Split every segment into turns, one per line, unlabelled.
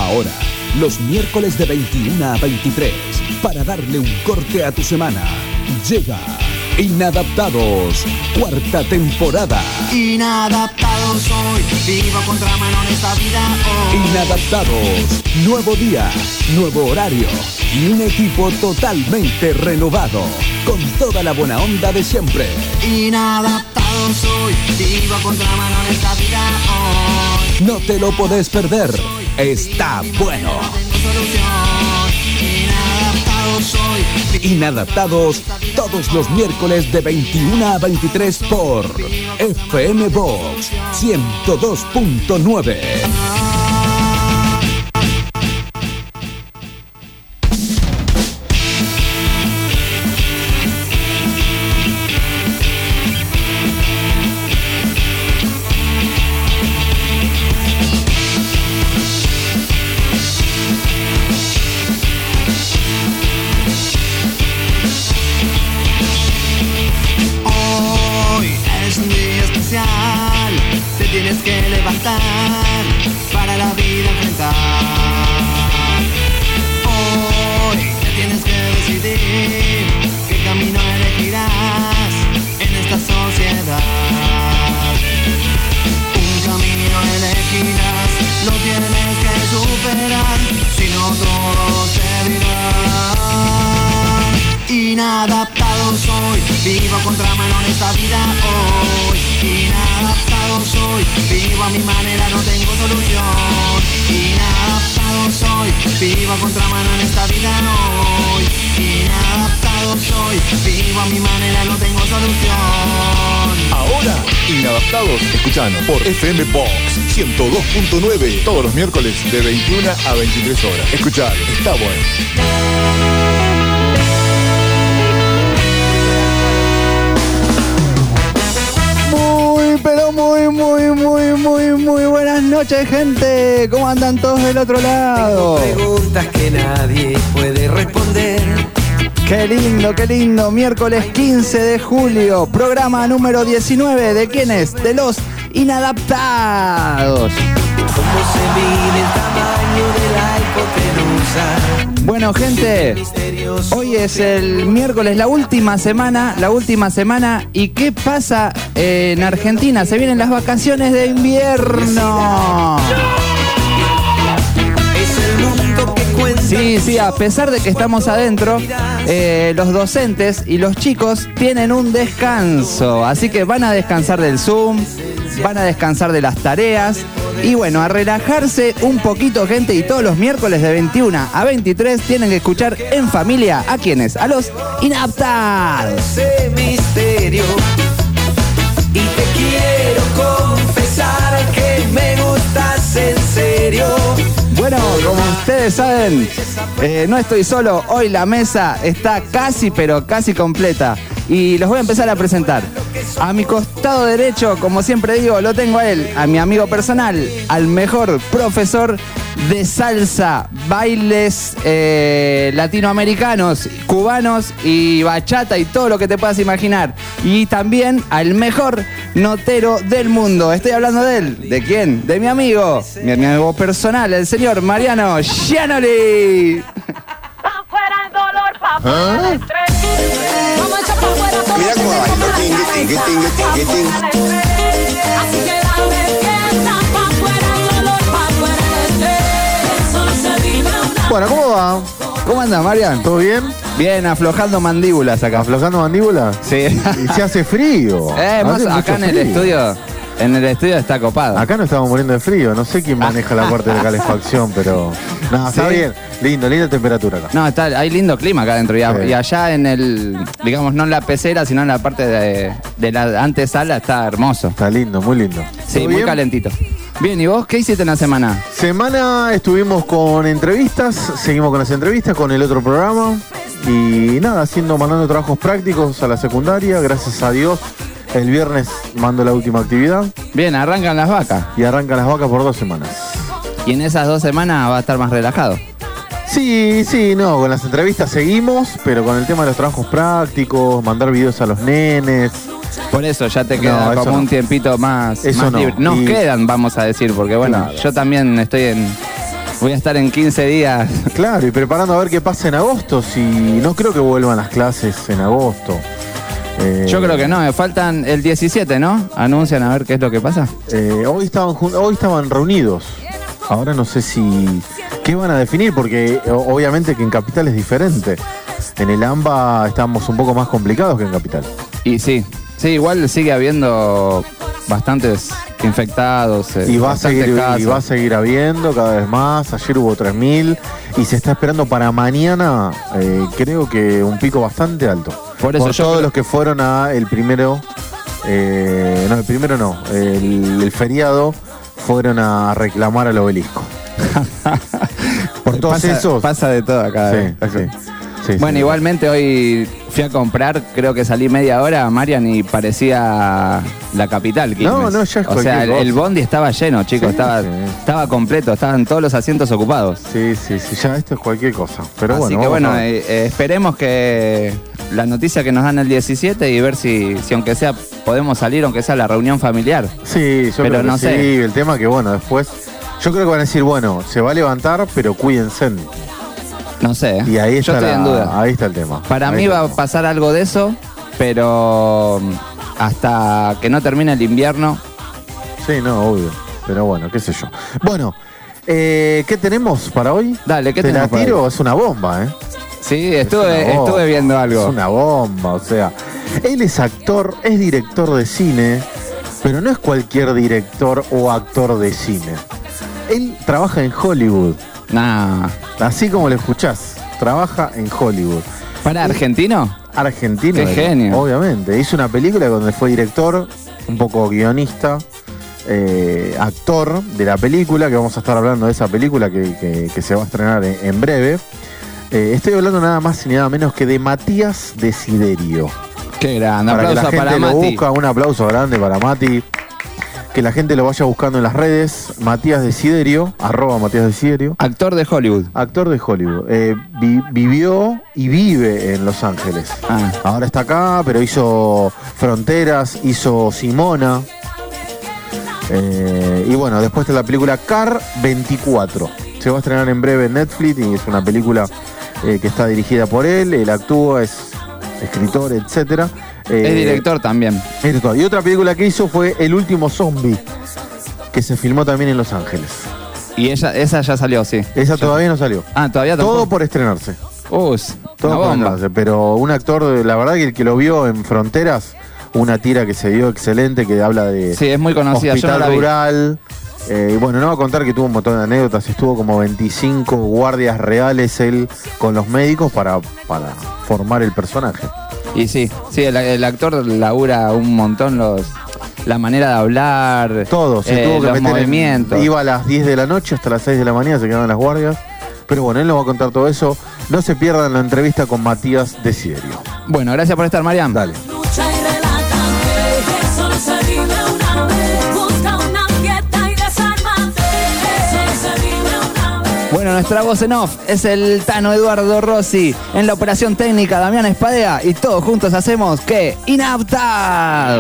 Ahora, los miércoles de 21 a 23, para darle un corte a tu semana, llega Inadaptados, cuarta temporada.
Inadaptado soy, vivo contra mano en esta vida hoy.
Inadaptados, nuevo día, nuevo horario y un equipo totalmente renovado, con toda la buena onda de siempre.
Inadaptado soy, vivo contra mano en esta vida hoy.
No te lo podés perder, está bueno. Inadaptados, todos los miércoles de 21 a 23 por FM Box 102.9.
Tienes que levantar para la vida enfrentar. Hoy te tienes que decidir qué camino elegirás en esta sociedad. Un camino elegirás, lo tienes que superar, si no todo se dirá. Inadaptado soy, vivo contra mano en esta vida hoy. Inadaptado soy, vivo a mi manera, no tengo solución. Inadaptado soy, vivo a contramano en esta vida hoy. Inadaptado soy, vivo a mi manera, no tengo solución.
Ahora, Inadaptados, escuchanos por FM Box 102.9, todos los miércoles de 21 a 23 horas. Escuchar, está bueno.
Pero muy buenas noches, gente. ¿Cómo andan todos del otro lado?
Preguntas que nadie puede responder.
Qué lindo. Miércoles 15 de julio, programa número 19. ¿De quiénes? De los Inadaptados.
¿Cómo se mide el tamaño de la hipotenusa?
Bueno, gente, hoy es el miércoles, la última semana. ¿Y qué pasa en Argentina? Se vienen las vacaciones de invierno. Sí, a pesar de que estamos adentro, los docentes y los chicos tienen un descanso. Así que van a descansar del Zoom, van a descansar de las tareas. Y bueno, a relajarse un poquito, gente, y todos los miércoles de 21 a 23 tienen que escuchar en familia. ¿A quiénes? A los Inadaptados.
Ese misterio. Y te quiero confesar que me gustas en serio.
Bueno, como ustedes saben, no estoy solo. Hoy la mesa está casi completa. Y los voy a empezar a presentar. A mi costado derecho, como siempre digo, lo tengo a él, a mi amigo personal, al mejor profesor de salsa, bailes latinoamericanos, cubanos y bachata y todo lo que te puedas imaginar. Y también al mejor notero del mundo. Estoy hablando de él. ¿De quién? De mi amigo personal, el señor Mariano Gianoli.
Mira cómo bailo, tingue.
Bueno, ¿cómo va?
¿Cómo anda, Marian?
¿Todo bien?
Bien, aflojando mandíbulas acá.
¿Aflojando mandíbulas?
Sí.
Y se hace frío.
Más acá en el estudio. En el estudio está copado.
Acá no estamos muriendo de frío. No sé quién maneja la parte de calefacción, pero... No, está bien. Linda temperatura acá.
No, hay lindo clima acá adentro. Y allá en el... Digamos, no en la pecera, sino en la parte de la antesala está hermoso.
Está lindo, muy lindo.
Sí, muy calentito. Bien, ¿y vos qué hiciste en la semana?
Semana estuvimos con entrevistas. Seguimos con las entrevistas, con el otro programa. Y nada, mandando trabajos prácticos a la secundaria. Gracias a Dios. El viernes mando la última actividad.
Bien, arrancan las vacas.
Y arrancan las vacas por 2 semanas.
¿Y en esas 2 semanas va a estar más relajado?
Sí, con las entrevistas seguimos, pero con el tema de los trabajos prácticos, mandar videos a los nenes.
Por eso ya te queda como un tiempito más libre. Nos quedan, vamos a decir, porque bueno, yo también estoy Voy a estar en 15 días.
Claro, y preparando a ver qué pasa en agosto. Si no creo que vuelvan las clases en agosto.
Yo creo que no, me faltan el 17, ¿no? Anuncian a ver qué es lo que pasa.
Hoy estaban reunidos. Ahora no sé qué van a definir, porque obviamente que en Capital es diferente. En el AMBA estamos un poco más complicados que en Capital.
Y sí, igual sigue habiendo bastantes infectados.
Y va a seguir habiendo cada vez más. Ayer hubo 3.000 y se está esperando para mañana, creo que un pico bastante alto.
Por eso
todos los que fueron el feriado fueron a reclamar al Obelisco. Por todos esos.
Pasa de todo acá.
Sí,
bueno, igualmente hoy fui a comprar, creo que salí media hora, Marian, y parecía la Capital.
No, ya es
o sea, el bondi estaba lleno, chicos, estaba completo, estaban todos los asientos ocupados.
Sí, ya esto es cualquier cosa. Pero
así que bueno, esperemos que la noticia que nos dan el 17 y ver si aunque sea podemos salir, aunque sea la reunión familiar.
Sí, yo creo que no sé. Sí, el tema que bueno, después yo creo que van a decir, bueno, se va a levantar, pero cuídense.
No sé.
Y ahí está
yo estoy en duda.
Ahí está el tema.
Para mí va a pasar algo de eso, pero hasta que no termine el invierno.
Sí, no, obvio. Pero bueno, qué sé yo. Bueno, ¿qué tenemos para hoy?
Dale, ¿qué
tenemos?
Te la
tiro, es una bomba, ¿eh?
Sí, estuve viendo algo.
Es una bomba, o sea. Él es actor, es director de cine, pero no es cualquier director o actor de cine. Él trabaja en Hollywood.
Nah.
Así como lo escuchás, trabaja en Hollywood.
¿Para argentino?
Argentino.
Qué genio.
Obviamente. Hizo una película donde fue director, un poco guionista, actor de la película, que vamos a estar hablando de esa película que se va a estrenar en breve. Estoy hablando nada más y nada menos que de Matías Desiderio.
Qué grande,
para
aplauso
que la gente
para
lo
Mati.
busca, un aplauso grande para Mati. Que la gente lo vaya buscando en las redes. Matías Desiderio, @MatíasDesiderio.
Actor de Hollywood.
Actor de Hollywood. Vivió y vive en Los Ángeles. Ahora está acá, pero hizo Fronteras, hizo Simona. Y bueno, después está la película Car 24. Se va a estrenar en breve en Netflix y es una película que está dirigida por él. Él actúa, es escritor, etcétera.
Es director también.
Y otra película que hizo fue El último zombie, que se filmó también en Los Ángeles.
Y esa ya salió, sí.
Esa todavía no salió.
Todavía tampoco.
Todo por estrenarse.
Todo
por estrenarse. Pero un actor, la verdad que el que lo vio en Fronteras, una tira que se dio excelente, que habla de
es muy conocida.
hospital rural. Y bueno, no va a contar que tuvo un montón de anécdotas. Estuvo como 25 guardias reales él con los médicos para formar el personaje.
Y sí, el actor labura un montón la manera de hablar,
todo, se tuvo que
los
meter
movimientos.
Iba a las 10 de la noche hasta las 6 de la mañana, se quedaban las guardias. Pero bueno, él nos va a contar todo eso. No se pierdan la entrevista con Matías Desiderio.
Bueno, gracias por estar, Marian.
Dale.
Bueno, nuestra voz en off es el Tano Eduardo Rossi. En la operación técnica, Damián Espadea. Y todos juntos hacemos que Inaptados.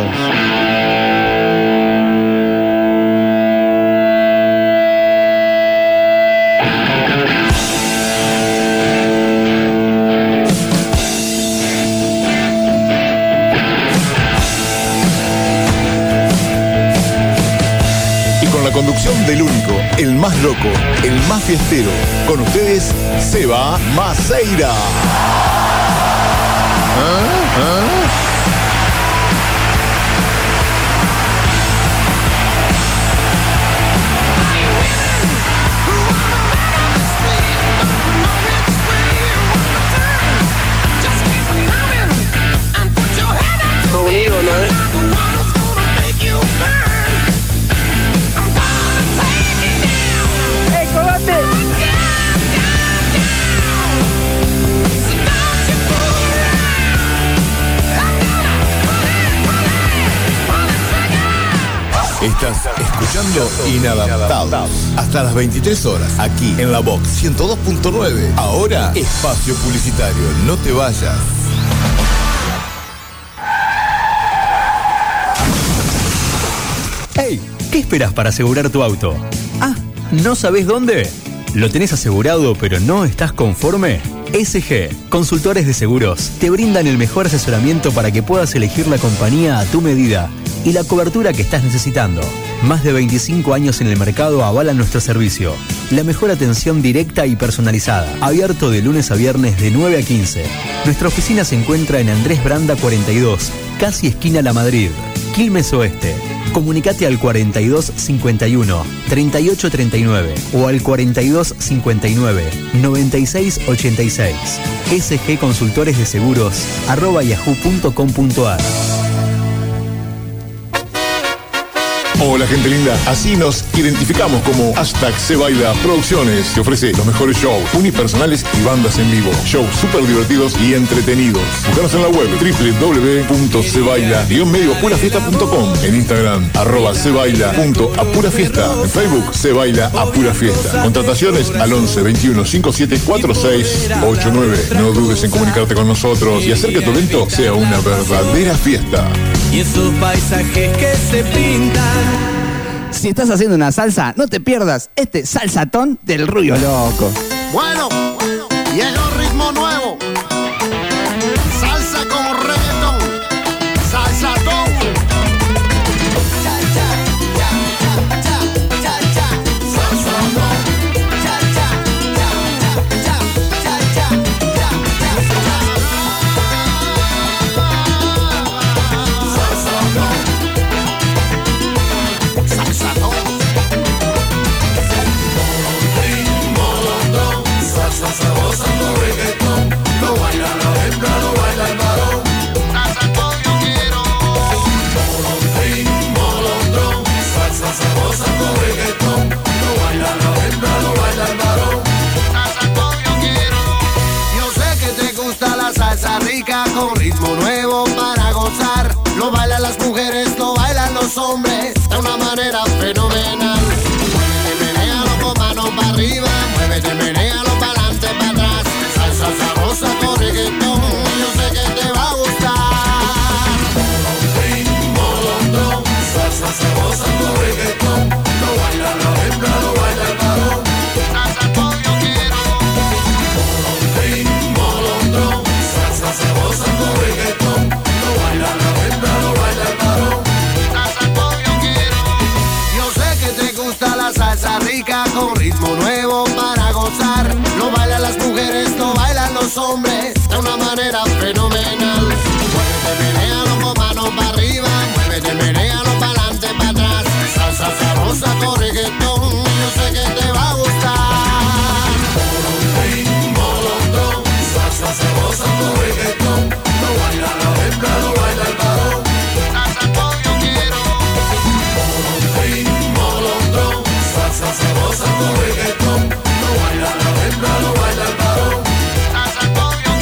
Conducción del único, el más loco, el más fiestero. Con ustedes, Seba Maceira.
Conmigo, ¿no?
Estás escuchando Inadaptados hasta las 23 horas aquí en la Vox 102.9. Ahora, espacio publicitario. No te vayas.
Hey, ¿qué esperas para asegurar tu auto? ¿No sabés dónde? ¿Lo tenés asegurado pero no estás conforme? SG, Consultores de Seguros, te brindan el mejor asesoramiento para que puedas elegir la compañía a tu medida y la cobertura que estás necesitando. Más de 25 años en el mercado avalan nuestro servicio. La mejor atención directa y personalizada. Abierto de lunes a viernes de 9 a 15. Nuestra oficina se encuentra en Andrés Branda 42, casi esquina La Madrid, Quilmes Oeste. Comunicate al 42 51 38 39 o al 42 59 96 86. SG Consultores de Seguros @yahoo.com.ar.
Hola gente linda, así nos identificamos como #SeBaila Producciones, que ofrece los mejores shows unipersonales y bandas en vivo. Shows súper divertidos y entretenidos. Búscanos en la web www.sebaila-medioapurafiesta.com, en Instagram @sebaila.apurafiesta, en Facebook Sebaila Apura Fiesta. Contrataciones al 11 21 57 46 89. No dudes en comunicarte con nosotros y hacer que tu evento sea una verdadera fiesta.
Y esos paisajes que se pintan.
Si estás haciendo una salsa, no te pierdas este salsatón del Rubio Loco.
Bueno, llega un ritmo nuevo. Salsa con reggaetón. Salsatón. Con ritmo nuevo para gozar. Lo bailan las mujeres, lo bailan los hombres de una manera fenomenal. Muévete, menéalo con manos para arriba. Muévete, menéalo para adelante, para atrás. Salsa sabrosa con reggaetón, yo sé que te va a gustar. Molondrón, salsa sabrosa con reggaetón. Lo baila la hembra, lo baila el varón. Salsatón yo quiero. Molondrón, salsa sabrosa con reggaetón. Lo baila la hembra, lo baila el varón. Salsatón yo quiero. Yo sé que te gusta la salsa rica con ritmo nuevo para gozar. Lo bailan las mujeres, lo bailan los hombres de una manera fenomenal. Muévete, menéalo con manos para arriba. Muévete, menéalo para adelante, para atrás. Salsa sabrosa con reggaetón, yo sé que te va a gustar. Molondrón, salsa sabrosa con reggaetón. Lo baila la hembra, lo baila el varón. Salsatón yo quiero. Molondrón, salsa sabrosa con reggaetón. Lo baila la hembra, lo baila el varón. Salsatón yo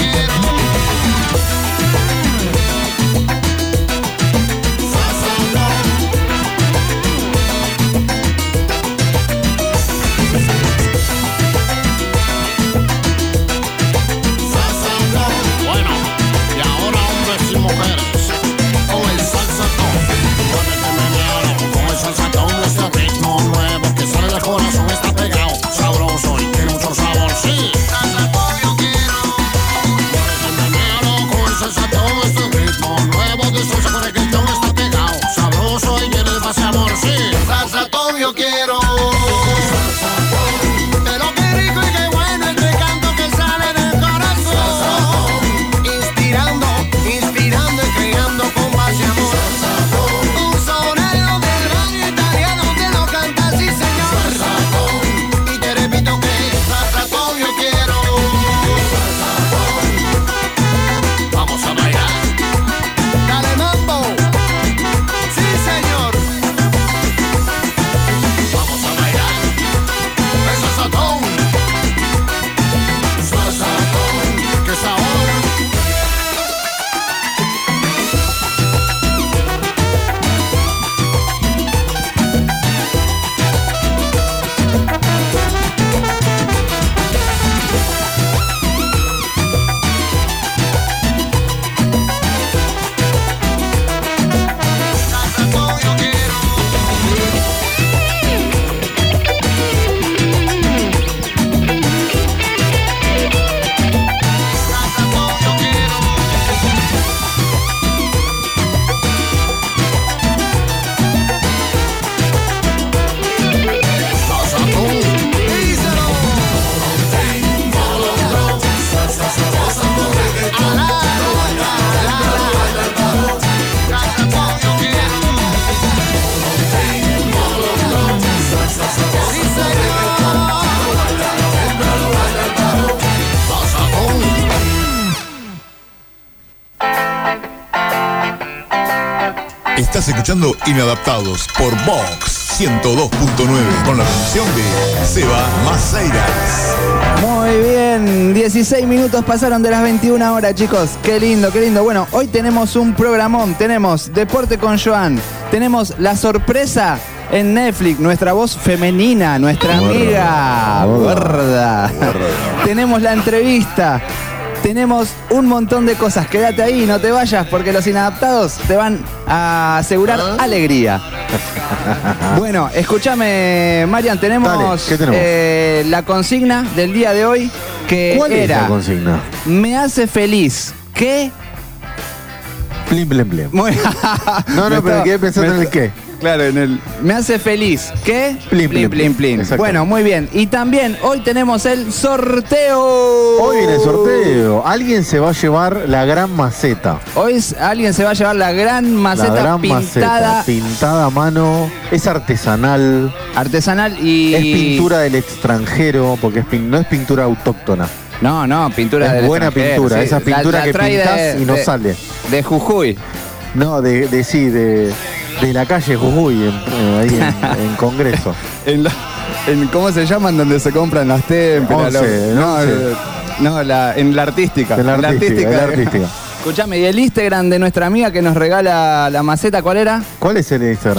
escuchando Inadaptados por Vox 102.9 con la conducción de Seba Maceiras.
Muy bien, 16 minutos pasaron de las 21 horas, chicos. Qué lindo, qué lindo. Bueno, hoy tenemos un programón. Tenemos Deporte con Joan. Tenemos la sorpresa en Netflix, nuestra voz femenina, nuestra amiga gorda. Tenemos la entrevista. Tenemos un montón de cosas. Quédate ahí, no te vayas, porque los inadaptados te van a asegurar alegría. Bueno, escúchame, Marian, tenemos,
Dale, ¿qué tenemos?
La consigna del día de hoy, que
¿Cuál
era
es la consigna?
me hace feliz que...
Plim, plim, plim.
Muy-
No,
Me
pero
estaba-
quedé pensando en el qué.
Claro, en el... Me hace feliz que...
Plim, plim, plim. Exacto.
Bueno, muy bien. Y también hoy tenemos el sorteo.
Hoy viene el sorteo. Alguien se va a llevar la gran maceta.
Hoy alguien se va a llevar la gran maceta
La gran
pintada.
maceta. Pintada a mano. Es artesanal.
Artesanal y...
Es pintura del extranjero, porque no es pintura autóctona.
No, pintura
Es
del
buena
extranjero,
pintura,
sí.
esa pintura que
trae
pintás y no sale.
De Jujuy.
No, de la calle Jujuy, ahí en Congreso.
¿Cómo se llaman donde se compran las témperas?
11,
En la artística.
En la artística.
Escuchame, y el Instagram de nuestra amiga que nos regala la maceta, ¿cuál era?
¿Cuál es el Instagram?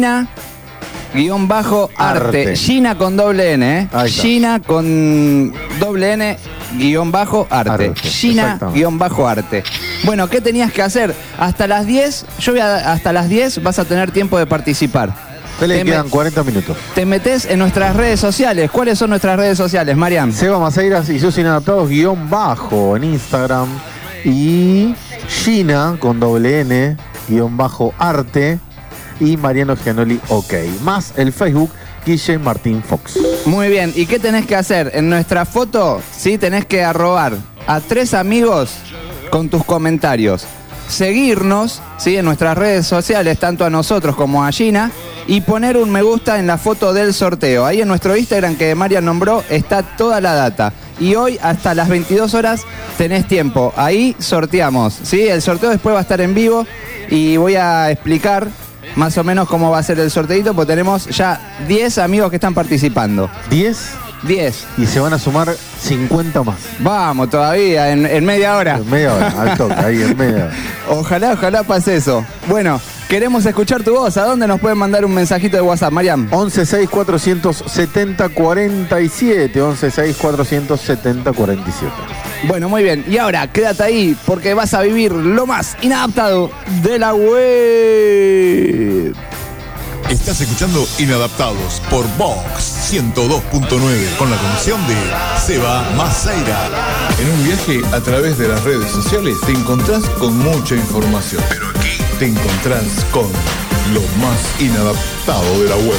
Gina-arte. Gina con doble N, ¿eh?
Ahí está.
Gina con doble N _arte.
Arte,
Gina-arte. Bueno, ¿qué tenías que hacer? Hasta las 10, hasta las 10 vas a tener tiempo de participar.
Le quedan 40 minutos.
Te metes en nuestras redes sociales. ¿Cuáles son nuestras redes sociales, Mariam?
Seba Maceiras y sus inadaptados _ en Instagram. Y Gina con doble N _arte. Y Mariano Gianoli OK. Más el Facebook Guille Martín Fox.
Muy bien. ¿Y qué tenés que hacer? En nuestra foto, sí, tenés que arrobar a 3 amigos con tus comentarios. Seguirnos, ¿sí? En nuestras redes sociales, tanto a nosotros como a Gina. Y poner un me gusta en la foto del sorteo. Ahí en nuestro Instagram que Marian nombró está toda la data. Y hoy hasta las 22 horas tenés tiempo. Ahí sorteamos, ¿sí? El sorteo después va a estar en vivo y voy a explicar más o menos cómo va a ser el sorteito, porque tenemos ya 10 amigos que están participando.
¿10?
10.
Y se van a sumar 50 más.
Vamos, todavía, en media hora.
En media hora, al toque, ahí en media hora.
Ojalá pase eso. Bueno, queremos escuchar tu voz. ¿A dónde nos pueden mandar un mensajito de WhatsApp, Mariam?
11 470 47. 11 470 47.
Bueno, muy bien. Y ahora, quédate ahí, porque vas a vivir lo más inadaptado de la web.
Estás escuchando Inadaptados por Vox 102.9 con la conducción de Seba Maceira. En un viaje a través de las redes sociales te encontrás con mucha información, pero aquí te encontrás con lo más inadaptado de la web.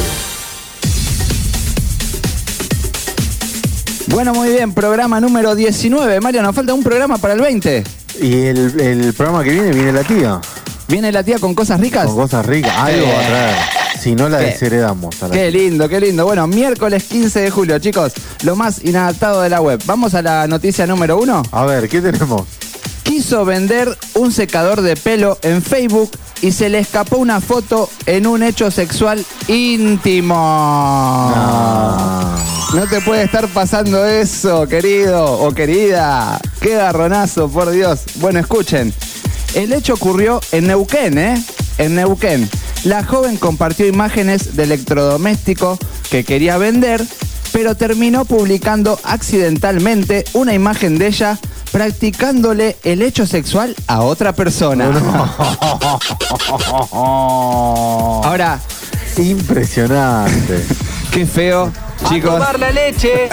Bueno, muy bien, programa número 19. Mario, nos falta un programa para el 20.
Y el programa que viene la tía.
¿Viene la tía con cosas ricas?
Con cosas ricas. Algo va a traer. Si no la
¿Qué?
desheredamos. A la
Qué lindo, qué lindo. Bueno, miércoles 15 de julio, chicos. Lo más inadaptado de la web. Vamos a la noticia número 1.
A ver, ¿qué tenemos?
Quiso vender un secador de pelo en Facebook y se le escapó una foto en un hecho sexual íntimo. No te puede estar pasando eso, querido o querida. Qué garronazo, por Dios. Bueno, escuchen. El hecho ocurrió en Neuquén, En Neuquén. La joven compartió imágenes de electrodoméstico que quería vender, pero terminó publicando accidentalmente una imagen de ella practicándole el hecho sexual a otra persona. Ahora,
impresionante.
Qué feo, chicos.
¡A tomar la leche!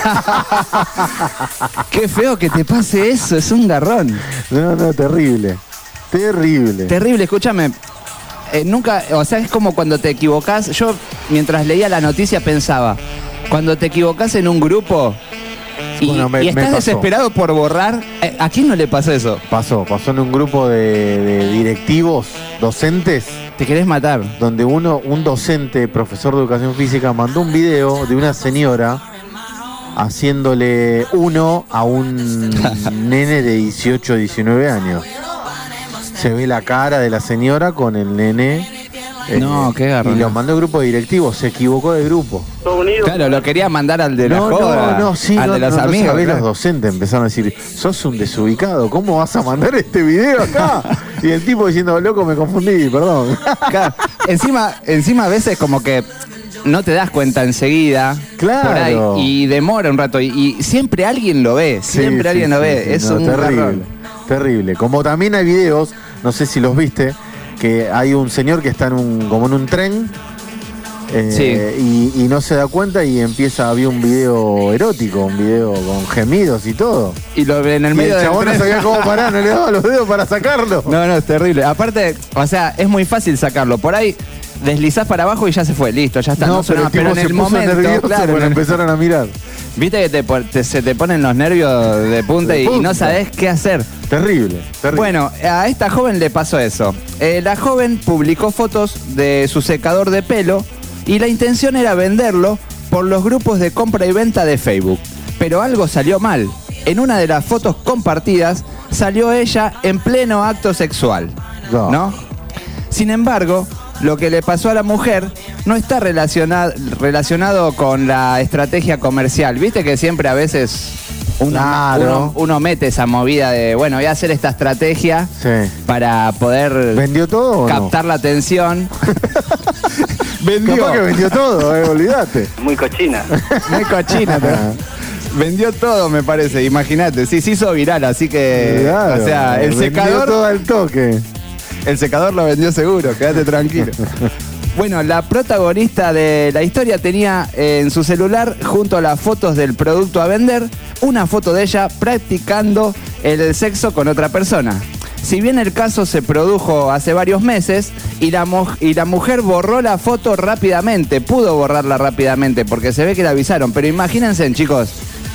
Qué feo que te pase eso, es un garrón.
No, terrible. Terrible.
Terrible, escúchame. Nunca, o sea, es como cuando te equivocás. Yo, mientras leía la noticia, pensaba, cuando te equivocás en un grupo y,
Bueno, me
estás
pasó.
desesperado por borrar, ¿a quién no le pasó eso?
Pasó en un grupo de directivos, docentes,
Te querés matar.
donde un docente, profesor de educación física, mandó un video de una señora haciéndole uno a un nene de 18, 19 años. Se ve la cara de la señora con el nene
No, qué garrón.
Y lo mandó al grupo directivo, se equivocó de grupo.
Claro, lo quería mandar al de la joda. Al de los amigos.
Sabés,
claro.
los docentes empezaron a decir, sos un desubicado, ¿cómo vas a mandar este video acá? Y el tipo diciendo, loco, me confundí, perdón.
Claro. Encima a veces como que no te das cuenta enseguida.
Claro.
Por ahí, y demora un rato. Y siempre alguien lo ve. Siempre alguien lo ve. Es un
terrible.
garrón.
Terrible. Como también hay videos, no sé si los viste, que hay un señor que está como en un tren. Y no se da cuenta y había un video erótico, un video con gemidos y todo.
Y lo en el medio
el chabón no sabía cómo parar, no le daba los dedos para sacarlo.
No, es terrible. Aparte, o sea, es muy fácil sacarlo. Por ahí deslizás para abajo y ya se fue, listo, ya está.
No, pero
en el momento, claro,
empezaron a mirar.
Viste que se te ponen los nervios de punta y no sabés qué hacer.
Terrible.
Bueno, a esta joven le pasó eso. La joven publicó fotos de su secador de pelo y la intención era venderlo por los grupos de compra y venta de Facebook. Pero algo salió mal. En una de las fotos compartidas salió ella en pleno acto sexual, ¿no? Sin embargo, lo que le pasó a la mujer no está relacionado con la estrategia comercial. Viste que siempre a veces uno mete esa movida de, bueno, voy a hacer esta estrategia para poder
¿vendió todo
captar la atención.
Capaz que vendió todo, olvídate.
Muy cochina.
Muy cochina, pero vendió todo, me parece, imagínate. Sí, se hizo viral, así que...
Claro,
o sea, el secador...
todo al toque.
El secador lo vendió seguro, quédate tranquilo. Bueno, la protagonista de la historia tenía en su celular, junto a las fotos del producto a vender, una foto de ella practicando el sexo con otra persona. Si bien el caso se produjo hace varios meses y la mujer borró la foto rápidamente, pudo borrarla rápidamente porque se ve que la avisaron, pero imagínense, chicos,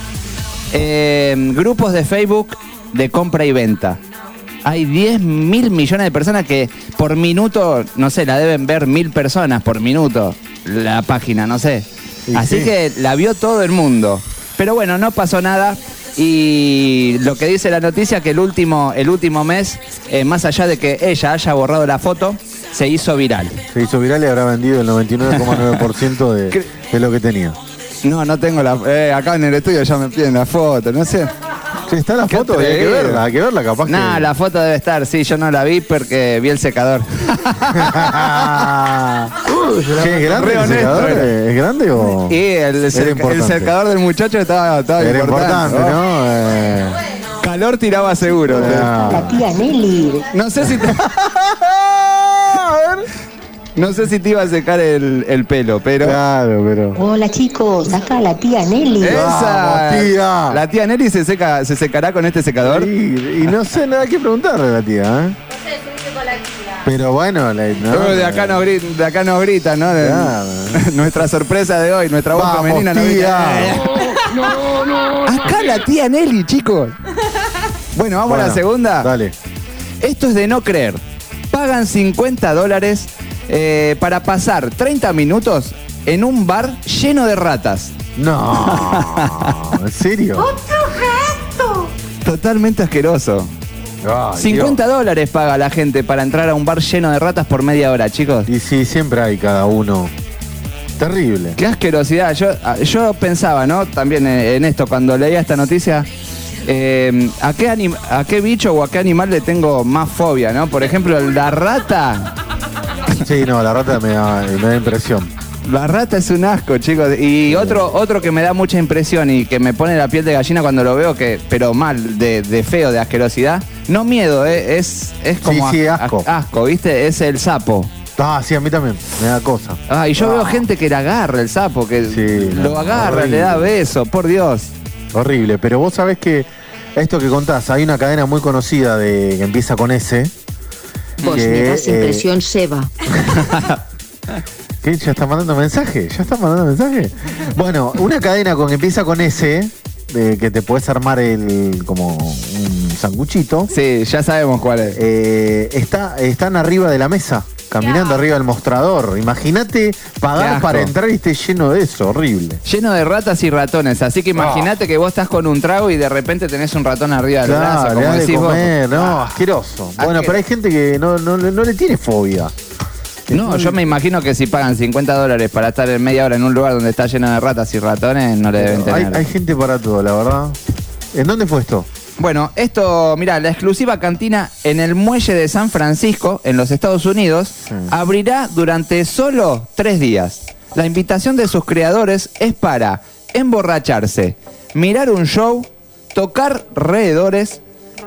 grupos de Facebook de compra y venta. Hay 10.000 millones de personas que por minuto, no sé, la deben ver 1.000 personas por minuto, la página, no sé. Así que la vio todo el mundo. Pero bueno, no pasó nada. Y lo que dice la noticia, que el último mes, más allá de que ella haya borrado la foto, se hizo viral.
Se hizo viral y habrá vendido el 99,9% de lo que tenía.
No tengo acá en el estudio ya me piden la foto, no sé.
Sí, está la foto, hay que verla capaz.
No, la foto debe estar, sí, yo no la vi porque vi el secador.
¿Qué, es grande el secador? ¿Es grande o...?
Y el secador del muchacho estaba
era importante, ¿no?
Calor tiraba seguro.
La tía Nelly.
No sé si... No sé si te iba a secar el pelo, pero...
Claro, pero...
Hola, chicos, acá la tía Nelly.
¡Esa!
¡Vamos, tía!
¿La tía Nelly se secará con este secador?
Sí, y no sé nada que preguntarle a la tía, ¿eh?
No sé, estuviste con la tía.
Pero bueno...
de acá nos grita, ¿no?
Claro.
Nuestra sorpresa de hoy, nuestra voz femenina nos grita. No. Acá la tía Nelly, chicos. Bueno, vamos a la segunda.
Dale.
Esto es de no creer. Pagan $50 para pasar 30 minutos en un bar lleno de ratas.
No, ¿en serio?
¡Otro gato!
Totalmente asqueroso.
Ay,
$50 paga la gente para entrar a un bar lleno de ratas por media hora, chicos.
Y sí, siempre hay cada uno. Terrible.
Qué asquerosidad. Yo pensaba, ¿no? También en esto, cuando leía esta noticia, ¿a qué bicho o a qué animal le tengo más fobia, no? Por ejemplo, la rata.
Sí, no, la rata me da impresión.
La rata es un asco, chicos. Y otro que me da mucha impresión y que me pone la piel de gallina cuando lo veo, pero mal, de feo, de asquerosidad. No miedo, es como asco, ¿viste? Es el sapo.
Ah, sí, a mí también, me da cosa.
Y yo veo gente que le agarra el sapo, que lo agarra, horrible. Le da beso, por Dios.
Horrible, pero vos sabés que esto que contás, hay una cadena muy conocida que empieza con S.
Vos me das impresión, Seba.
¿Qué? ¿Ya está mandando mensaje? Bueno, una cadena que empieza con S, que te puedes armar como un sanguchito.
Sí, ya sabemos cuál es.
Están arriba de la mesa, caminando arriba del mostrador. Imagínate pagar para entrar y esté lleno de eso, horrible.
Lleno de ratas y ratones, así que imagínate que vos estás con un trago y de repente tenés un ratón arriba del brazo, como decís vos.
No, asqueroso. Bueno, pero hay gente que no le tiene fobia.
No, yo me imagino que si pagan $50 para estar en media hora en un lugar donde está lleno de ratas y ratones, no le deben tener.
Hay gente para todo, la verdad. ¿En dónde fue esto?
Bueno, esto, mirá, la exclusiva cantina en el muelle de San Francisco, en los Estados Unidos, abrirá durante solo 3 días. La invitación de sus creadores es para emborracharse, mirar un show, tocar roedores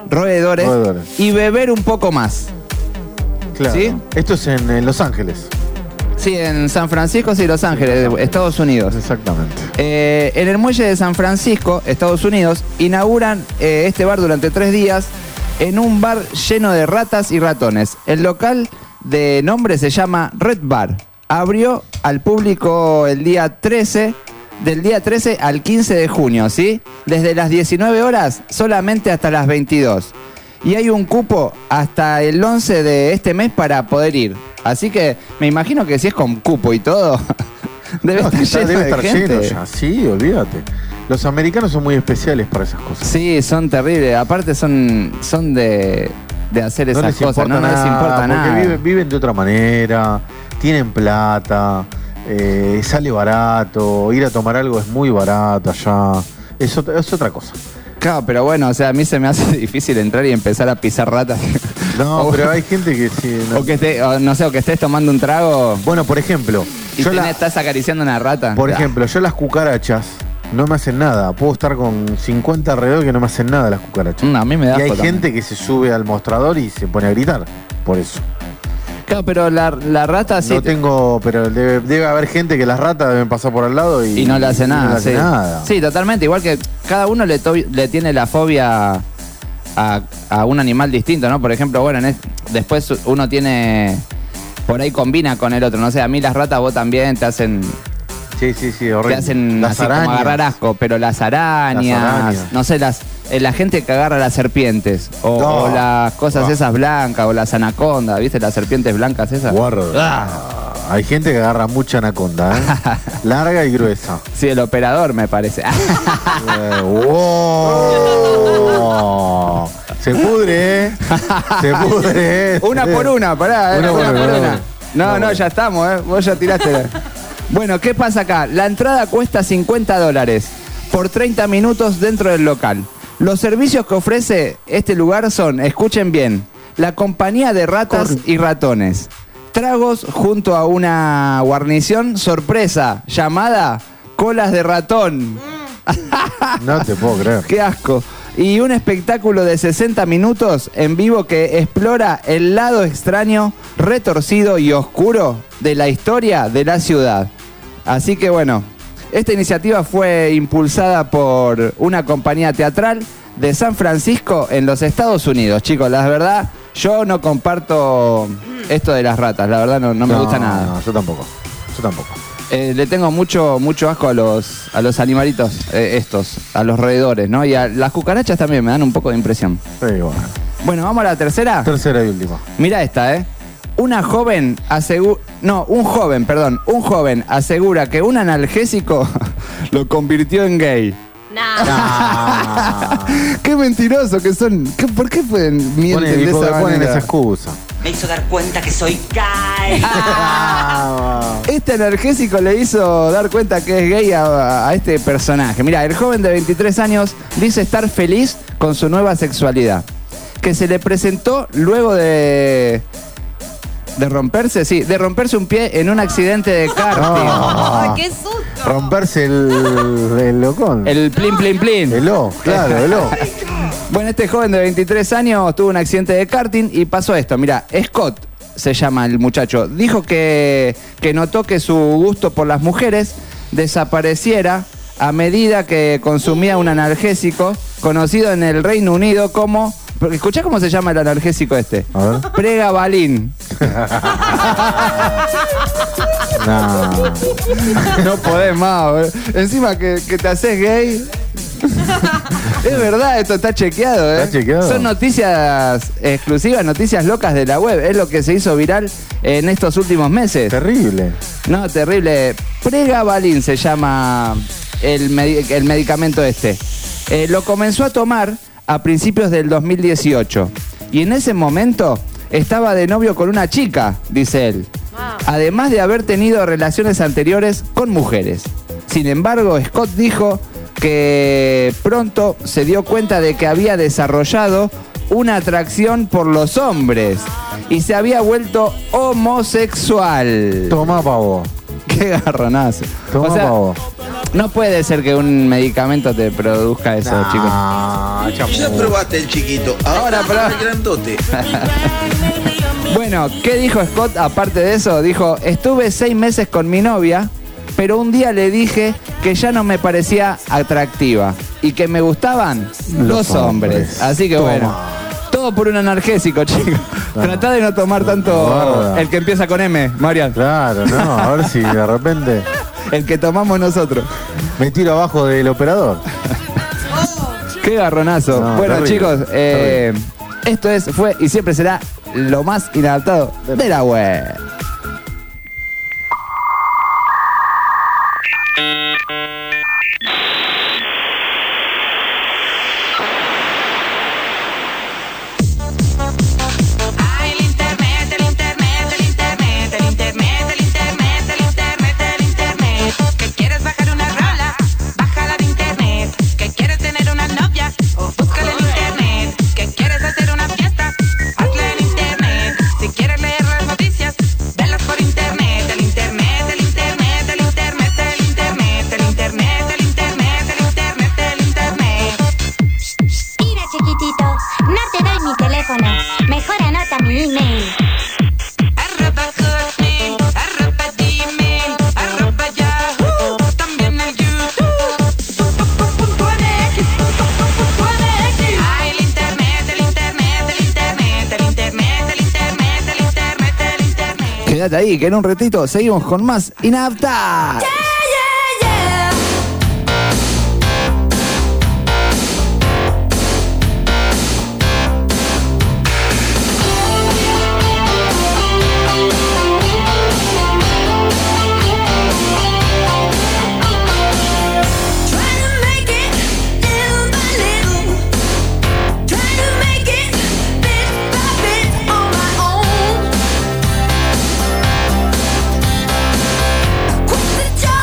y beber un poco más.
Claro.
¿Sí?
Esto es en Los Ángeles.
Sí, en San Francisco, sí, Los Ángeles, Estados Unidos.
Exactamente.
En el muelle de San Francisco, Estados Unidos, inauguran este bar durante 3 días en un bar lleno de ratas y ratones. El local de nombre se llama Red Bar. Abrió al público el día 13, del día 13 al 15 de junio, ¿sí? Desde las 19 horas solamente hasta las 22. Y hay un cupo hasta el 11 de este mes para poder ir. Así que me imagino que si es con cupo y todo, debe estar lleno
ya. Sí, olvídate. Los americanos son muy especiales para esas cosas.
Sí, son terribles. Aparte son de hacer esas cosas. No les importa nada.
Porque viven de otra manera, tienen plata, sale barato, ir a tomar algo es muy barato allá. Es otra cosa.
Claro, pero bueno, o sea, a mí se me hace difícil entrar y empezar a pisar ratas.
No, pero hay gente que sí.
No. O que estés tomando un trago.
Bueno, por ejemplo.
Y estás acariciando una rata.
Por ejemplo, yo las cucarachas no me hacen nada. Puedo estar con 50 alrededor que no me hacen nada las cucarachas.
A mí me da.
Y hay gente que se sube al mostrador y se pone a gritar. Por eso.
Claro, pero la rata sí.
No tengo, pero debe haber gente que las ratas deben pasar por al lado y
no le hace nada.
No le hace nada.
Sí, totalmente. Igual que cada uno le tiene la fobia a un animal distinto, ¿no? Por ejemplo, bueno, después uno tiene, por ahí combina con el otro. No sé, a mí las ratas vos también te hacen...
Sí, horrible.
Te hacen así como agarrar asco, pero las arañas, no sé, la gente que agarra las serpientes, o las cosas esas blancas, o las anacondas, ¿viste? Las serpientes blancas esas.
Hay gente que agarra mucha anaconda, ¿eh? Larga y gruesa.
Sí, el operador me parece.
Se pudre, ¿eh? Se pudre.
Una por una, pará, una por una. No, ya estamos, ¿eh? Vos ya tiraste. Bueno, ¿qué pasa acá? La entrada cuesta $50 por 30 minutos dentro del local. Los servicios que ofrece este lugar son, escuchen bien, la compañía de ratas y ratones, tragos junto a una guarnición sorpresa llamada colas de ratón.
No te puedo creer.
¡Qué asco! Y un espectáculo de 60 minutos en vivo que explora el lado extraño, retorcido y oscuro de la historia de la ciudad. Así que bueno, esta iniciativa fue impulsada por una compañía teatral de San Francisco en los Estados Unidos. Chicos, la verdad, yo no comparto esto de las ratas, la verdad no me gusta nada.
No, yo tampoco.
Le tengo mucho asco a los animalitos a los roedores, ¿no? Y a las cucarachas también me dan un poco de impresión.
Sí, bueno.
Bueno, ¿vamos a la tercera?
Tercera y última.
Mira esta, ¿eh? Un joven asegura que un analgésico lo convirtió en gay. Qué mentiroso que son. ¿Por qué mienten de esa manera?
Ponen esa excusa.
Me hizo dar cuenta que soy gay.
Este analgésico le hizo dar cuenta que es gay a este personaje. Mira, el joven de 23 años dice estar feliz con su nueva sexualidad, que se le presentó luego de romperse un pie en un accidente de karting.
¡Ay, qué susto!
Romperse el locón.
El plin, plin, plin.
El O, claro, el O.
Bueno, este joven de 23 años tuvo un accidente de karting y pasó esto. Mira, Scott se llama el muchacho. Dijo que notó que su gusto por las mujeres desapareciera a medida que consumía un analgésico conocido en el Reino Unido como... Escuchá cómo se llama el analgésico este.
A ver.
Pregabalin. No podés más. Encima que te haces gay. Es verdad, esto está chequeado, ¿eh?
Está chequeado.
Son noticias exclusivas, noticias locas de la web. Es lo que se hizo viral en estos últimos meses.
Terrible.
No, terrible. Pregabalin se llama el medicamento este. Lo comenzó a tomar a principios del 2018. Y en ese momento estaba de novio con una chica, dice él. además de haber tenido relaciones anteriores con mujeres. Sin embargo, Scott dijo que pronto se dio cuenta de que había desarrollado una atracción por los hombres y se había vuelto homosexual.
Toma, pavo.
Qué garronazo.
Toma, pavo.
No puede ser que un medicamento te produzca eso, chicos.
Ya probaste el chiquito, ahora para el grandote.
Bueno, ¿qué dijo Scott aparte de eso? Dijo, estuve 6 meses con mi novia, pero un día le dije que ya no me parecía atractiva y que me gustaban los hombres. Así que bueno, todo por un analgésico, chicos. Tratá de no tomar tanto el que empieza con M, Marian.
Claro, no, a ver si de repente...
El que tomamos nosotros.
Me tiro abajo del operador.
Qué garronazo.
No,
bueno,
terrible,
chicos, esto fue y siempre será lo más inadaptado de la web. Quédate ahí, que en un ratito seguimos con más Inadaptados.
Quit the job.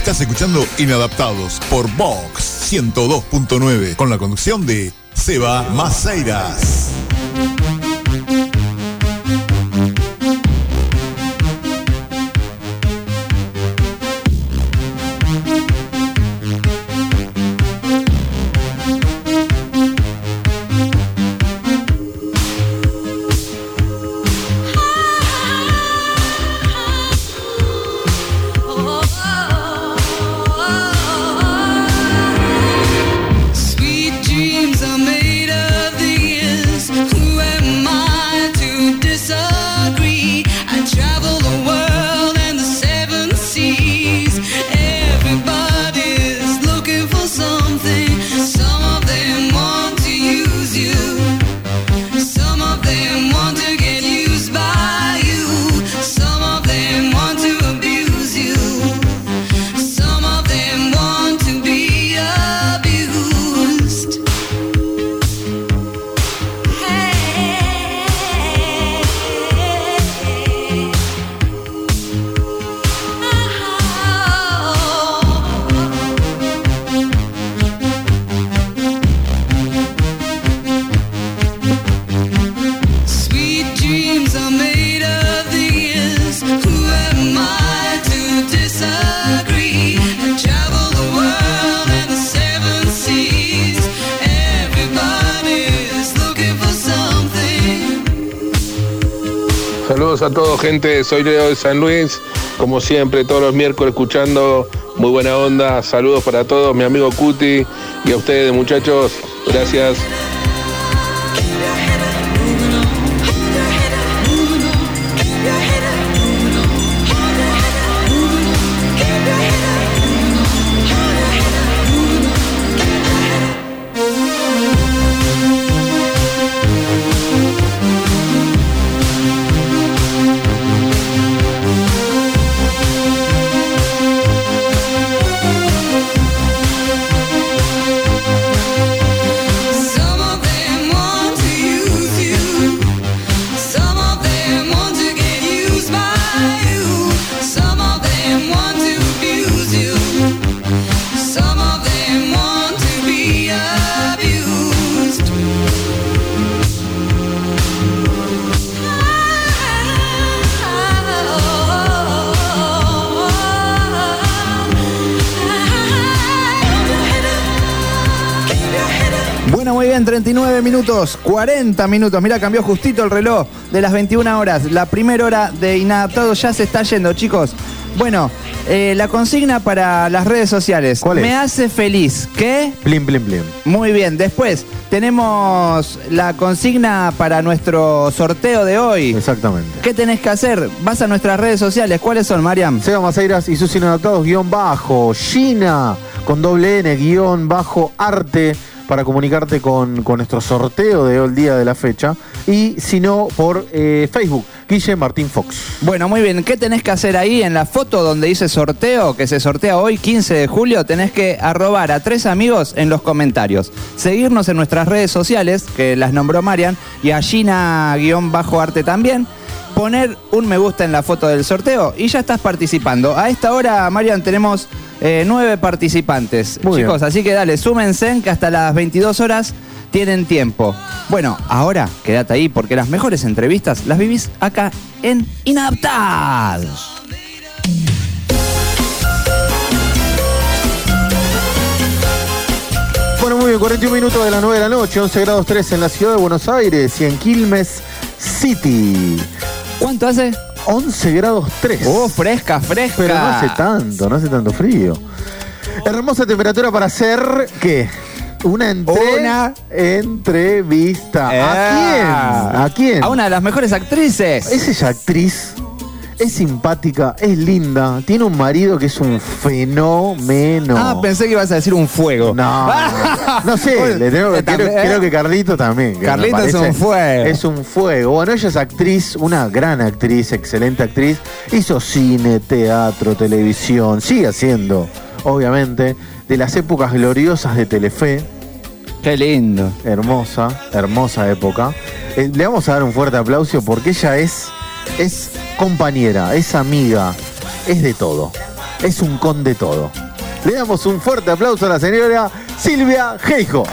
Estás escuchando Inadaptados por Vox 102.9 con la conducción de Seba Maceiras.
Saludos a todos, gente. Soy Leo de San Luis. Como siempre, todos los miércoles escuchando. Muy buena onda. Saludos para todos. Mi amigo Cuti y a ustedes, muchachos. Gracias.
Bueno, muy bien, 39 minutos, 40 minutos. Mira, cambió justito el reloj de las 21 horas. La primera hora de Inadaptados ya se está yendo, chicos. Bueno, la consigna para las redes sociales.
¿Cuál es?
Me hace feliz. ¿Qué?
Blim, blim, blim.
Muy bien, después tenemos la consigna para nuestro sorteo de hoy.
Exactamente.
¿Qué tenés que hacer? Vas a nuestras redes sociales. ¿Cuáles son, Mariam?
Seba Maceiras y sus Inadaptados _ Gina con doble N _ arte para comunicarte con nuestro sorteo de el día de la fecha. Y si no, por Facebook, Guille Martín Fox.
Bueno, muy bien. ¿Qué tenés que hacer ahí en la foto donde dice sorteo, que se sortea hoy, 15 de julio? Tenés que arrobar a 3 amigos en los comentarios. Seguirnos en nuestras redes sociales, que las nombró Marian, y a Gina _ arte también. Poner un me gusta en la foto del sorteo y ya estás participando. A esta hora, Marian, tenemos 9 participantes.
Muy
chicos,
bien.
así que dale, súmense que hasta las 22 horas tienen tiempo. Bueno, ahora quédate ahí porque las mejores entrevistas las vivís acá en Inadaptados.
Bueno, muy bien, 41 minutos de las 9 de la noche, 11 grados 3 en la ciudad de Buenos Aires y en Quilmes City.
¿Cuánto hace?
11 grados 3.
Oh, fresca, fresca.
Pero no hace tanto frío. Hermosa temperatura para hacer, ¿qué? Una entrevista. ¿A quién?
A una de las mejores actrices.
Es ella actriz, es simpática, es linda, tiene un marido que es un fenómeno.
Ah, pensé que ibas a decir un fuego.
No sé, creo que Carlito también.
Carlito es un fuego.
Es un fuego. Bueno, ella es actriz, una gran actriz, excelente actriz. Hizo cine, teatro, televisión, sigue haciendo, obviamente, de las épocas gloriosas de Telefe.
Qué lindo.
Hermosa, hermosa época. Le vamos a dar un fuerte aplauso porque ella es compañera, es amiga, es de todo. es un con de todo. Le damos un fuerte aplauso a la señora Silvia Geijo.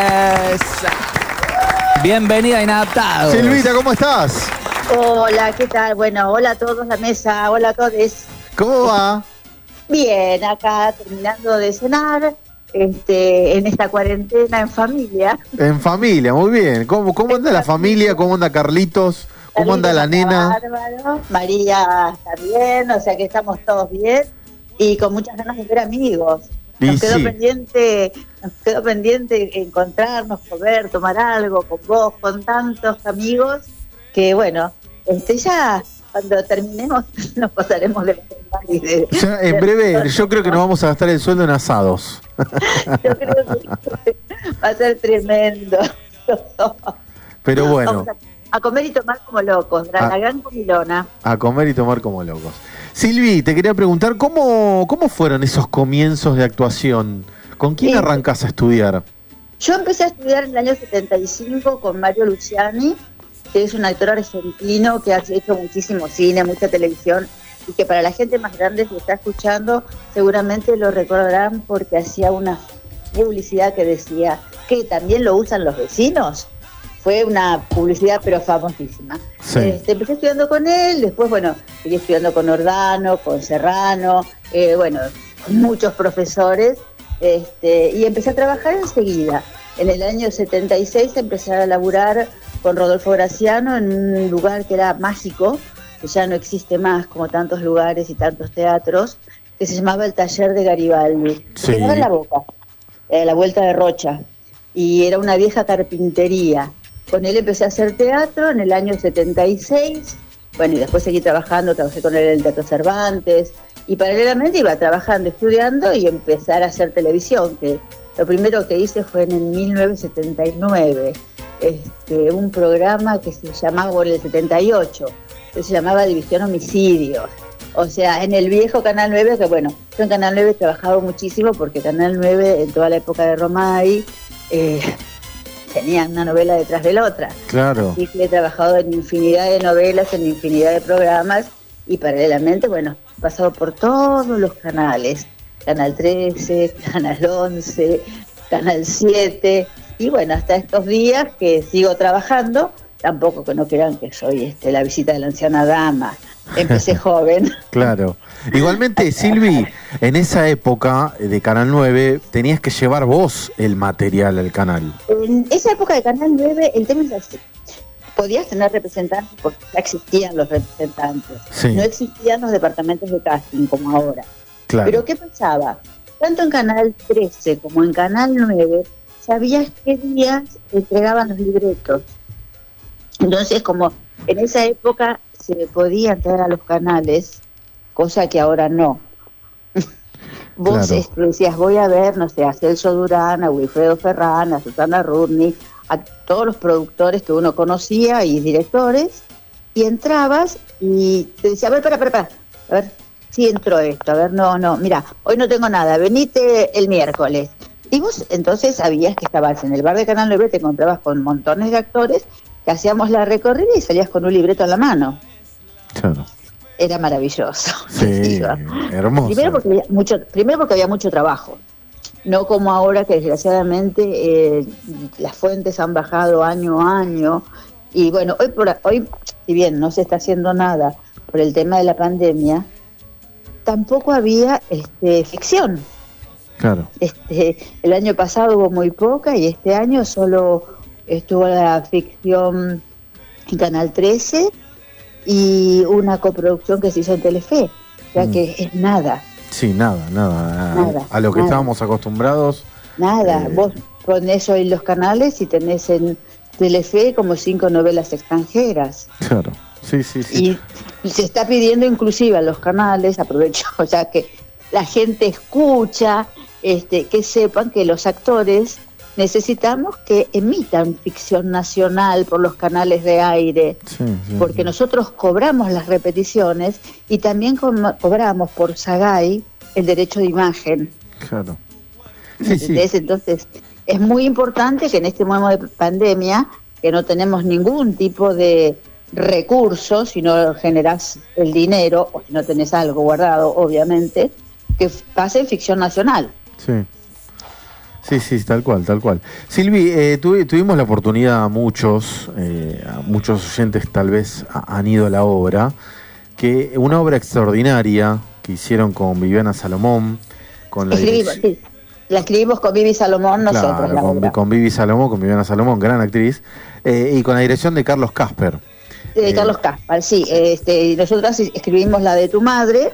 Bienvenida a Inadaptados.
Silvita, ¿cómo estás?
Hola, ¿qué tal? Bueno, hola a todos la mesa, hola a todos.
¿Cómo va?
Bien, acá terminando de cenar, en esta cuarentena en familia.
En familia, muy bien. ¿Cómo anda la familia? ¿Cómo anda Carlitos? ¿Cómo anda la nena?
Bárbaro. María está bien, o sea que estamos todos bien y con muchas ganas de ver amigos. Nos quedó pendiente encontrarnos, comer, tomar algo con vos, con tantos amigos, que bueno, ya cuando terminemos nos pasaremos de
ya en breve, yo creo que nos vamos a gastar el sueldo en asados.
Yo creo que va a ser tremendo.
Pero bueno.
A comer y tomar como locos, la gran comilona.
A comer y tomar como locos. Silvi, te quería preguntar, ¿cómo fueron esos comienzos de actuación? ¿Con quién arrancás a estudiar?
Yo empecé a estudiar en el año 75 con Mario Luciani, que es un actor argentino que ha hecho muchísimo cine, mucha televisión, y que para la gente más grande que está escuchando seguramente lo recordarán porque hacía una publicidad que decía que también lo usan los vecinos. Fue una publicidad pero famosísima. Sí. Empecé estudiando con él, después seguí estudiando con Ordano, con Serrano, con muchos profesores, y empecé a trabajar enseguida. En el año 76 empecé a laburar con Rodolfo Graciano en un lugar que era mágico, que ya no existe más, como tantos lugares y tantos teatros, que se llamaba el Taller de Garibaldi. Sí. Quedaba en La Boca, a la vuelta de Rocha, y era una vieja carpintería. Con él empecé a hacer teatro en el año 76, y después seguí trabajé con él en el Teatro Cervantes, y paralelamente iba trabajando, estudiando y empezar a hacer televisión, que lo primero que hice fue en el 1979, un programa que se llamaba, en el 78, que se llamaba División Homicidios. O sea, en el viejo Canal 9, que yo en Canal 9 he trabajado muchísimo porque Canal 9 en toda la época de Romay tenía una novela detrás de la otra. Claro. Así que he trabajado en infinidad de novelas, en infinidad de programas y paralelamente, he pasado por todos los canales. Canal 13, Canal 11, Canal 7 y hasta estos días que sigo trabajando, tampoco que no crean que soy la visita de la anciana dama. Empecé joven. Claro.
Igualmente, Silvi, en esa época de Canal 9 tenías que llevar vos el material al canal.
En esa época de Canal 9 el tema es así. Podías tener representantes porque ya existían los representantes. Sí. No existían los departamentos de casting como ahora. Claro. Pero ¿qué pasaba? Tanto en Canal 13 como en Canal 9 sabías qué días entregaban los libretos. Entonces, como en esa época se podía entrar a los canales, cosa que ahora no. Vos decías, voy a ver, a Celso Durán, a Wilfredo Ferrán, a Susana Rudney, a todos los productores que uno conocía y directores, y entrabas y te decía, a ver, para, a ver, sí entró esto, a ver, no, mira, hoy no tengo nada, venite el miércoles. Y vos entonces sabías que estabas en el bar de Canal 9, te encontrabas con montones de actores que hacíamos la recorrida y salías con un libreto en la mano. Claro. Era maravilloso. Sí, hermoso. Primero porque había mucho trabajo. No como ahora que desgraciadamente las fuentes han bajado año a año. Y hoy, si bien no se está haciendo nada por el tema de la pandemia, tampoco había ficción. Claro. El año pasado hubo muy poca y este año solo estuvo la ficción en Canal 13 y una coproducción que se hizo en Telefe, o sea que es nada. Sí, nada. A lo que estábamos acostumbrados. Nada, vos ponés hoy los canales y tenés en Telefe como 5 novelas extranjeras. Claro, sí. Y se está pidiendo inclusive a los canales, aprovecho, o sea que la gente escucha, que sepan que los actores necesitamos que emitan ficción nacional por los canales de aire, porque nosotros cobramos las repeticiones y también cobramos por Sagay el derecho de imagen. Claro. Entonces, es muy importante que en este momento de pandemia, que no tenemos ningún tipo de recursos, si no generás el dinero o si no tenés algo guardado, obviamente, que pase en ficción nacional.
Sí, tal cual. Silvi, tuvimos la oportunidad, muchos oyentes tal vez han ido a la obra, que una obra extraordinaria que hicieron con Viviana Salomón,
la escribimos con Vivi Salomón nosotros.
Claro, con Viviana Salomón, gran actriz, y con la dirección de Carlos Casper.
Carlos Casper, sí. Nosotras escribimos la de tu madre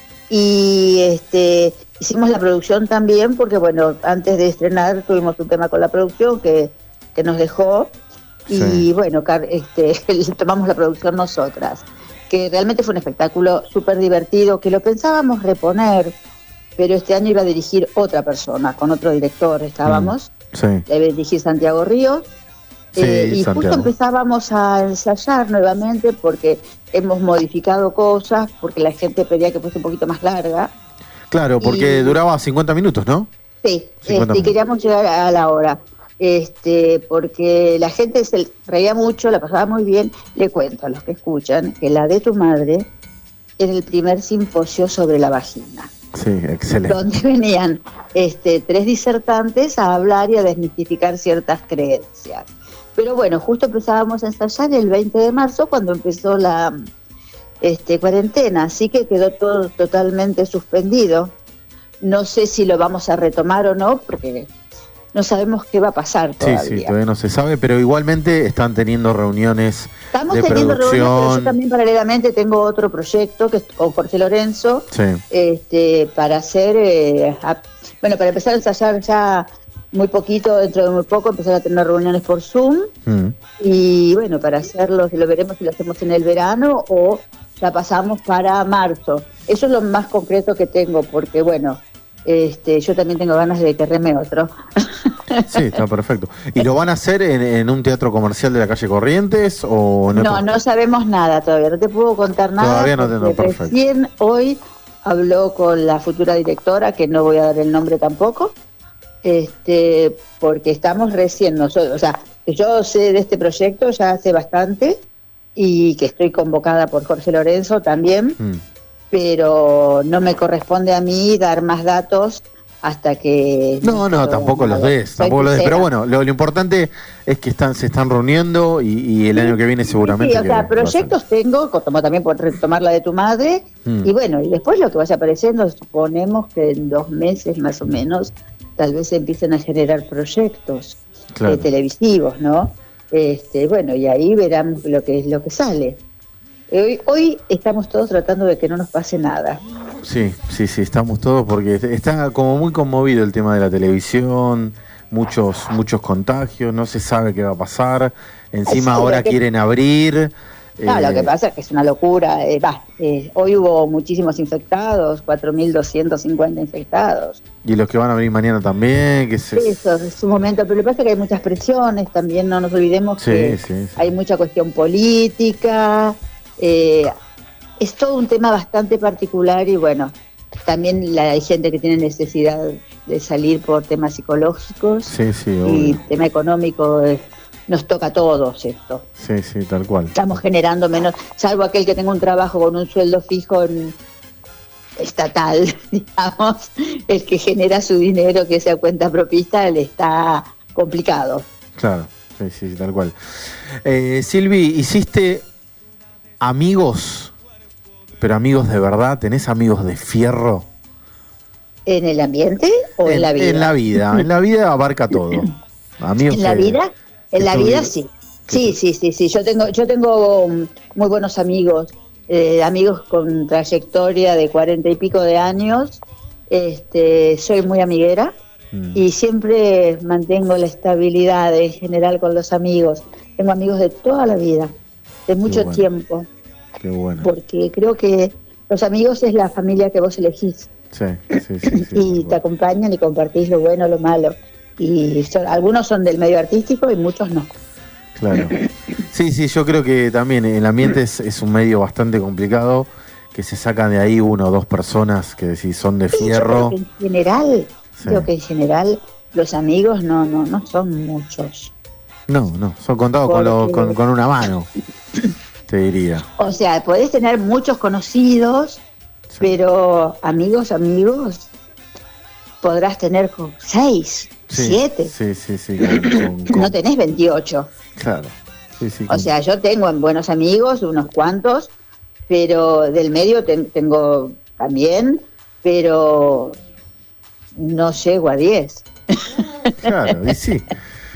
y hicimos la producción también porque, bueno, antes de estrenar tuvimos un tema con la producción que nos dejó y, bueno, tomamos la producción nosotras, que realmente fue un espectáculo súper divertido, que lo pensábamos reponer, pero este año iba a dirigir otra persona, con otro director estábamos, iba a dirigir Santiago Ríos, y Santiago. Justo empezábamos a ensayar nuevamente porque hemos modificado cosas, porque la gente pedía que fuese un poquito más larga.
Claro, porque duraba 50 minutos, ¿no?
Sí, y queríamos llegar a la hora. Porque la gente se reía mucho, la pasaba muy bien. Le cuento a los que escuchan que la de tu madre era el primer simposio sobre la vagina.
Sí, excelente.
Donde venían 3 disertantes a hablar y a desmitificar ciertas creencias. Pero bueno, justo empezábamos a ensayar el 20 de marzo cuando empezó la cuarentena, así que quedó todo totalmente suspendido. No sé si lo vamos a retomar o no, porque no sabemos qué va a pasar todavía.
Sí, todavía no se sabe, pero igualmente están teniendo reuniones.
Estamos teniendo reuniones, pero yo también paralelamente tengo otro proyecto que es con Jorge Lorenzo, para hacer, para empezar a ensayar ya muy poquito, dentro de muy poco, empezar a tener reuniones por Zoom, y bueno, para hacerlo, lo veremos si lo hacemos en el verano o la pasamos para marzo. Eso es lo más concreto que tengo, porque bueno, yo también tengo ganas de que reme otro.
Sí, está perfecto. ¿Y lo van a hacer en un teatro comercial de la calle Corrientes o
no sabemos nada todavía, no te puedo contar nada.
Todavía no tengo, perfecto.
Recién hoy habló con la futura directora, que no voy a dar el nombre tampoco, porque estamos recién nosotros, o sea, que yo sé de este proyecto ya hace bastante y que estoy convocada por Jorge Lorenzo también, pero no me corresponde a mí dar más datos hasta que...
No, tampoco los des, pero bueno, lo importante es que se están reuniendo y el año que viene seguramente...
Sí, o sea, proyectos tengo, como también por retomar la de tu madre, y bueno, y después lo que vaya apareciendo, suponemos que en 2 meses más o menos, tal vez se empiecen a generar proyectos televisivos, ¿no? Bueno, y ahí verán lo que sale. Hoy estamos todos tratando de que no nos pase nada.
Sí, estamos todos porque está como muy conmovido el tema de la televisión, muchos contagios, no se sabe qué va a pasar, encima ahora quieren abrir.
No, lo que pasa es que es una locura. Hoy hubo muchísimos infectados, 4.250 infectados.
Y los que van a venir mañana también.
Eso es un momento, pero lo que pasa es que hay muchas presiones también, no nos olvidemos que hay mucha cuestión política. Es todo un tema bastante particular y bueno, también hay gente que tiene necesidad de salir por temas psicológicos y tema económico. Nos toca a todos esto.
Sí, tal cual.
Estamos generando menos, salvo aquel que tenga un trabajo con un sueldo fijo estatal, digamos, el que genera su dinero, que sea cuenta propista, le está complicado.
Claro, sí, tal cual. Silvi, ¿hiciste amigos, pero amigos de verdad? ¿Tenés amigos de fierro?
¿En el ambiente o en la vida?
En la vida abarca todo. Amigos
¿En la vida? En la vida sí. Sí. Yo tengo muy buenos amigos, amigos con trayectoria de 40 y pico de años. Soy muy amiguera y siempre mantengo la estabilidad en general con los amigos. Tengo amigos de toda la vida, de mucho tiempo.
Qué bueno.
Porque creo que los amigos es la familia que vos elegís.
Sí.
Y te acompañan y compartís lo bueno, lo malo. Y algunos son del medio artístico y muchos no.
Claro. Sí, yo creo que también el ambiente es un medio bastante complicado, que se sacan de ahí 1 o 2 personas que si son de fierro.
Creo que en general los amigos no son muchos.
No, son contados con una mano, te diría.
O sea, podés tener muchos conocidos, Pero amigos, podrás tener 6, 7.
Sí.
No tenés 28.
Claro. Sí,
o sea, yo tengo buenos amigos, unos cuantos, pero del medio tengo también, pero no llego a 10.
Claro, y sí.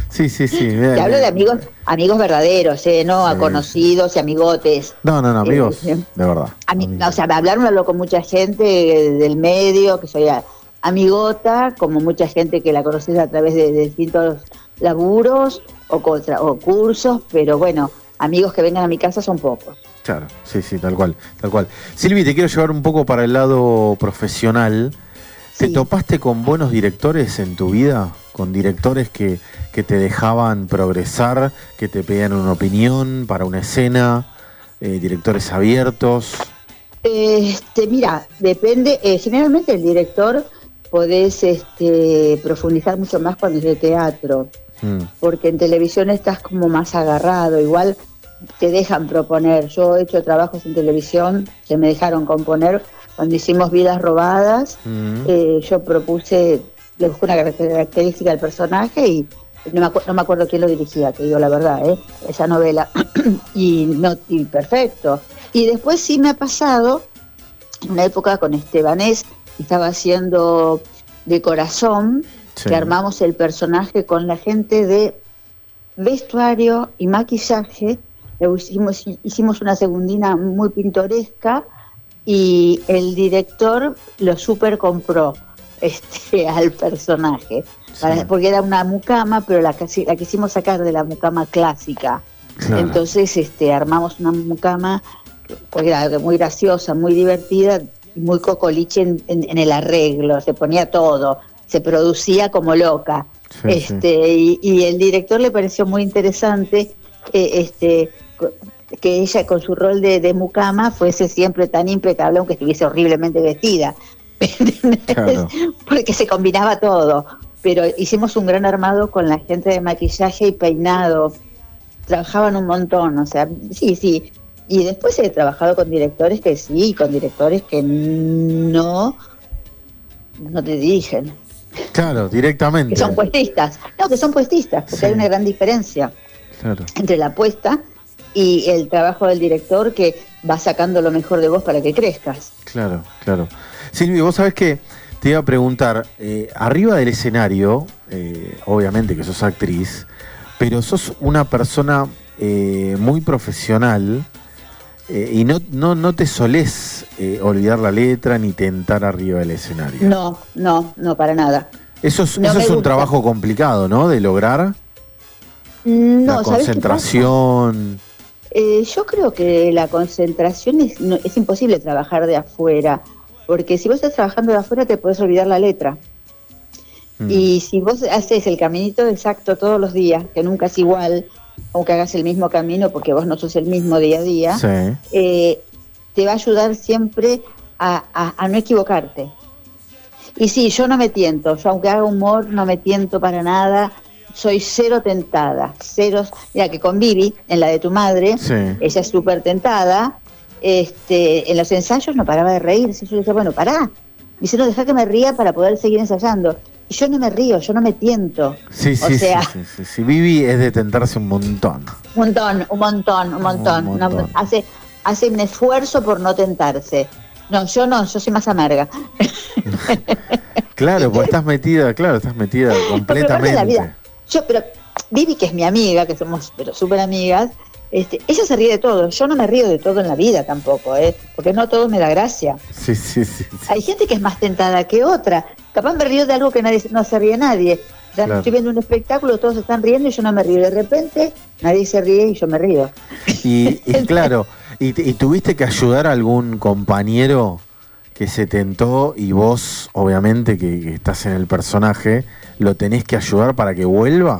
Te hablo de amigos verdaderos, no a conocidos y amigotes.
No, amigos, de verdad.
O sea, hablarlo con mucha gente del medio, que soy amigota, como mucha gente que la conoces a través de distintos laburos o cursos, pero bueno, amigos que vengan a mi casa son pocos.
Claro, sí, tal cual. Silvi, te quiero llevar un poco para el lado profesional. ¿Te topaste con buenos directores en tu vida? ¿Con directores que te dejaban progresar, que te pedían una opinión para una escena? ¿Directores abiertos?
Mira, depende. Generalmente el director podés profundizar mucho más cuando es de teatro, porque en televisión estás como más agarrado. Igual te dejan proponer. Yo he hecho trabajos en televisión que me dejaron componer. Cuando hicimos Vidas Robadas, yo propuse, le busqué una característica del personaje y no me acuerdo quién lo dirigía, te digo la verdad, esa novela. y perfecto. Y después sí me ha pasado, en una época con Estebanés, estaba haciendo De Corazón, que armamos el personaje con la gente de vestuario y maquillaje. Hicimos una segundina muy pintoresca y el director lo super compró al personaje, porque era una mucama, pero la quisimos sacar de la mucama clásica. Claro. Entonces armamos una mucama que era muy graciosa, muy divertida, muy cocoliche en el arreglo, se ponía todo, se producía como loca. Y el director le pareció muy interesante que ella con su rol de mucama fuese siempre tan impecable, aunque estuviese horriblemente vestida. Claro. Porque se combinaba todo. Pero hicimos un gran armado con la gente de maquillaje y peinado. Trabajaban un montón, o sea, sí. Y después he trabajado con directores que sí, con directores que no te dirigen.
Claro, directamente.
Que son puestistas. No, que son puestistas, porque hay una gran diferencia entre la puesta y el trabajo del director, que va sacando lo mejor de vos para que crezcas.
Claro. Silvi, vos sabés que te iba a preguntar, arriba del escenario, obviamente que sos actriz, pero sos una persona muy profesional y no te solés olvidar la letra ni tentar arriba del escenario.
No, para nada.
Eso es un trabajo complicado, ¿no? De lograr la concentración.
Yo creo que la concentración es imposible trabajar de afuera, porque si vos estás trabajando de afuera te podés olvidar la letra. Y si vos haces el caminito exacto todos los días, que nunca es igual, aunque hagas el mismo camino, porque vos no sos el mismo día a día, te va a ayudar siempre a no equivocarte. Y sí, yo no me tiento, yo aunque haga humor no me tiento para nada. Soy cero tentada, mira que con Vivi, en la de tu madre, ella es súper tentada, en los ensayos no paraba de reírse, yo le decía, bueno, pará, dice, no, deja que me ría para poder seguir ensayando, y yo no me río, yo no me tiento. Sí,
Vivi es de tentarse un montón.
Un montón. No, hace un esfuerzo por no tentarse. No, yo soy más amarga.
Claro, pues estás metida completamente.
La vida. Pero Vivi, que es mi amiga, que somos súper amigas, ella se ríe de todo. Yo no me río de todo en la vida tampoco, porque no todo me da gracia.
Sí.
Hay gente que es más tentada que otra. Capaz me río de algo que no se ríe nadie. Claro. Estoy viendo un espectáculo, todos están riendo y yo no me río. De repente nadie se ríe y yo me río.
Y claro, ¿y tuviste que ayudar a algún compañero que se tentó y vos, obviamente, que estás en el personaje, lo tenés que ayudar para que vuelva?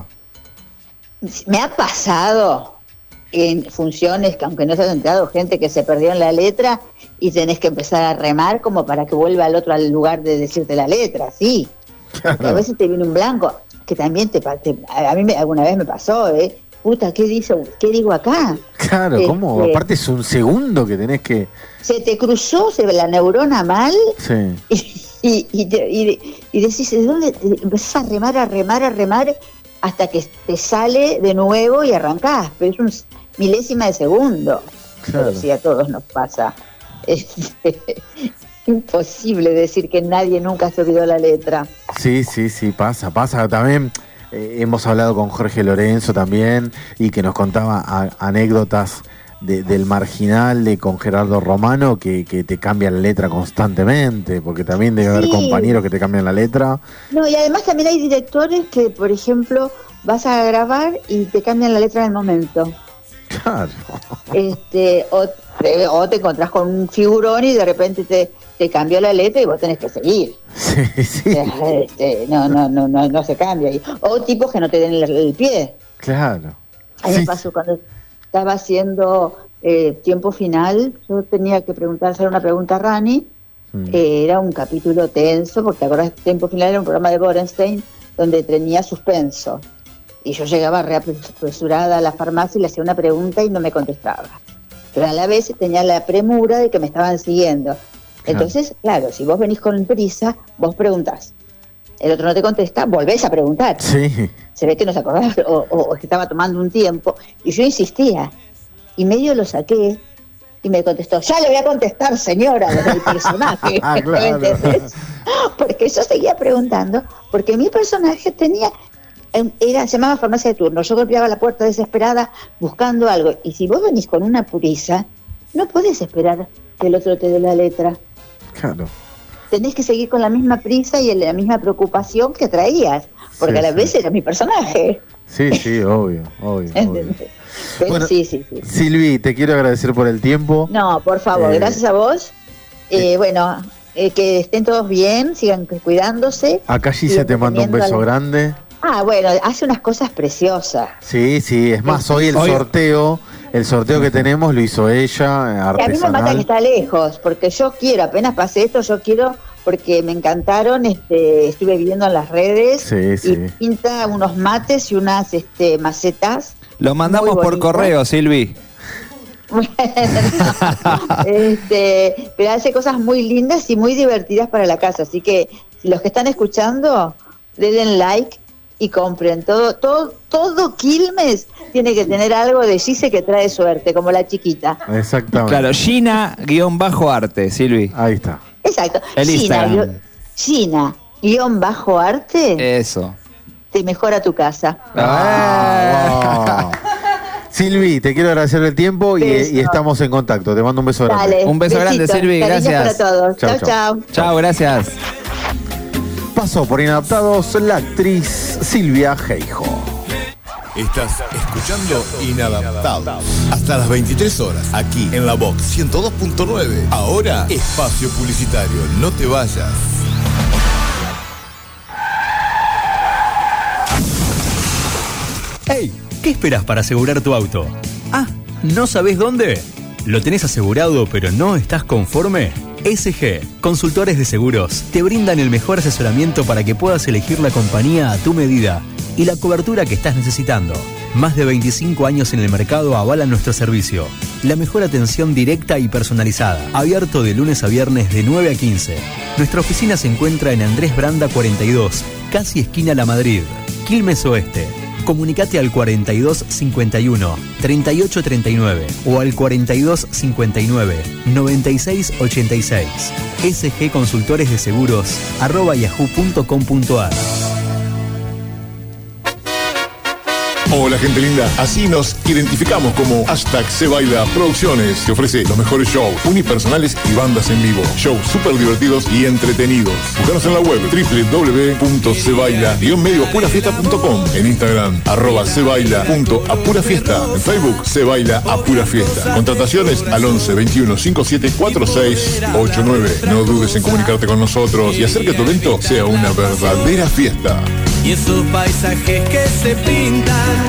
Me ha pasado en funciones que, aunque no se ha entrado, gente que se perdió en la letra y tenés que empezar a remar como para que vuelva al otro al lugar de decirte la letra, sí. Claro. A veces te viene un blanco, que también a mí alguna vez me pasó, puta, ¿qué digo acá?
Claro, ¿cómo? Aparte es un segundo que tenés que...
Se te cruzó la neurona mal.
Sí.
Y decís, ¿de dónde? Empezás a remar hasta que te sale de nuevo y arrancás, pero es un milésima de segundo.
Claro.
Pero sí, a todos nos pasa. Es imposible decir que nadie nunca se olvidó la letra.
Sí, pasa también. Hemos hablado con Jorge Lorenzo también y que nos contaba anécdotas del Marginal, con Gerardo Romano, que te cambian la letra constantemente, porque también debe haber compañeros que te cambian la letra.
No, y además también hay directores que, por ejemplo, vas a grabar y te cambian la letra en el momento.
Claro.
O te encontrás con un figurón y de repente te cambió la letra y vos tenés que seguir.
Sí.
No se cambia. O tipos que no te den el pie.
Claro.
A mí me pasó cuando estaba haciendo Tiempo Final, yo tenía que hacer una pregunta a Rani. Era un capítulo tenso, porque te acordás, Tiempo Final era un programa de Borenstein donde tenía suspenso. Y yo llegaba apresurada a la farmacia y le hacía una pregunta y no me contestaba. Pero a la vez tenía la premura de que me estaban siguiendo. Entonces, claro, si vos venís con prisa, vos preguntás. El otro no te contesta, volvés a preguntar.
Sí.
Se ve que no se acordaba o que estaba tomando un tiempo. Y yo insistía. Y medio lo saqué y me contestó, ya le voy a contestar, señora, desde el personaje.
Claro.
¿Entendés? Porque yo seguía preguntando, porque mi personaje se llamaba farmacia de turno. Yo golpeaba la puerta desesperada buscando algo. Y si vos venís con una prisa, no podés esperar que el otro te dé la letra.
Claro.
Tenés que seguir con la misma prisa y la misma preocupación que traías, porque a la vez era mi personaje.
Sí, obvio.
Pero
bueno,
sí.
Silvi, te quiero agradecer por el tiempo.
No, por favor, gracias a vos. Que estén todos bien, sigan cuidándose.
Acá Gise te manda un beso grande.
Bueno, hace unas cosas preciosas.
Sí, es más, hoy el sorteo que tenemos lo hizo ella, artesanal.
A mí me mata que está lejos, porque yo quiero, apenas pasé esto, porque me encantaron, estuve viendo en las redes, y pinta unos mates y unas macetas.
Lo mandamos por correo, Silvi.
Pero hace cosas muy lindas y muy divertidas para la casa, así que si los que están escuchando, denle like y compren. Todo Quilmes tiene que tener algo de Gise que trae suerte, como la chiquita.
Exactamente.
Claro, Gina-arte, Silvi.
Ahí está.
Exacto.
El Instagram.
Gina-arte.
Eso.
Te mejora tu casa.
Silvi, te quiero agradecer el tiempo y estamos en contacto. Te mando un beso grande.
Dale,
un beso grande, Silvi. Gracias.
Para todos. Chao.
Chao, gracias.
Pasó por Inadaptados la actriz Silvia Geijo.
Estás escuchando Inadaptados hasta las 23 horas aquí en la Vox 102.9. Ahora, espacio publicitario. No te vayas.
¡Hey! ¿Qué esperas para asegurar tu auto? ¿No sabés dónde? ¿Lo tenés asegurado pero no estás conforme? SG, consultores de seguros, te brindan el mejor asesoramiento para que puedas elegir la compañía a tu medida y la cobertura que estás necesitando. Más de 25 años en el mercado avalan nuestro servicio. La mejor atención directa y personalizada. Abierto de lunes a viernes de 9 a 15. Nuestra oficina se encuentra en Andrés Branda 42, casi esquina La Madrid, Quilmes Oeste. Comunicate al 4251-3839 o al 4259-9686. SG Consultores de Seguros @yahoo.com.ar.
Hola gente linda, así nos identificamos como #SeBaila Producciones, que ofrece los mejores shows unipersonales y bandas en vivo. Shows súper divertidos y entretenidos. Búscanos en la web www.sebaila-medioapurafiesta.com, en Instagram @sebaila.apurafiesta, en Facebook Sebaila Apura Fiesta. Contrataciones al 11 21 57 4689. No dudes en comunicarte con nosotros y hacer que tu evento sea una verdadera fiesta.
Y esos paisajes que se pintan.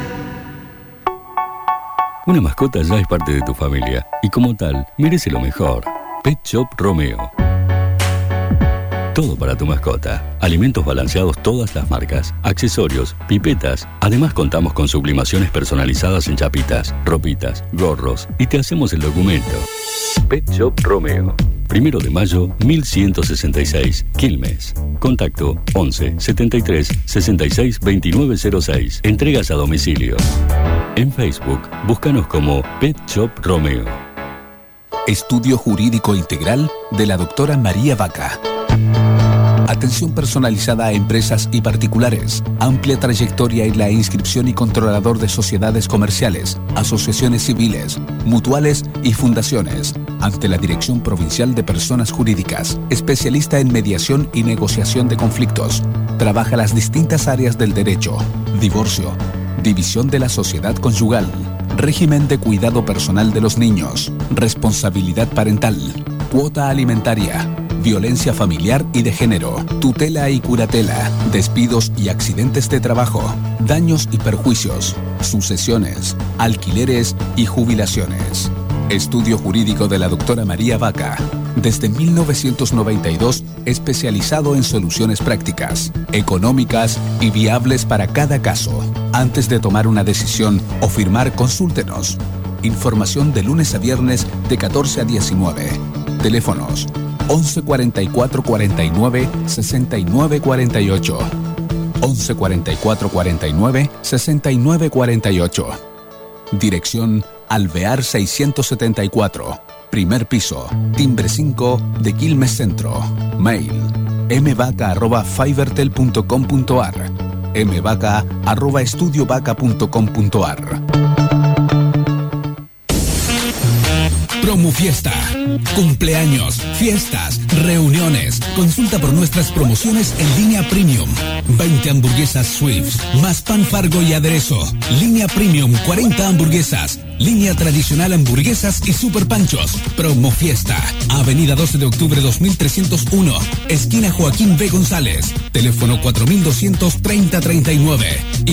Una mascota ya es parte de tu familia y como tal merece lo mejor. Pet Shop Romeo. Todo para tu mascota. alimentos balanceados todas las marcas, accesorios, pipetas. Además contamos con sublimaciones personalizadas en chapitas, ropitas, gorros y te hacemos el documento. Pet Shop Romeo. 1 de mayo, 1166, Quilmes. Contacto 11 73 66 2906. Entregas a domicilio. En Facebook, búscanos como Pet Shop Romeo.
Estudio Jurídico Integral de la doctora María Vaca. Atención personalizada a empresas y particulares. Amplia trayectoria en la inscripción y controlador de sociedades comerciales, asociaciones civiles, mutuales y fundaciones. Ante la Dirección Provincial de Personas Jurídicas. Especialista en mediación y negociación de conflictos. Trabaja las distintas áreas del derecho. Divorcio. División de la sociedad conyugal. Régimen de cuidado personal de los niños. Responsabilidad parental. Cuota alimentaria. Violencia familiar y de género, tutela y curatela, despidos y accidentes de trabajo, daños y perjuicios, sucesiones, alquileres y jubilaciones. Estudio Jurídico de la doctora María Vaca. Desde 1992, especializado en soluciones prácticas, económicas y viables para cada caso. Antes de tomar una decisión o firmar, consúltenos. Información de lunes a viernes de 14 a 19. Teléfonos 11 44 49 69 48. 11 44 49 69 48. Dirección Alvear 674. Primer piso. Timbre 5 de Quilmes Centro. Mail mvaca@fivertel.com.ar. mvaca@estudiovaca.com.ar. Promofiesta. Cumpleaños, fiestas, reuniones. Consulta por nuestras promociones en línea premium. 20 hamburguesas Swifts, más pan Fargo y aderezo. Línea premium, 40 hamburguesas. Línea tradicional, hamburguesas y super panchos. Promofiesta. Avenida 12 de octubre 2301. Esquina Joaquín B. González. Teléfono 4230-39 y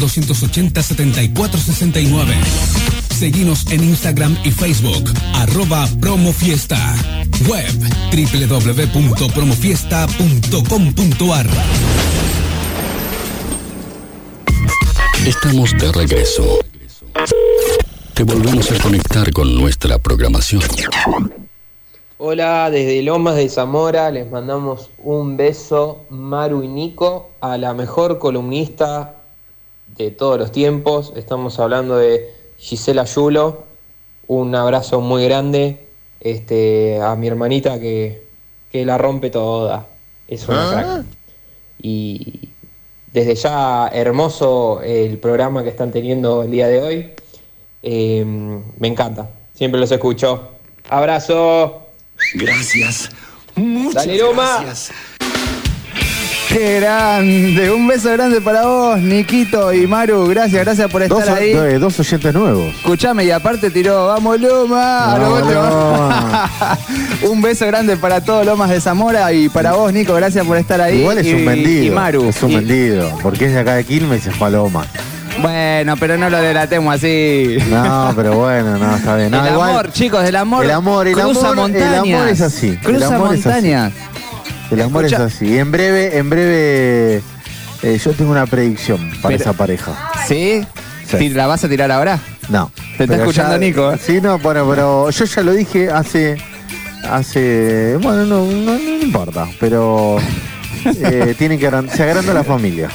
4280-7469. Seguinos en Instagram y Facebook, @promofiesta. Web, www.promofiesta.com.ar.
Estamos de regreso. Te volvemos a conectar con nuestra programación.
Hola, desde Lomas de Zamora les mandamos un beso, Maru y Nico, a la mejor columnista de todos los tiempos. Estamos hablando de Gisela Yulo. Un abrazo muy grande a mi hermanita que la rompe toda. Es una crack. Y desde ya hermoso el programa que están teniendo el día de hoy. Me encanta, siempre los escucho. Abrazo.
Gracias.
Dale, Loma. Gracias.
¡Qué grande! Un beso grande para vos, Niquito y Maru. Gracias por estar ahí.
Dos oyentes nuevos.
Escuchame, y aparte tiró, ¡vamos Loma! Un beso grande para todos Lomas de Zamora y para vos, Nico, gracias por estar ahí.
Igual es un vendido.
Y Maru.
Es un vendido, porque es de acá de Quilmes y se fue a Lomas.
Bueno, pero no lo delatemos así.
No, pero bueno, no, está bien. No,
el
igual,
amor, chicos, el amor
cruza
montañas.
El amor es así.
Cruza montañas.
El amor es así. En breve, yo tengo una predicción para esa pareja.
¿Sí? Sí. ¿La vas a tirar ahora?
No.
Te está escuchando ya, Nico.
Sí, no, bueno, pero yo ya lo dije hace bueno, no importa, pero tienen que se agranda la familia.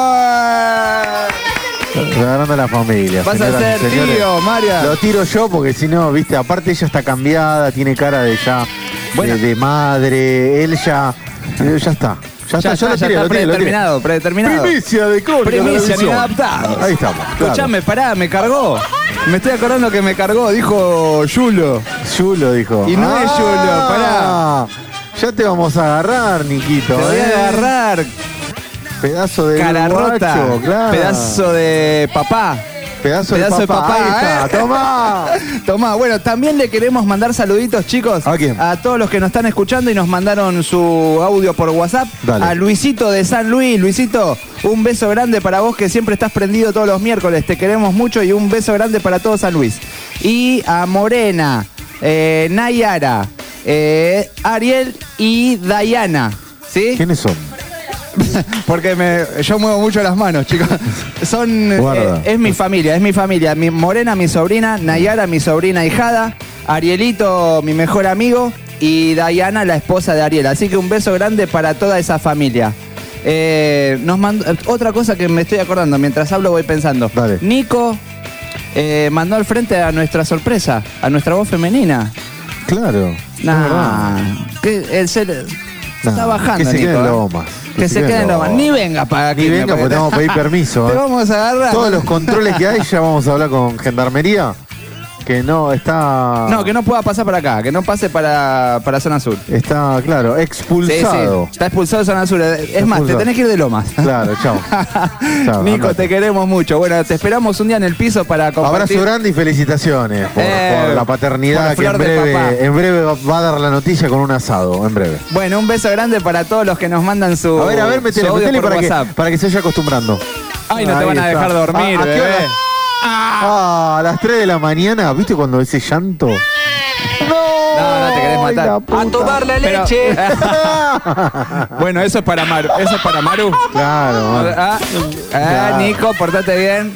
Se agranda la familia.
Vas a ser tío, María.
Lo tiro yo porque si no, viste, aparte ella está cambiada, tiene cara de ya de madre, él ya está. Ya está
predeterminado.
Primicia de Crónica.
Primicia inadaptada.
Ahí estamos.
Escuchame, pará, me cargó. Me estoy acordando que me cargó, dijo Yulo.
Yulo dijo.
Y no es Yulo, pará.
Ya te vamos a agarrar, Niquito.
Te voy a agarrar.
Pedazo de
cara rota,
guacho, claro.
Pedazo de papá.
Pedazo de papá. Ahí está,
Tomá. Bueno, también le queremos mandar saluditos, chicos.
¿A quién?
A todos los que nos están escuchando y nos mandaron su audio por WhatsApp.
Dale.
A Luisito de San Luis. Luisito, un beso grande para vos que siempre estás prendido todos los miércoles. Te queremos mucho y un beso grande para todo San Luis. Y a Morena, Nayara, Ariel y Dayana. ¿Sí?
¿Quiénes son?
Porque yo muevo mucho las manos, chicos. Es mi familia. Mi Morena, mi sobrina, Nayara, mi sobrina ahijada, Arielito, mi mejor amigo, y Dayana, la esposa de Ariel. Así que un beso grande para toda esa familia. Nos mandó otra cosa que me estoy acordando, mientras hablo voy pensando.
Dale.
Nico mandó al frente a nuestra sorpresa, a nuestra voz femenina.
Claro.
Está bajando,
que se
Nico.
Queden lomas.
Que se queden lomas. Ni venga para aquí.
Ni venga porque te vamos a pedir permiso.
Te vamos a agarrar.
Todos los controles que hay, ya vamos a hablar con Gendarmería. Que no está...
No, que no pueda pasar para acá, que no pase para Zona Sur.
Está, claro, expulsado.
Sí. Está expulsado de Zona Sur. Es más, te tenés que ir de Lomas.
Claro, chao.
Nico, andate. Te queremos mucho. Bueno, te esperamos un día en el piso para compartir.
Abrazo grande y felicitaciones por la paternidad, que en breve va a dar la noticia con un asado, en breve.
Bueno, un beso grande para todos los que nos mandan su...
A ver, metele para que se vaya acostumbrando.
Ay, no te van a dejar dormir, bebé.
A las 3 de la mañana, ¿viste cuando ese llanto?
No te querés matar.
A tomar la leche.
Bueno, eso es para Maru.
Claro.
Nico, portate bien.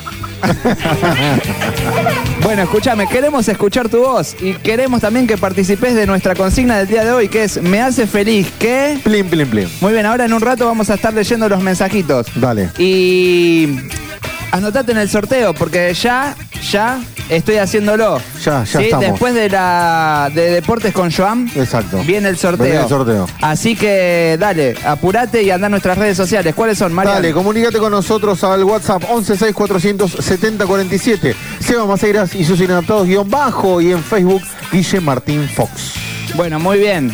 Bueno, escúchame, queremos escuchar tu voz y queremos también que participes de nuestra consigna del día de hoy, que es me hace feliz que...
Plim, plim, plim.
Muy bien, ahora en un rato vamos a estar leyendo los mensajitos.
Dale.
Y... anotate en el sorteo, porque ya estoy haciéndolo.
Ya estamos.
Después de Deportes con Joan.
Exacto.
Viene el sorteo. Así que dale, apurate y anda a nuestras redes sociales. ¿Cuáles son, Mariano?
Dale, comunícate con nosotros al WhatsApp 11647047. Seba Maceiras y sus inadaptados _ y en Facebook Guille Martín Fox.
Bueno, muy bien.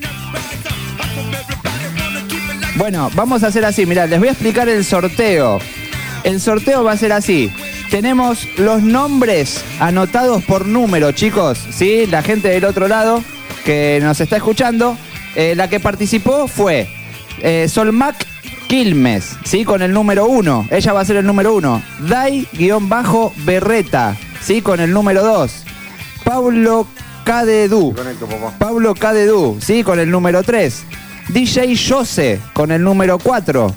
Bueno, vamos a hacer así. Mirá, les voy a explicar el sorteo. El sorteo va a ser así. Tenemos los nombres anotados por número, chicos. ¿Sí? La gente del otro lado que nos está escuchando. La que participó fue Solmac Quilmes, ¿sí? Con el número 1. Ella va a ser el número 1. Dai-Berreta, ¿sí? Con el número 2. Pablo Cadedú. Pablo Cadedú, ¿sí? Con el número 3. DJ Jose con el número 4.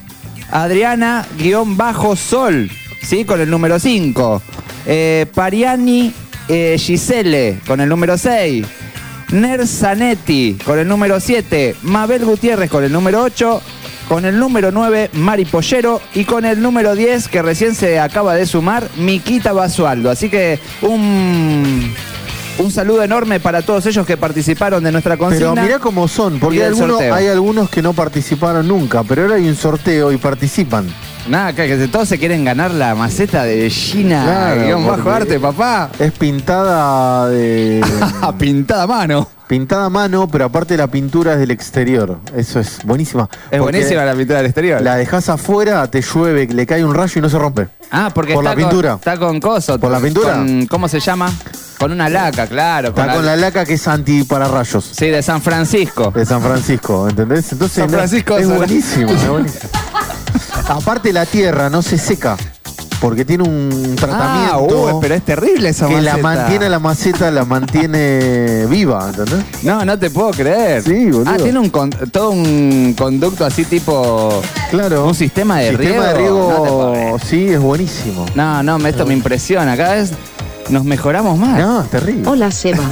Adriana-Sol, ¿sí? Con el número 5. Pariani Gisele con el número 6. Nerzanetti con el número 7. Mabel Gutiérrez con el número 8. Con el número 9, Mari Pollero. Y con el número 10, que recién se acaba de sumar, Miquita Basualdo. Así que un saludo enorme para todos ellos que participaron de nuestra consigna.
Pero mirá cómo son, porque hay algunos que no participaron nunca, pero ahora hay un sorteo y participan.
Nada, que todos se quieren ganar la maceta de Gina, _arte, papá.
Es pintada de...
pintada a mano.
Pintada a mano, pero aparte la pintura es del exterior. Eso es buenísima.
Es buenísima la pintura del exterior.
La dejás afuera, te llueve, le cae un rayo y no se rompe.
Porque
por la pintura.
Está con coso.
¿Por la pintura?
¿Cómo se llama? Con una laca, claro.
Está con la laca que es antipararrayos.
Sí, de San Francisco.
De San Francisco, ¿entendés? Entonces
San Francisco
es buenísimo, es buenísimo. Aparte la tierra no se seca, porque tiene un tratamiento...
pero es terrible esa maceta.
Que la maceta la mantiene viva, ¿entendés?
No te puedo creer.
Sí, boludo.
Tiene todo un conducto así tipo...
Claro.
Un sistema de riego.
Sistema de riego, sí, es buenísimo.
Esto me impresiona. Cada vez nos mejoramos más.
No, es terrible.
Hola, Seba.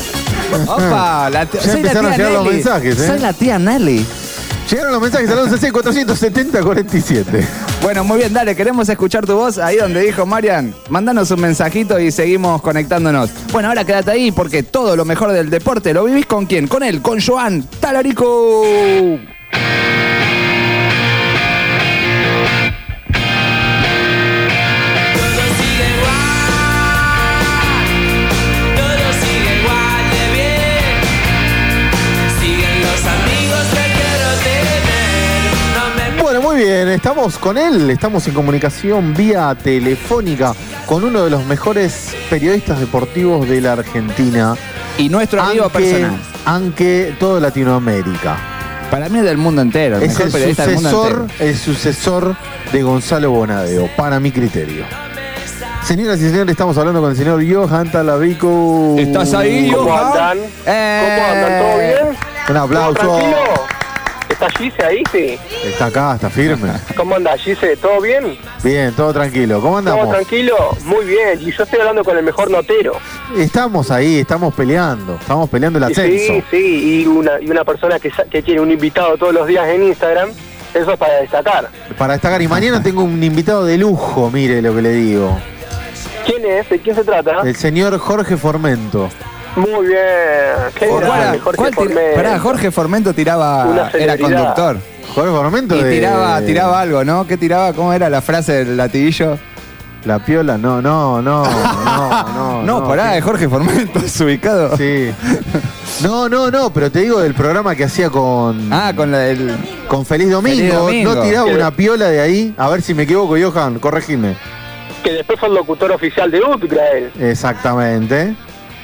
Opa,
ya empezaron a llegar los mensajes,
Soy la tía Nelly.
Llegaron los mensajes al 11647047.
Bueno, muy bien, dale, queremos escuchar tu voz ahí donde dijo Marian. Mándanos un mensajito y seguimos conectándonos. Bueno, ahora quédate ahí porque todo lo mejor del deporte lo vivís ¿con quién? Con él, con Joan Talarico.
Muy bien, estamos con él, estamos en comunicación vía telefónica con uno de los mejores periodistas deportivos de la Argentina.
Y nuestro amigo personal.
Aunque todo Latinoamérica.
Para mí es del mundo entero, el mejor periodista del mundo entero.
El sucesor de Gonzalo Bonadeo, para mi criterio. Señoras y señores, estamos hablando con el señor Johan Talarico.
¿Estás ahí, Johan?
¿Cómo andan? ¿Todo bien?
Un aplauso.
¿Todo tranquilo?
¿Está Gise ahí? Sí.
Está acá, está firme.
¿Cómo anda, Gise? ¿Todo bien?
Bien, todo tranquilo. ¿Cómo andamos?
¿Todo tranquilo? Muy bien. Y yo estoy hablando con el mejor notero.
Estamos ahí, estamos peleando el ascenso.
Sí, y una persona que tiene un invitado todos los días en Instagram, eso es para destacar.
Para destacar, y mañana tengo un invitado de lujo, mire lo que le digo.
¿Quién es? ¿De quién se trata?
El señor Jorge Formento.
Muy bien. Qué grande, Jorge Formento.
Pará, Jorge Formento tiraba, era conductor.
Jorge Formento
y tiraba algo, ¿no? ¿Qué tiraba? ¿Cómo era la frase del latiguillo?
La piola, no.
No, pará, de Jorge Formento, es ubicado.
Sí. No, pero te digo del programa que hacía con... con Feliz Domingo. No tiraba una piola de ahí. A ver si me equivoco, Johan, corregime.
Que después fue el locutor oficial de UTCRA, él.
Exactamente.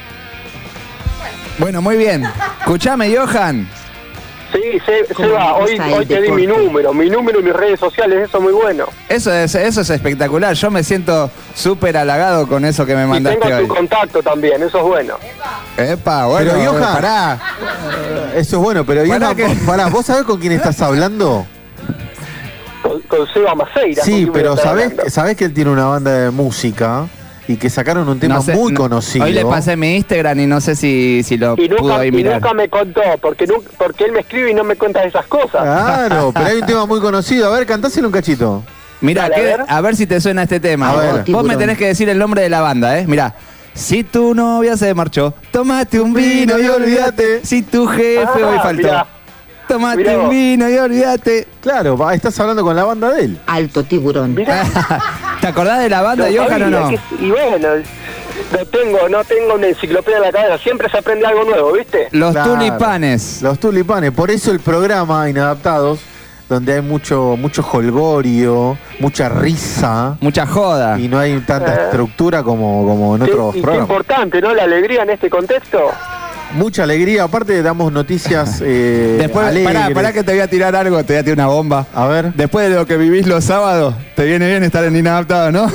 Bueno, muy bien. Escuchame, Johan.
Sí, Seba, hoy te di mi número y mis redes sociales, eso es muy bueno.
Eso es espectacular, yo me siento súper halagado con eso que me mandaste hoy.
Y tengo tu contacto también, eso es bueno.
Epa, bueno,
pero Johan,
pará.
Eso es bueno, pero Johan, pará, ¿vos sabés con quién estás hablando?
Con Seba Maceira.
Sí, pero sabés que él tiene una banda de música y que sacaron un tema muy conocido.
Hoy le pasé mi Instagram y no sé si lo pudo ahí mirar.
Y nunca me contó, porque él me escribe y no me cuenta esas cosas.
Claro, pero hay un tema muy conocido. A ver, cantáselo un cachito.
Mirá, a ver si te suena este tema. Vos me tenés que decir el nombre de la banda, ¿eh? Mirá. Si tu novia se marchó, tómate un vino y olvídate. Si tu jefe hoy faltó. Mirá. Tómate un vino y olvídate.
Claro, estás hablando con la banda de él.
Alto Tiburón.
¿Te acordás de la banda, Johan, o no?
Y bueno, no tengo una enciclopedia en la cabeza. Siempre se aprende algo nuevo, ¿viste?
Los tulipanes.
Los tulipanes. Por eso el programa Inadaptados, donde hay mucho holgorio, mucha risa.
Mucha joda.
Y no hay tanta estructura como en otros programas.
Es importante, ¿no? La alegría en este contexto.
Mucha alegría, aparte damos noticias
después,
alegres.
Pará que te voy a tirar algo, te voy a tirar una bomba.
A ver.
Después de lo que vivís los sábados, te viene bien estar en Inadaptado, ¿no?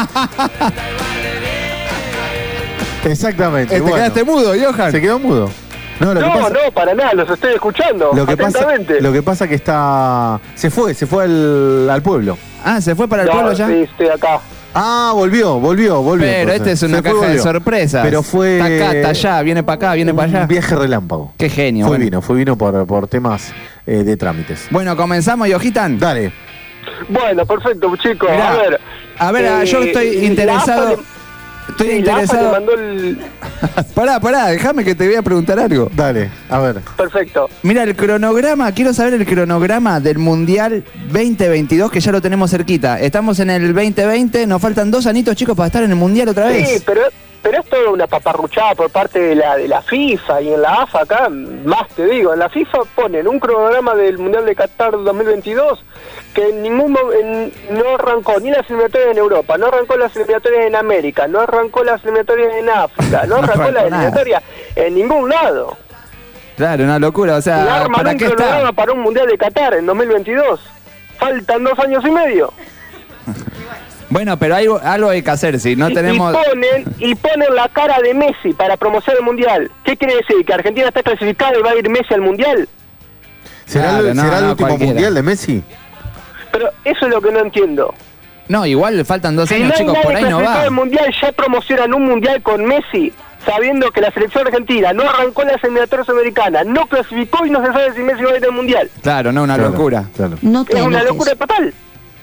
Exactamente.
¿Te quedaste mudo, Johan?
Se quedó mudo.
No, para nada, los estoy escuchando.
Lo que pasa que se fue al pueblo.
Ah, ¿se fue para el pueblo ya?
Sí, estoy acá.
Ah, volvió.
Pero este es una caja de sorpresas.
Pero fue...
Está acá, está allá, viene para acá, viene para allá.
Un viaje relámpago.
Qué genio.
Fue vino por temas de trámites.
Bueno, ¿comenzamos, Yojitan?
Dale.
Bueno, perfecto, chicos.
Mirá, a ver, yo estoy interesado... Estoy interesado. Pará, déjame que te voy a preguntar algo.
Dale, a ver.
Perfecto.
Mira, quiero saber el cronograma del Mundial 2022, que ya lo tenemos cerquita. Estamos en el 2020, nos faltan 2 añitos, chicos, para estar en el Mundial otra vez.
Sí, pero es toda una paparruchada por parte de la FIFA y en la AFA acá, más te digo, en la FIFA ponen un cronograma del Mundial de Qatar 2022 que no arrancó ni las eliminatorias en Europa, no arrancó las eliminatorias en América, no arrancó las eliminatorias en África, no arrancó las eliminatorias en ningún lado.
Claro, una locura, o sea,
¿para qué está? Para un Mundial de Qatar en 2022. Faltan 2 años y medio.
Bueno, pero algo hay que hacer, si no tenemos...
Y ponen la cara de Messi para promocionar el Mundial. ¿Qué quiere decir? ¿Que Argentina está clasificada y va a ir Messi al Mundial?
¿Será el último Mundial de Messi?
Pero eso es lo que no entiendo.
No, igual faltan 2 años, chicos, por ahí no va.
El Mundial ya promocionan un Mundial con Messi, sabiendo que la selección argentina no arrancó las eliminatorias americanas, no clasificó y no se sabe si Messi va a ir al Mundial.
Claro, no, una locura.
Claro.
Es una locura total.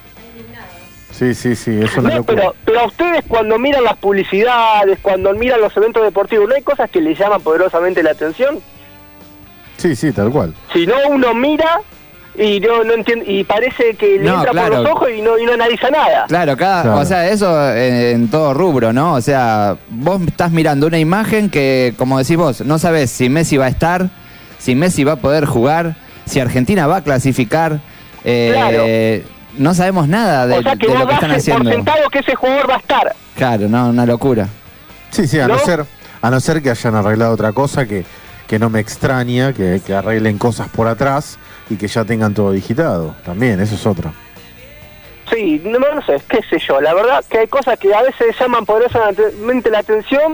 Sí, es una locura.
Pero a ustedes cuando miran las publicidades, cuando miran los eventos deportivos, ¿no hay cosas que les llaman poderosamente la atención?
Sí, tal cual.
Si no, uno mira y no entiende, y parece que le entra por los ojos y no analiza nada.
Claro, o sea, eso en todo rubro, ¿no? O sea, vos estás mirando una imagen que, como decís vos, no sabés si Messi va a estar, si Messi va a poder jugar, si Argentina va a clasificar.
Claro.
No sabemos nada de lo que están haciendo.
Por sentado que ese jugador va a estar.
Claro, no, una locura.
Sí, a no ser que hayan arreglado otra cosa que no me extraña, que arreglen cosas por atrás y que ya tengan todo digitado. También, eso es otra.
Sí, no sé, qué sé yo. La verdad que hay cosas que a veces llaman poderosamente la atención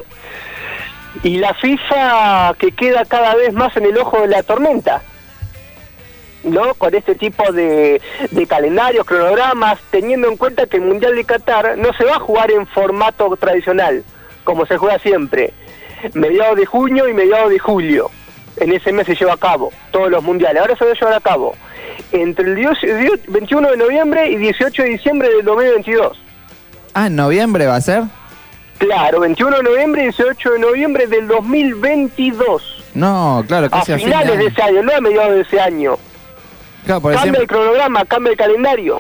y la FIFA que queda cada vez más en el ojo de la tormenta. ¿no? Con este tipo de calendarios, cronogramas, teniendo en cuenta que el Mundial de Qatar no se va a jugar en formato tradicional, como se juega siempre, mediados de junio y mediados de julio. En ese mes se lleva a cabo todos los mundiales. Ahora se va a llevar a cabo entre el 21 de noviembre y 18 de diciembre del 2022.
Ah, ¿en noviembre va a ser?
Claro, 21 de noviembre y 18 de noviembre del 2022.
No, claro, casi
a finales de ese año, no a mediados de ese año.
Claro,
cambia el cronograma, cambia el calendario.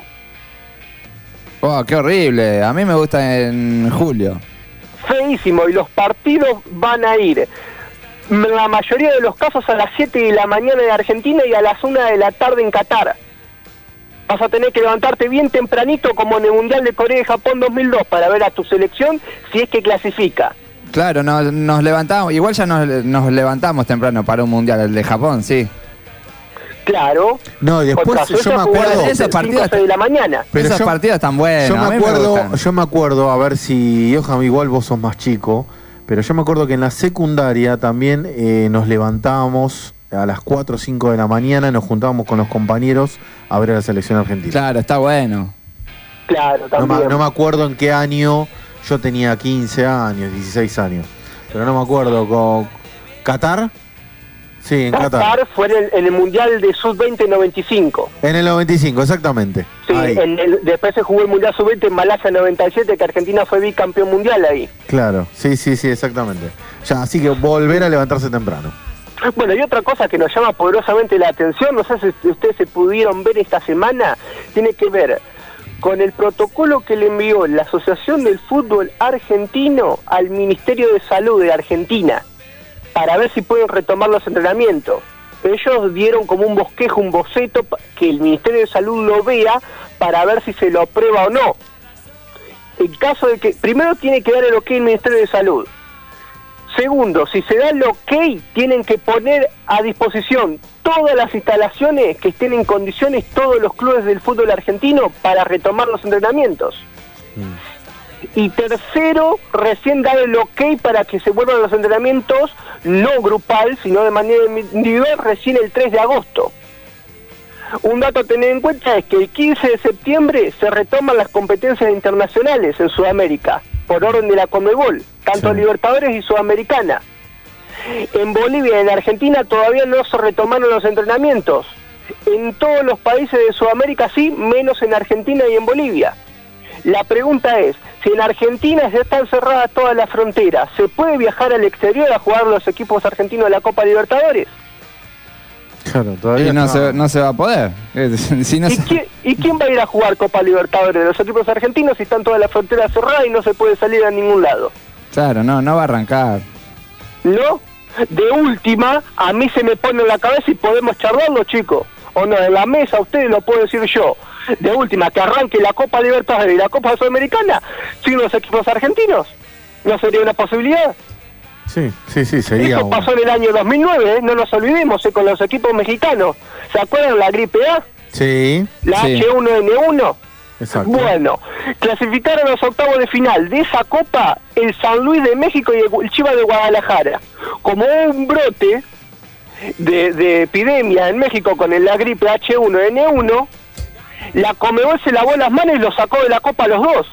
Oh, qué horrible. A mí me gusta en julio.
Feísimo, y los partidos van a ir, la mayoría de los casos, a las 7 de la mañana en Argentina y a las 1 de la tarde en Qatar. Vas a tener que levantarte bien tempranito, como en el Mundial de Corea y Japón 2002, para ver a tu selección si es que clasifica.
Claro, nos levantamos, igual ya nos levantamos temprano para un Mundial, el de Japón, sí.
Claro.
No, y después yo me acuerdo...
Esas partidas de la mañana.
Pero
esas partidas están buenas.
Yo me acuerdo, a ver si, Johan, igual vos sos más chico, pero yo me acuerdo que en la secundaria también nos levantábamos a las 4 o 5 de la mañana, nos juntábamos con los compañeros a ver a la selección argentina.
Claro, está bueno.
Claro, también.
No me acuerdo en qué año, yo tenía 15 años, 16 años, pero no me acuerdo. ¿Con Qatar? Sí, en Qatar.
Fue en el Mundial de Sub-20 95.
En el 95, exactamente.
Sí, después se jugó el Mundial Sub-20 en Malasia 97, que Argentina fue bicampeón mundial ahí.
Claro, sí, exactamente. Ya, así que volver a levantarse temprano.
Bueno, y otra cosa que nos llama poderosamente la atención, no sé si ustedes se pudieron ver esta semana, tiene que ver con el protocolo que le envió la Asociación del Fútbol Argentino al Ministerio de Salud de Argentina, para ver si pueden retomar los entrenamientos. Ellos dieron como un bosquejo, un boceto, que el Ministerio de Salud lo vea para ver si se lo aprueba o no. En caso de que, primero tiene que dar el ok el Ministerio de Salud. Segundo, si se da el ok, tienen que poner a disposición todas las instalaciones que estén en condiciones, todos los clubes del fútbol argentino, para retomar los entrenamientos. Y tercero, recién dar el ok para que se vuelvan los entrenamientos, no grupal, sino de manera individual, recién el 3 de agosto. Un dato a tener en cuenta es que el 15 de septiembre se retoman las competencias internacionales en Sudamérica, por orden de la Conmebol, tanto Libertadores y Sudamericana. En Bolivia y en Argentina todavía no se retomaron los entrenamientos. En todos los países de Sudamérica sí, menos en Argentina y en Bolivia. La pregunta es, si en Argentina ya están cerradas todas las fronteras, ¿se puede viajar al exterior a jugar los equipos argentinos de la Copa Libertadores?
Claro, todavía
no se va a poder. Si no
¿Y quién va a ir a jugar Copa Libertadores? Los equipos argentinos, si están todas las fronteras cerradas y no se puede salir a ningún lado.
Claro, no va a arrancar.
¿No? De última, a mí se me pone en la cabeza y podemos charlarlo, chicos. O no, en la mesa, ustedes lo puedo decir yo. De última, que arranque la Copa Libertadores y la Copa Sudamericana sin los equipos argentinos. ¿No sería una posibilidad?
Sí, sería.
Eso pasó en el año 2009, no nos olvidemos, con los equipos mexicanos. ¿Se acuerdan la gripe A?
Sí.
La H1N1.
Exacto.
Bueno, clasificaron los octavos de final de esa Copa el San Luis de México y el Chivas de Guadalajara. Como un brote de epidemia en México con la gripe H1N1, la Conmebol se lavó las manos y los sacó de la Copa a los dos.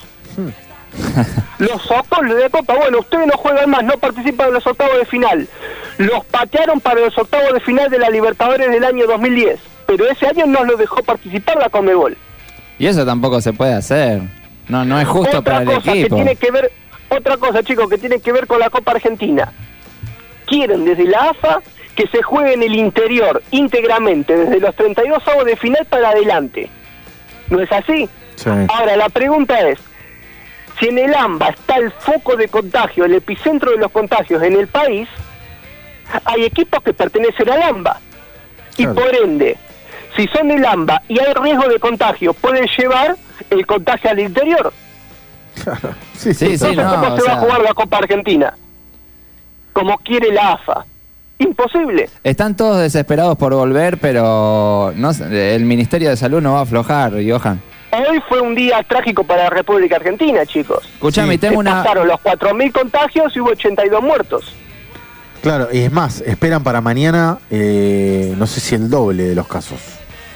Los sacó de la Copa. Bueno, ustedes no juegan más, no participan en los octavos de final. Los patearon para los octavos de final de la Libertadores del año 2010, pero ese año no los dejó participar la Conmebol.
Y eso tampoco se puede hacer. No es justo para el equipo.
Otra cosa, chicos, que tiene que ver con la Copa Argentina. Quieren desde la AFA que se juegue en el interior íntegramente, desde los 32 avos de final para adelante. ¿No es así?
Sí.
Ahora, la pregunta es, si en el AMBA está el foco de contagio, el epicentro de los contagios en el país, hay equipos que pertenecen al AMBA. Y por ende, si son del AMBA y hay riesgo de contagio, pueden llevar el contagio al interior.
Claro.
Entonces, ¿cómo se va a jugar la Copa Argentina? Como quiere la AFA. Imposible.
Están todos desesperados por volver, pero el Ministerio de Salud no va a aflojar, Johan.
Hoy fue un día trágico para la República Argentina, chicos.
Escuchame,
pasaron los 4.000 contagios y hubo 82 muertos.
Claro, y es más, esperan para mañana, no sé si el doble de los casos.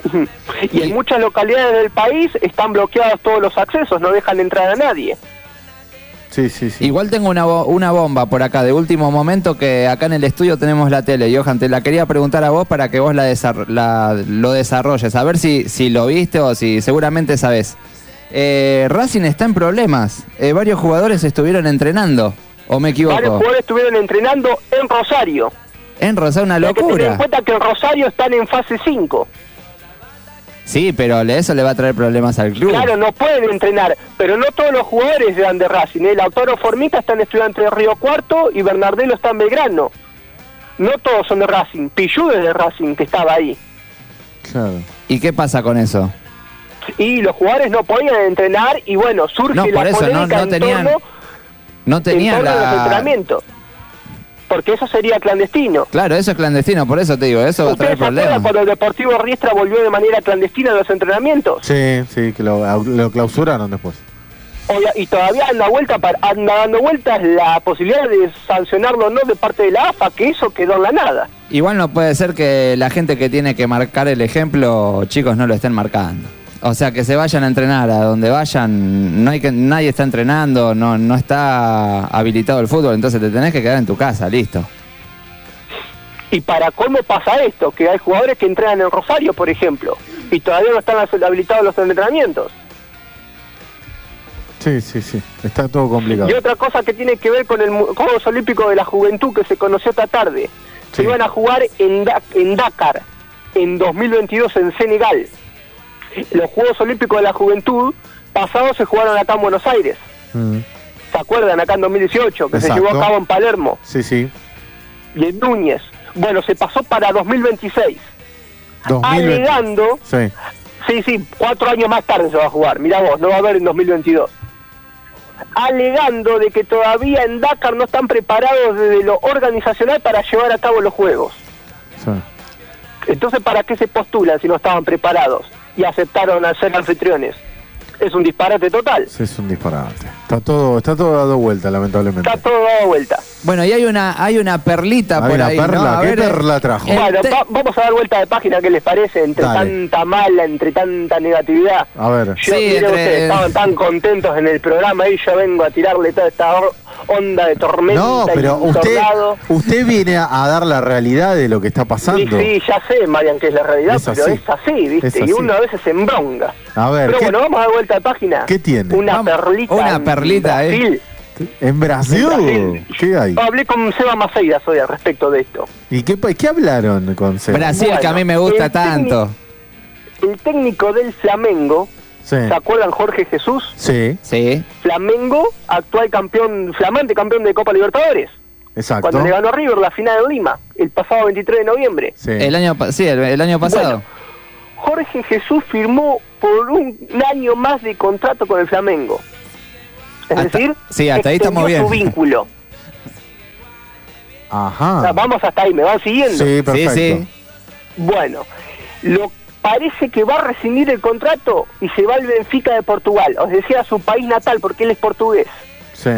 Y en muchas localidades del país están bloqueados todos los accesos, no dejan entrar a nadie.
Sí, sí, sí.
Igual tengo una bomba por acá de último momento, que acá en el estudio tenemos la tele. Johan, te la quería preguntar a vos para que vos lo desarrolles. A ver si lo viste o si seguramente sabés. Racing está en problemas. Varios jugadores estuvieron entrenando, ¿o me equivoco?
Varios jugadores estuvieron entrenando en Rosario.
En Rosario, una
Hay que tener
locura.
en cuenta que en Rosario están en fase 5.
Sí, pero eso le va a traer problemas al club.
Claro, no pueden entrenar, pero no todos los jugadores eran de Racing. Lautaro Formita está en Estudiantes de Río Cuarto y Bernardelo está en Belgrano. No todos son de Racing. Pillú es de Racing, que estaba ahí.
Claro.
¿Y qué pasa con eso?
Y los jugadores no podían entrenar y bueno, surge
No, por
la
eso,
polémica
no tenían
en torno a los entrenamientos. Porque eso sería clandestino.
Claro, eso es clandestino, por eso te digo, eso va a traer
¿Ustedes se acuerdan
problemas.
cuando el Deportivo Riestra volvió de manera clandestina a los entrenamientos?
Sí, sí, que lo clausuraron después.
Y todavía anda dando vueltas la posibilidad de sancionarlo o no de parte de la AFA, que eso quedó en la nada.
Igual no puede ser que la gente que tiene que marcar el ejemplo, chicos, no lo estén marcando. O sea, que se vayan a entrenar a donde vayan, nadie está entrenando, no está habilitado el fútbol, entonces te tenés que quedar en tu casa, listo.
Y para cómo pasa esto, que hay jugadores que entrenan en Rosario, por ejemplo, y todavía no están habilitados los entrenamientos.
Sí, sí, sí, está todo complicado.
Y otra cosa que tiene que ver con el Juegos Olímpicos de la Juventud que se conoció esta tarde. Se iban a jugar en Dakar, en 2022 en Senegal. Los Juegos Olímpicos de la Juventud pasados se jugaron acá en Buenos Aires. ¿Se acuerdan? Acá en 2018, que
Exacto.
se llevó a cabo en Palermo.
Sí, sí.
Y en Núñez. Bueno, se pasó para 2026.
2020.
Alegando...
Sí.
Sí, 4 años más tarde se va a jugar. Mirá vos, no va a haber en 2022. Alegando de que todavía en Dakar no están preparados desde lo organizacional para llevar a cabo los Juegos.
Sí.
Entonces, ¿para qué se postulan si no estaban preparados y aceptaron a ser anfitriones? Es un disparate total.
Sí, es un disparate. Está todo dado vuelta, lamentablemente.
Está todo dado vuelta.
Bueno, y hay una perlita
Hay
por
una
ahí,
perla,
¿no? A
¿qué
ver,
perla trajo?
Bueno, vamos a dar vuelta de página, ¿qué les parece? Entre
Dale.
tanta mala, entre tanta negatividad.
A ver.
Mire ustedes, estaban tan contentos en el programa y yo vengo a tirarle toda esta onda de tormenta.
No, pero
y tornado.
usted viene a dar la realidad de lo que está pasando.
Sí, ya sé, Marian, que es la realidad,
Es
pero
así.
es así, ¿viste?
Es así.
Y uno a veces se embronca.
A ver,
Pero
¿qué,
bueno, vamos a dar vuelta de página.
¿qué tiene?
Una perlita.
una perlita,
en Brasil.
¿En Brasil?
En Brasil.
¿Qué hay?
Hablé con Seba Maceiras hoy al respecto de esto.
¿Y qué hablaron con Seba?
Brasil, que a mí me gusta tanto.
El técnico del Flamengo,
Sí.
¿se acuerdan Jorge Jesús?
Sí,
Sí.
Flamengo, actual campeón, flamante campeón de Copa Libertadores.
exacto.
Cuando le ganó a River la final en Lima, el pasado 23 de noviembre.
Sí.
El año pasado.
Bueno, Jorge Jesús firmó por un año más de contrato con el Flamengo. Es decir,
sí, hasta ahí estamos
extendió
bien.
su vínculo.
Ajá.
O sea, vamos hasta ahí, ¿me van siguiendo?
Sí, perfecto.
Sí.
Bueno, parece que va a rescindir el contrato y se va al Benfica de Portugal, os decía, a su país natal, porque él es portugués.
Sí.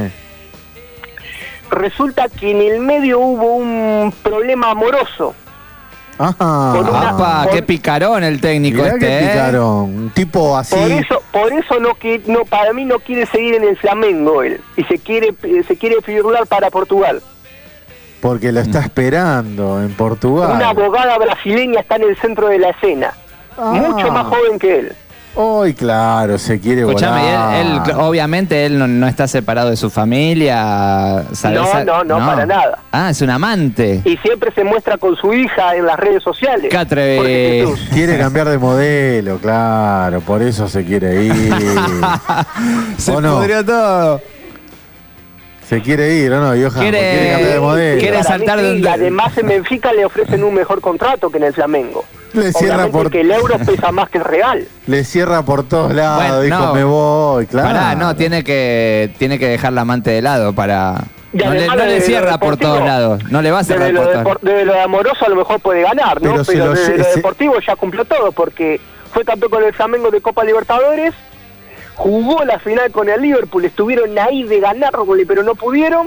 Resulta que en el medio hubo un problema amoroso.
Ajá.
Apa, qué picarón el técnico
Mirá
este,
qué picaron. Un tipo así.
Por eso no, para mí no quiere seguir en el Flamengo él, y se quiere figurar para Portugal.
Porque lo está esperando en Portugal.
Una abogada brasileña está en el centro de la escena, mucho más joven que él.
Hoy, claro, se quiere
Escuchame,
volar.
él obviamente él no está separado de su familia.
No, para nada.
Ah, es un amante.
Y siempre se muestra con su hija en las redes sociales.
Qué atrevido.
Jorge Jesús.
Quiere cambiar de modelo, claro, por eso se quiere ir.
Se
¿O no?
pudrió todo.
Se quiere ir, ¿o no, Johan? Quiere cambiar de modelo.
quiere saltar de un...
Y además en Benfica le ofrecen un mejor contrato que en el Flamengo.
Le cierra
Obviamente que el euro pesa más que el real.
Le cierra por todos lados,
Bueno,
dijo,
no.
me voy, claro.
Pará, no, tiene que dejar la amante de lado para...
Y
No
además
le
de lo
cierra por
deportivo,
todos lados. No le va a cerrar
Desde
por
lo,
todos lados.
desde lo amoroso a lo mejor puede ganar, ¿no?
Pero
Pero,
si lo
desde lo
ese-
deportivo ya cumplió todo, porque fue campeón con el Flamengo de Copa Libertadores, jugó la final con el Liverpool, estuvieron ahí de ganarle, pero no pudieron.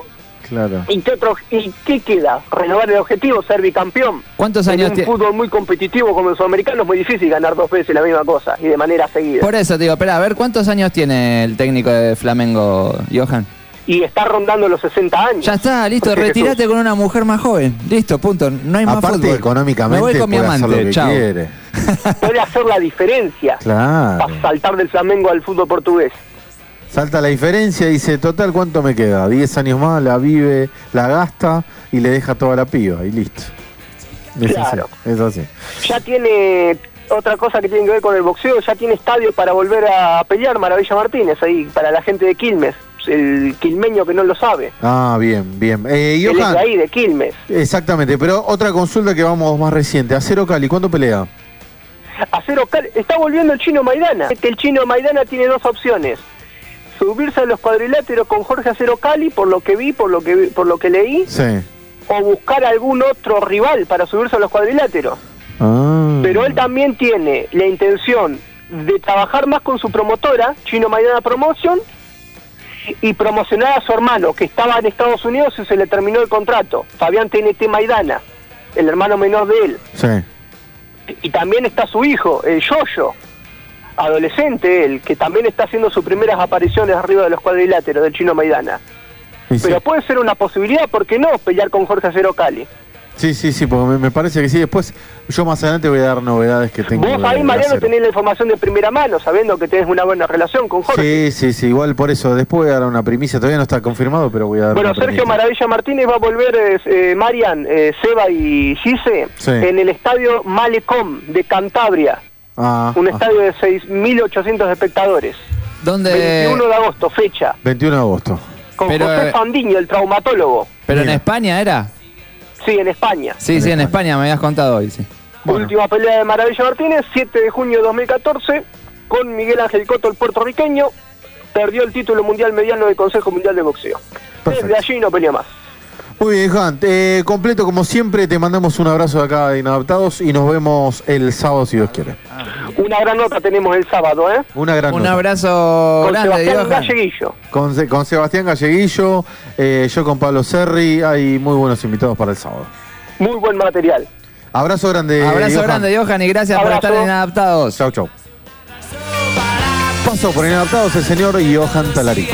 Claro.
¿Y qué queda? Renovar el objetivo, ser bicampeón.
¿Cuántos años
tiene? En un fútbol muy competitivo como el sudamericano es muy difícil ganar 2 veces la misma cosa y de manera seguida.
Por eso te digo, espera, a ver, ¿cuántos años tiene el técnico de Flamengo, Johan?
Y está rondando los 60 años.
Ya está, listo, retirate con una mujer más joven. Listo, punto. No hay más fútbol.
Aparte, económicamente,
me voy con mi amante, chao.
Puede hacer la diferencia.
Claro.
Para saltar del Flamengo al fútbol portugués.
Salta la diferencia y dice, total, ¿cuánto me queda? 10 años más, la vive, la gasta y le deja toda la piba y listo.
Claro.
Es así.
Ya tiene otra cosa que tiene que ver con el boxeo, ya tiene estadio para volver a pelear Maravilla Martínez ahí, para la gente de Quilmes. El quilmeño que no lo sabe.
Ah, bien, bien.
Johan, él es de ahí, de Quilmes.
Exactamente, pero otra consulta que vamos más reciente. Acero Cali, ¿cuándo pelea?
Acero Cali, está volviendo el Chino Maidana. El Chino Maidana tiene 2 opciones. Subirse a los cuadriláteros con Jorge Acero Cali, por lo que vi, por lo que leí.
Sí.
O buscar algún otro rival para subirse a los cuadriláteros. Pero él también tiene la intención de trabajar más con su promotora, Chino Maidana Promotion, y promocionar a su hermano, que estaba en Estados Unidos y se le terminó el contrato, Fabián TNT Maidana, el hermano menor de él.
Sí.
Y también está su hijo, el Yoyo, adolescente él, que también está haciendo sus primeras apariciones arriba de los cuadriláteros del Chino Maidana. Sí, pero sí, puede ser una posibilidad, ¿por qué no pelear con Jorge Acero Cali?
Sí, porque me parece que sí. Después, yo más adelante voy a dar novedades que tengo.
Vos ahí, Mariano, tenés la información de primera mano, sabiendo que tenés una buena relación con Jorge.
Sí, igual por eso. Después voy a dar una primicia. Todavía no está confirmado, pero voy a dar una
Sergio
primicia.
Maravilla Martínez va a volver, Marian, Seba y Gise, en el estadio Malecom de Cantabria. Un estadio de 6.800 espectadores.
¿Dónde?
21 de agosto, fecha.
21 de agosto.
Con José Fandiño, el traumatólogo.
¿Pero en España era?
Sí, en España.
Sí, en España me habías contado hoy, sí.
Bueno. Última pelea de Maravilla Martínez, 7 de junio de 2014, con Miguel Ángel Cotto, el puertorriqueño. Perdió el título mundial mediano del Consejo Mundial de Boxeo.
Perfecto.
Desde allí no pelea más.
Muy bien, Juan. Completo como siempre, te mandamos un abrazo de acá de Inadaptados y nos vemos el sábado si Dios quiere.
Una gran nota tenemos el sábado, ¿eh?
Una gran nota.
Un abrazo
con
grande,
Sebastián Galleguillo.
Con Sebastián Galleguillo, yo con Pablo Serri, hay muy buenos invitados para el sábado.
Muy buen material.
Abrazo grande,
Abrazo grande, Johan, y gracias por estar en Inadaptados.
Chau. Pasó por Inadaptados el señor Johan Talarico.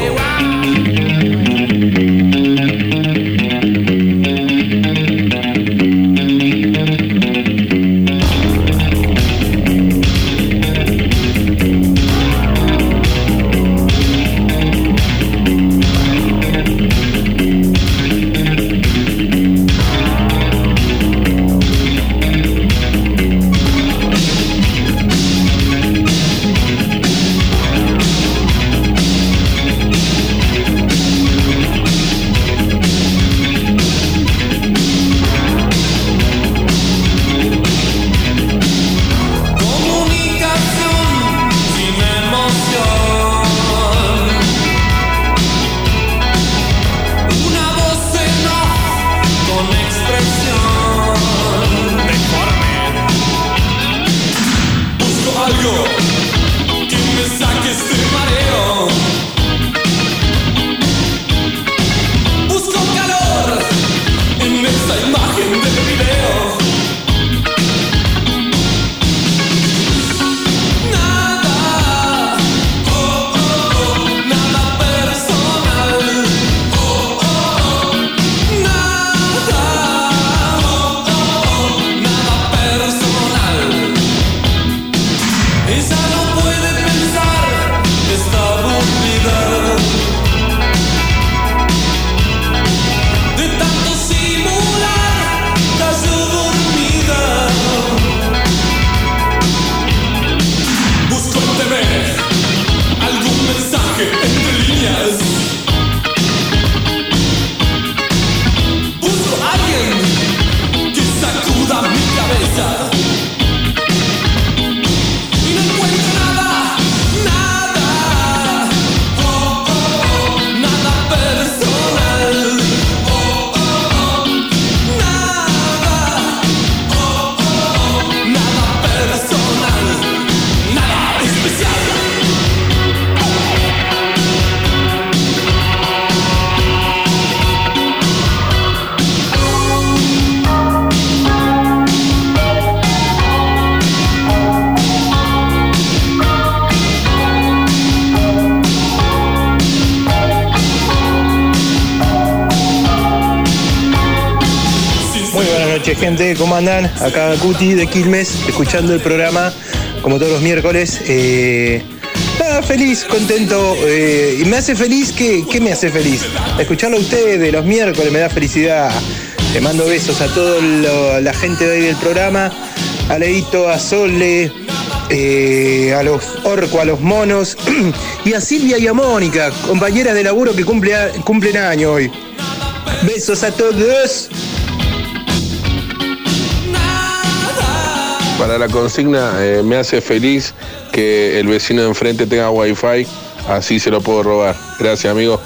noches, gente. ¿Cómo andan? Acá Cuti de Quilmes, escuchando el programa como todos los miércoles. Nada, feliz, contento. Y me hace feliz, ¿qué me hace feliz? Escucharlo a ustedes de los miércoles me da felicidad. Le mando besos a toda la gente de ahí del programa. A Leito, a Sole, a los Orco, a los Monos. Y a Silvia y a Mónica, compañeras de laburo que cumplen año hoy. Besos a todos.
Para la consigna, me hace feliz que el vecino de enfrente tenga wifi, así se lo puedo robar. Gracias, amigo.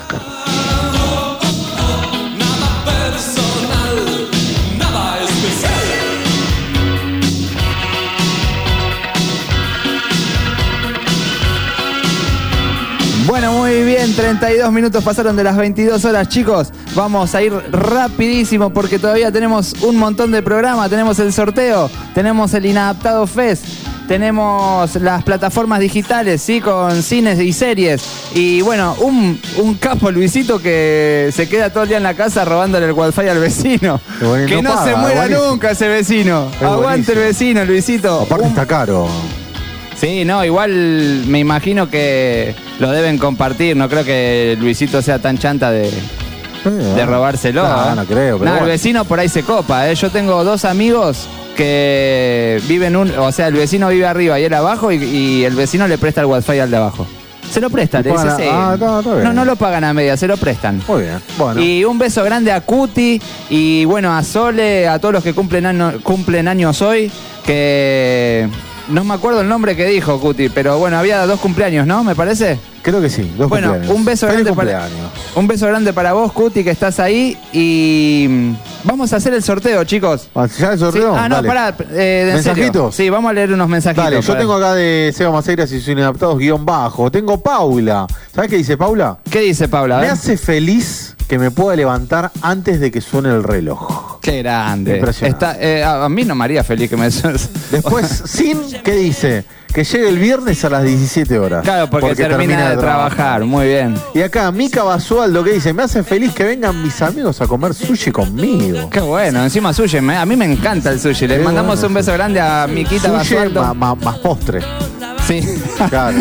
Bueno, muy bien, 32 minutos pasaron de las 22 horas, chicos. Vamos a ir rapidísimo porque todavía tenemos un montón de programas. Tenemos el sorteo, tenemos el Inadaptado Fest, tenemos las plataformas digitales, sí, con cines y series. Y bueno, un capo Luisito que se queda todo el día en la casa robándole el wifi al vecino.
Bueno,
que no se muera nunca ese vecino. Aguante el vecino, Luisito.
Aparte está caro.
Sí, no, igual me imagino que lo deben compartir. No creo que Luisito sea tan chanta de robárselo.
No creo, pero
el vecino por ahí se copa. Yo tengo dos amigos que viven o sea, el vecino vive arriba y él abajo y el vecino le presta el wifi al de abajo. Se lo prestan, le dice sí. No lo pagan a media, se lo prestan.
Muy bien, bueno.
Y un beso grande a Cuti y bueno, a Sole, a todos los que cumplen años hoy, que... No me acuerdo el nombre que dijo Cuti, pero bueno, había 2 cumpleaños, ¿no? ¿Me parece?
Creo que sí, 2 cumpleaños.
Bueno, un beso grande para vos, Cuti, que estás ahí. Y vamos a hacer el sorteo, chicos.
¿Ya el sorteo?
Sí. Ah, no,
dale.
pará.
¿Mensajitos?
Sí, vamos a leer unos mensajitos.
Dale, yo tengo acá de Seba Maceiras y sus inadaptados _. Tengo Paula. ¿Sabés qué dice Paula?
¿Qué dice Paula?
Me hace feliz que me pueda levantar antes de que suene el reloj.
Qué grande.
Impresionante.
A mí no me haría feliz que me...
Después, ¿qué dice? Que llegue el viernes a las 17 horas.
Claro, porque termina de trabajar. Muy bien.
Y acá, Mica Basualdo, que dice, me hace feliz que vengan mis amigos a comer sushi conmigo.
Qué bueno, encima sushi. A mí me encanta el sushi. Le mandamos un beso grande a Miquita Basualdo.
Más postre.
Sí.
Claro.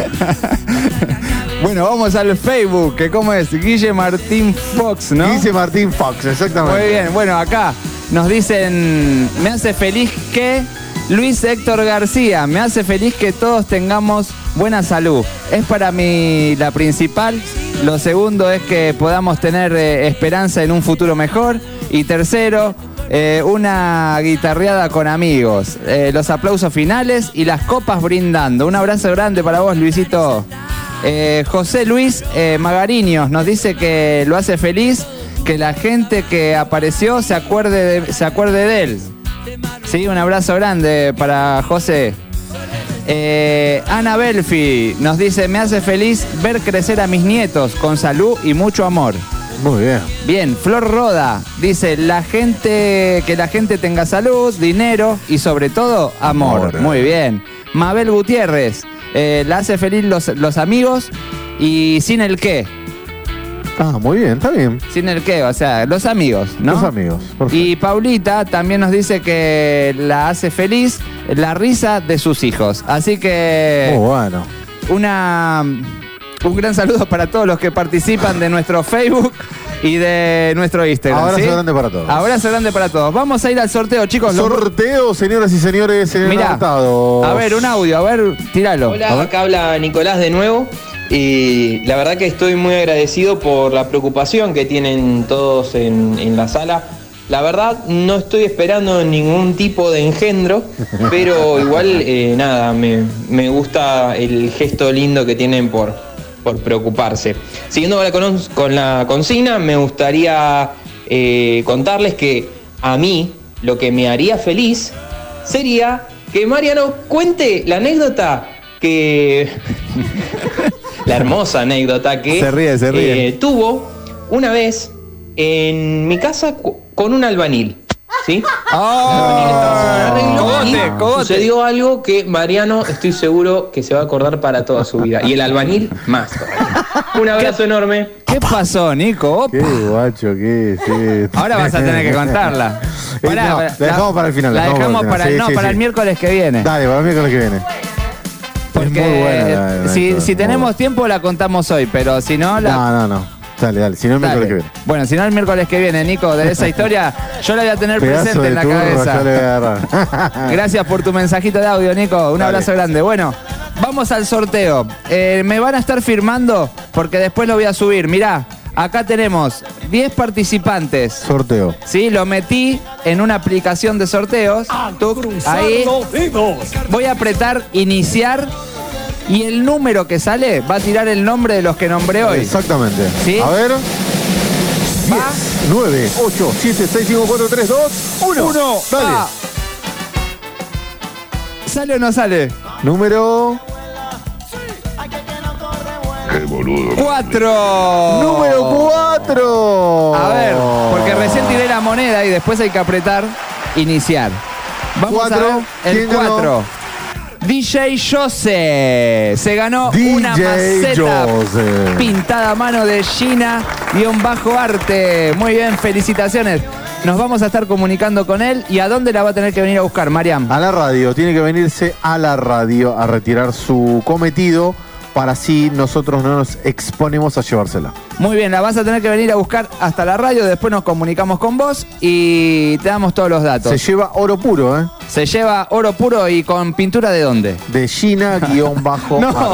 Bueno, vamos al Facebook, que ¿cómo es? Guille Martín Fox, ¿no?
Guille Martín Fox, exactamente.
Muy bien, bueno, acá nos dicen, me hace feliz que Luis Héctor García, me hace feliz que todos tengamos buena salud. Es para mí la principal. Lo segundo es que podamos tener esperanza en un futuro mejor. Y tercero, una guitarreada con amigos. Los aplausos finales y las copas brindando. Un abrazo grande para vos, Luisito. José Luis Magariños nos dice que lo hace feliz que la gente que apareció se acuerde de él. Sí, un abrazo grande para José. Ana Belfi nos dice, me hace feliz ver crecer a mis nietos con salud y mucho amor.
Muy bien.
Bien, Flor Roda dice, que la gente tenga salud, dinero y sobre todo amor. Muy bien. Mabel Gutiérrez, la hace feliz los amigos y sin el qué.
Ah, muy bien, está bien.
Sin el qué, o sea, los amigos, ¿no?
Los amigos, perfecto.
Y Paulita también nos dice que la hace feliz la risa de sus hijos. Así que...
Muy bueno.
Un gran saludo para todos los que participan de nuestro Facebook y de nuestro Instagram.
Abrazo grande para todos.
Abrazo grande para todos. Vamos a ir al sorteo, chicos.
Sorteo, señoras y señores,
Mirá, a ver, un audio, a ver, tíralo.
Hola, acá habla Nicolás de nuevo. Y la verdad que estoy muy agradecido por la preocupación que tienen todos en la sala. La verdad no estoy esperando ningún tipo de engendro, pero igual nada, me gusta el gesto lindo que tienen por preocuparse. Siguiendo con la consigna, me gustaría contarles que a mí lo que me haría feliz sería que Mariano cuente la anécdota que... la hermosa anécdota que
se ríe.
Tuvo una vez en mi casa con un albañil. ¿Sí? Sucedió algo que Mariano estoy seguro que se va a acordar para toda su vida. Y el albañil más todavía. Un abrazo enorme.
¿Qué pasó, Nico? Opa.
Qué guacho que es.
Ahora vas a tener que contarla.
La dejamos para el final.
La dejamos para el miércoles que viene.
Dale, para el miércoles que viene.
Porque
es muy buena
si tenemos tiempo la contamos hoy, pero si no...
No. Dale. Si no, el miércoles que viene.
Bueno, si no, el miércoles que viene, Nico, de esa historia, yo la voy a tener presente en la cabeza.
Yo le voy a agarrar.
Gracias por tu mensajito de audio, Nico. Un abrazo grande. Bueno, vamos al sorteo. Me van a estar firmando porque después lo voy a subir. Mirá, acá tenemos 10 participantes.
Sorteo.
Sí, lo metí en una aplicación de sorteos. Ahí voy a apretar iniciar. Y el número que sale va a tirar el nombre de los que nombré hoy.
Exactamente.
¿Sí?
A ver. 10, 9, 8, 7, 6, 5, 4, 3, 2, 1. Dale.
Va. ¿Sale o no sale?
Número...
Qué boludo.
4.
Número 4.
A ver, porque recién tiré la moneda y después hay que apretar iniciar. Vamos a ver el 4. DJ Jose se ganó una maceta pintada a mano de Gina-Arte. Muy bien, felicitaciones. Nos vamos a estar comunicando con él. ¿Y a dónde la va a tener que venir a buscar, Mariam?
A la radio, tiene que venirse a la radio a retirar su cometido para así nosotros no nos exponemos a llevársela.
Muy bien, la vas a tener que venir a buscar hasta la radio, después nos comunicamos con vos y te damos todos los datos.
Se lleva oro puro, ¿eh?
Se lleva oro puro y con pintura ¿de dónde?
De Gina-Arte.
No,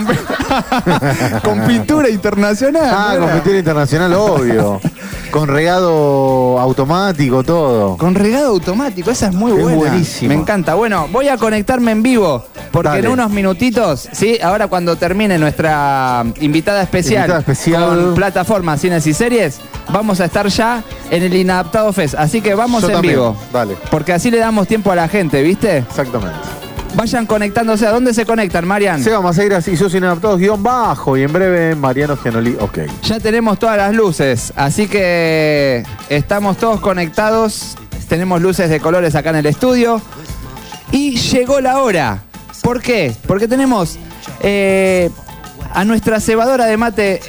con pintura internacional.
Con pintura internacional, obvio. Con regado automático, todo.
Con regado automático, esa es muy buena.
Es buenísimo.
Me encanta. Bueno, voy a conectarme en vivo, porque
Dale.
en unos minutitos, ¿sí? Ahora cuando termine nuestra invitada especial con plataformas, cines y series, vamos a estar ya en el Inadaptado Fest. Así que vamos en vivo.
Dale.
Porque así le damos tiempo a la gente, ¿viste?
Exactamente.
Vayan conectándose. ¿A dónde se conectan, Marian?
Seba Maceiras y sus Inadaptados _, y en breve Mariano Gianoli, ok.
Ya tenemos todas las luces, así que estamos todos conectados. Tenemos luces de colores acá en el estudio. Y llegó la hora. ¿Por qué? Porque tenemos a nuestra cebadora de mate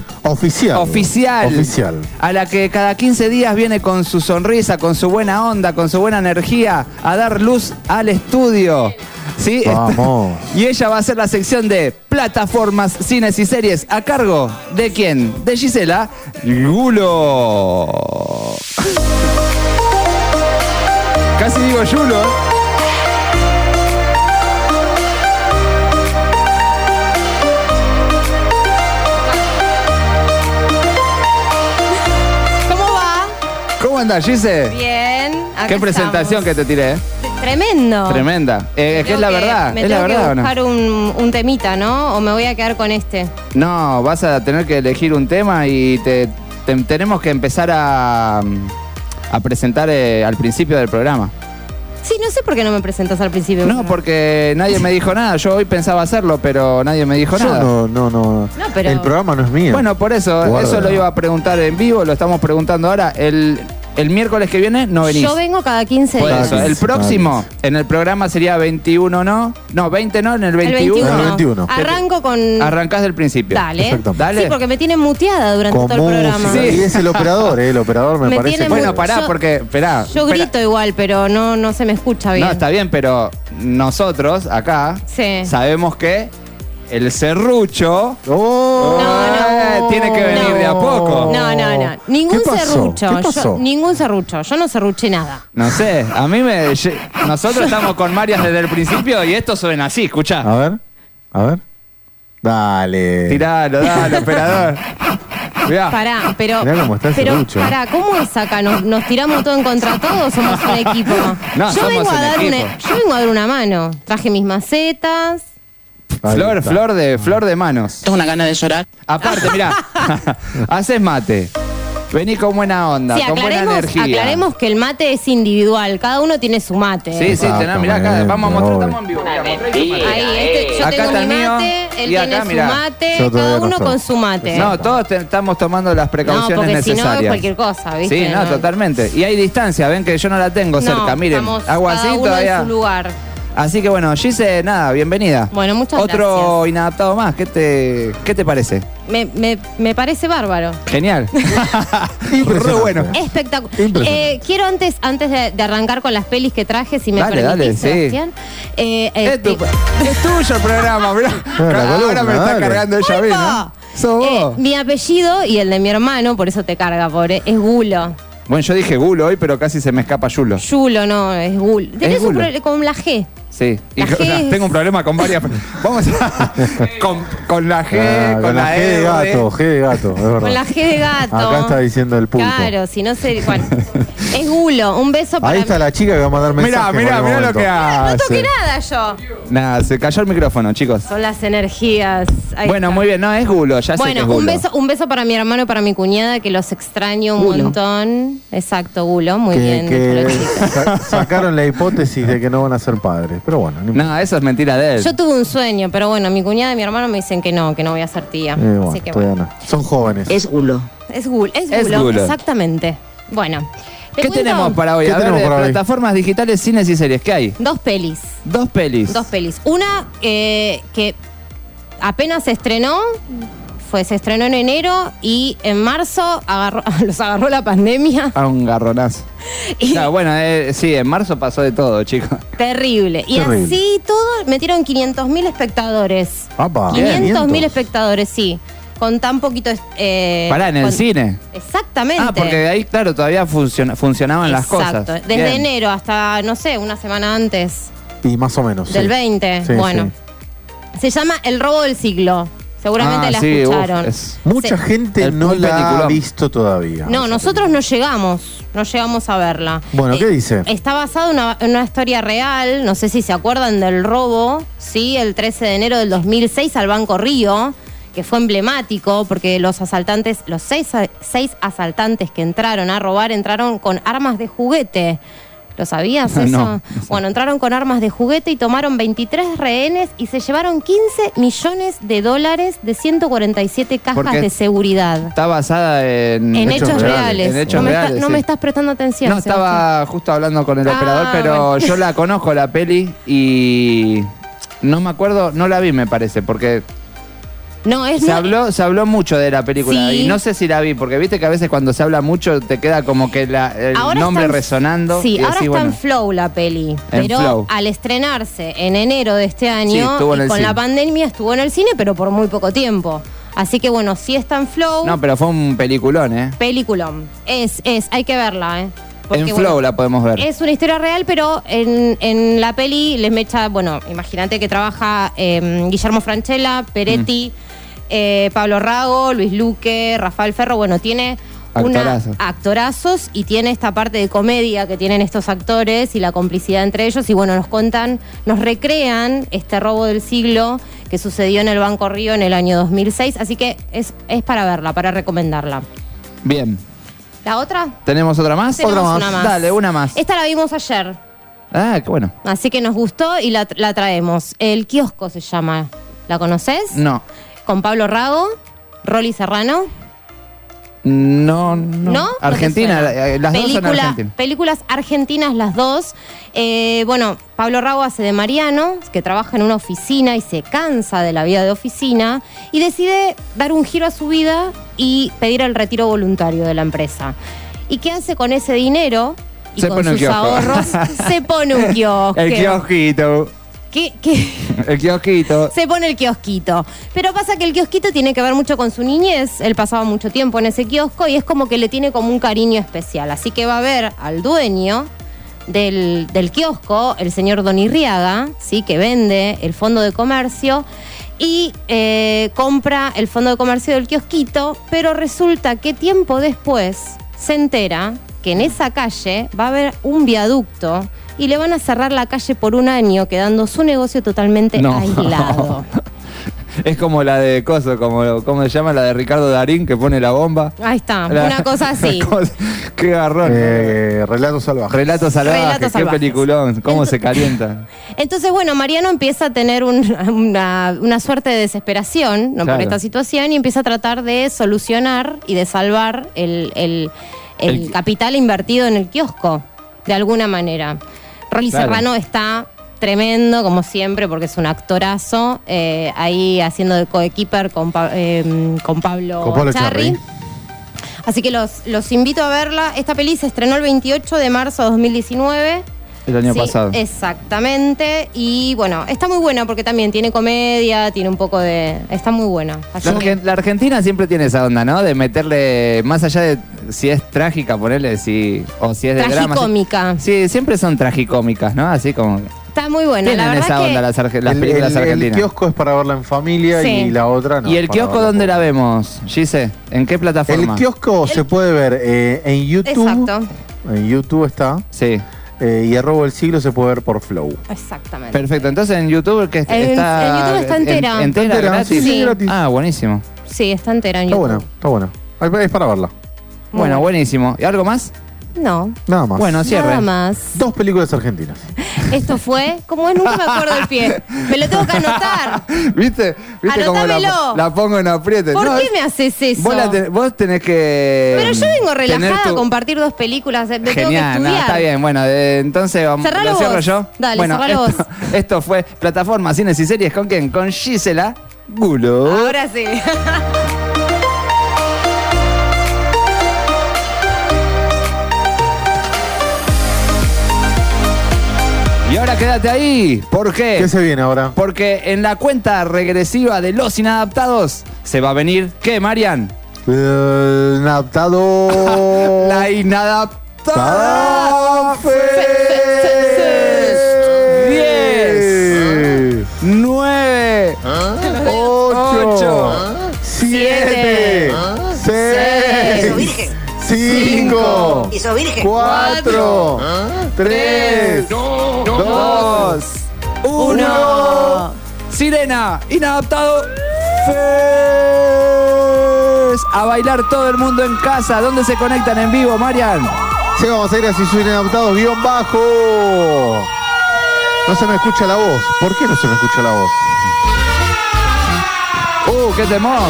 oficial, a la que cada 15 días viene con su sonrisa, con su buena onda, con su buena energía a dar luz al estudio. ¿Sí?
Vamos.
Y ella va a hacer la sección de plataformas, cines y series a cargo ¿de quién? De Gisela Yulo. Casi digo Yulo. ¿Cómo andás, Gise?
Bien. Acá
Qué presentación que te tiré, ¿eh?
Tremendo.
Tremenda. Es que es la verdad.
Me
¿Es la
tengo
verdad
que
o no?
buscar un temita, ¿no? O me voy a quedar con este.
No, vas a tener que elegir un tema y tenemos que empezar a presentar al principio del programa.
Sí, no sé por qué no me presentas al principio.
No, porque nadie me dijo nada. Yo hoy pensaba hacerlo, pero nadie me dijo nada.
No,
pero...
El programa no es mío.
Bueno, por eso, eso lo iba a preguntar en vivo, lo estamos preguntando ahora. El miércoles que viene no venís.
Yo vengo cada 15
Por
días.
eso, el próximo en el programa sería 21, ¿no? No, 20 no, en el 21.
El 21.
Arranco con...
Arrancás del principio.
Dale.
Dale.
Sí, porque me tienen muteada durante todo el programa.
Sí. Y es el operador, el operador me parece.
tiene
Bueno, pará, porque, esperá.
Yo grito igual, pero no se me escucha bien.
No, está bien, pero nosotros acá sabemos que el serrucho tiene que venir de a poco.
No. Ningún
¿Qué pasó?
serrucho.
¿Qué pasó?
Ningún serrucho. Yo no serruché nada.
No sé, a mí nosotros estamos con Marias desde el principio y esto suena así, escuchá.
A ver. Dale.
Tiralo, dale, operador. Mirá.
Pará, pero.
Mirá cómo está el serrucho.
Pará, ¿cómo es acá? ¿Nos tiramos todo en contra todos o somos un equipo?
No,
yo
somos
vengo a
un
dar
equipo.
yo vengo a dar una mano. Traje mis macetas.
Flor de manos.
Tengo una gana de llorar.
Aparte, mirá, haces mate. Vení con buena onda,
Sí,
con buena energía.
aclaremos que el mate es individual. Cada uno tiene su mate.
Sí, tenés, mirá acá, vamos a mostrar, estamos en vivo. Mirá,
Ahí, yo
acá
tengo
está
mi
el mío,
mate, él
y acá,
tiene
mirá.
su mate,
Yo todavía
cada
no
uno
sé.
con su mate.
No, todos estamos tomando las
No,
precauciones
porque si no
necesarias.
es cualquier cosa, ¿viste?
Sí, no, totalmente. Y hay distancia, ven que yo no la tengo cerca. Miren,
estamos
agua así
cada uno
todavía.
en su lugar.
Así que bueno, Gise, nada, bienvenida.
Bueno, muchas
Otro inadaptado más, ¿qué te parece?
Me parece bárbaro.
Genial. Re bueno.
Espectacular. Quiero antes de arrancar con las pelis que traje, si me permitís, Sebastián.
Es tuyo el programa, mirá. Ahora me está cargando ella bien, ¿no? Sos vos.
Mi apellido y el de mi hermano, por eso te carga, pobre, es Gulo.
Bueno, yo dije Gulo hoy, pero casi se me escapa Yulo.
Yulo, no, es Gulo. Tenés un problema con la G.
Sí, tengo un problema con varias. Vamos a. con la G, con la
G de gato, G de gato, es verdad.
Con la G de gato.
Acá está diciendo el pulpo.
Claro, si no sé. Bueno, es Gulo, un beso para.
Ahí está la chica que va a mandar mensajes.
Mirá lo que hace.
No toqué nada yo.
Nada, se cayó el micrófono, chicos.
Son las energías. Ahí
bueno,
está.
Muy bien, no, es Gulo, ya sé que es Gulo.
Bueno, un beso para mi hermano y para mi cuñada, que los extraño un montón. Exacto, Gulo, muy bien.
Que sacaron la hipótesis de que no van a ser padres, pero bueno.
No, eso es mentira de él.
Yo tuve un sueño, pero bueno, mi cuñada y mi hermano me dicen que no voy a ser tía. Así que bueno.
No. Son jóvenes.
Es Gulo.
Es Gulo, exactamente. Bueno.
¿Qué tenemos para hoy? A ver, plataformas digitales, cines y series, ¿qué hay?
Dos pelis. Una que apenas se estrenó, se estrenó en enero y en marzo los agarró la pandemia.
Un garronazo. Bueno, sí, en marzo pasó de todo, chicos.
Terrible. Y así todo metieron 500.000 espectadores. 500.000 espectadores, sí. Con tan poquito...
Pará, en el cine.
Exactamente.
Porque ahí, claro, todavía funcionaban las cosas.
Exacto. Desde enero hasta, no sé, una semana antes.
Y más o menos.
Del 20. Sí, bueno. Sí. Se llama El robo del siglo. Seguramente la escucharon.
Mucha gente no la ha visto todavía.
No, nosotros no llegamos a verla.
Bueno, ¿qué dice?
Está basada en una historia real, no sé si se acuerdan del robo, ¿sí? El 13 de enero del 2006 al Banco Río, que fue emblemático porque los seis asaltantes que entraron a robar entraron con armas de juguete. ¿Lo sabías eso? No. Bueno, entraron con armas de juguete y tomaron 23 rehenes y se llevaron $15 millones de 147 cajas de seguridad.
Está basada en
hechos reales.
En hechos reales.
No me estás prestando atención.
No, estaba justo hablando con el operador, pero yo la conozco, la peli, y no me acuerdo, no la vi, me parece, porque... Se habló mucho de la película, sí. Y no sé si la vi, porque viste que a veces cuando se habla mucho te queda como que el nombre resonando.
Sí, ahora está en Flow la peli, pero al estrenarse en enero de este año y con la pandemia estuvo en el cine, pero por muy poco tiempo. Así que bueno, sí está en Flow.
No, pero fue un peliculón,
Peliculón. Hay que verla, Porque,
en Flow la podemos ver.
Es una historia real, pero en la peli les mecha, imagínate que trabaja Guillermo Francella, Peretti, Pablo Rago, Luis Luque, Rafael Ferro, tiene actorazos y tiene esta parte de comedia que tienen estos actores y la complicidad entre ellos y nos recrean este robo del siglo que sucedió en el Banco Río en el año 2006, así que es para verla, para recomendarla.
Bien.
¿La otra?
¿Tenemos otra más?
Una más.
Dale, una más.
Esta la vimos ayer.
Qué bueno.
Así que nos gustó y la traemos. El Kiosco se llama. ¿La conoces?
No.
Con Pablo Rago, Rolly Serrano.
No. Argentina, las dos son argentinas.
Películas argentinas las dos. Pablo Rago hace de Mariano, que trabaja en una oficina y se cansa de la vida de oficina y decide dar un giro a su vida y pedir el retiro voluntario de la empresa. ¿Y qué hace con ese dinero? Y con sus ahorros se pone un kiosco.
El kiosquito. El kiosquito.
Se pone el kiosquito. Pero pasa que el kiosquito tiene que ver mucho con su niñez. Él pasaba mucho tiempo en ese kiosco y es como que le tiene como un cariño especial. Así que va a ver al dueño del kiosco, el señor Don Irriaga, ¿sí? Que vende el fondo de comercio y compra el fondo de comercio del kiosquito, pero resulta que tiempo después se entera que en esa calle va a haber un viaducto y le van a cerrar la calle por un año, quedando su negocio totalmente aislado.
Es como la de Coso, ¿cómo se llama? La de Ricardo Darín, que pone la bomba.
Ahí está, una cosa así.
Qué garrón. Relatos salvajes.
Relatos salvajes, qué peliculón, cómo se calienta.
Entonces, Mariano empieza a tener una suerte de desesperación por esta situación y empieza a tratar de solucionar y de salvar el capital invertido en el kiosco, de alguna manera. Rolly Serrano está tremendo, como siempre, porque es un actorazo. Ahí haciendo de coequiper con Pablo Charri. Así que los invito a verla. Esta peli se estrenó el 28 de marzo de 2019.
El año pasado.
Exactamente. Y bueno, está muy buena porque también tiene comedia, tiene un poco de... Está muy buena.
La Argentina siempre tiene esa onda, ¿no? De meterle, más allá de si es trágica, ponerle, o si es de drama.
Tragicómica.
Sí, siempre son tragicómicas, ¿no? Así como...
Está muy buena, la verdad
esa onda las películas argentinas.
El kiosco es para verla en familia y la otra no.
¿Y el kiosco dónde la vemos, Gise? ¿En qué plataforma?
El kiosco se puede ver en YouTube.
Exacto.
En YouTube está.
Sí.
Y a Robo del Siglo se puede ver por Flow.
Exactamente.
Perfecto, entonces en YouTube está...
En YouTube está entera.
¿Entera gratis?
Sí.
Gratis.
Ah,
buenísimo.
Sí, está entera en YouTube.
Está buena. Es para verla.
Bueno, buenísimo. ¿Y algo más?
No.
Nada más.
Bueno, cierre.
Nada más.
2 películas argentinas.
Esto fue, como es, nunca me acuerdo del pie. Me lo tengo que anotar.
¿Viste cómo la pongo en apriete?
¿Por qué me haces eso?
Vos tenés que...
Pero yo vengo relajada a compartir 2 películas. Me tengo que estudiar.
Está bien, bueno, entonces vamos.
Cerralo
¿Lo cierro
vos.
yo?
Dale,
bueno,
cerralo vos.
Esto fue Plataforma Cines y Series. ¿Con quién? Con Gisela Gulo.
Ahora sí.
Y ahora quédate ahí. ¿Por qué?
¿Qué se viene ahora?
Porque en la cuenta regresiva de los inadaptados se va a venir, ¿qué, Marian?
Inadaptado.
La inadaptada. 10, 9, 8, 7, 6, 5, 4, 3, 2, 1. Sirena, inadaptado. A bailar todo el mundo en casa. ¿Dónde se conectan en vivo, Marian?
Sí, vamos a ir así, soy inadaptado, _. No se me escucha la voz. ¿Por qué no se me escucha la voz?
¡Qué temón!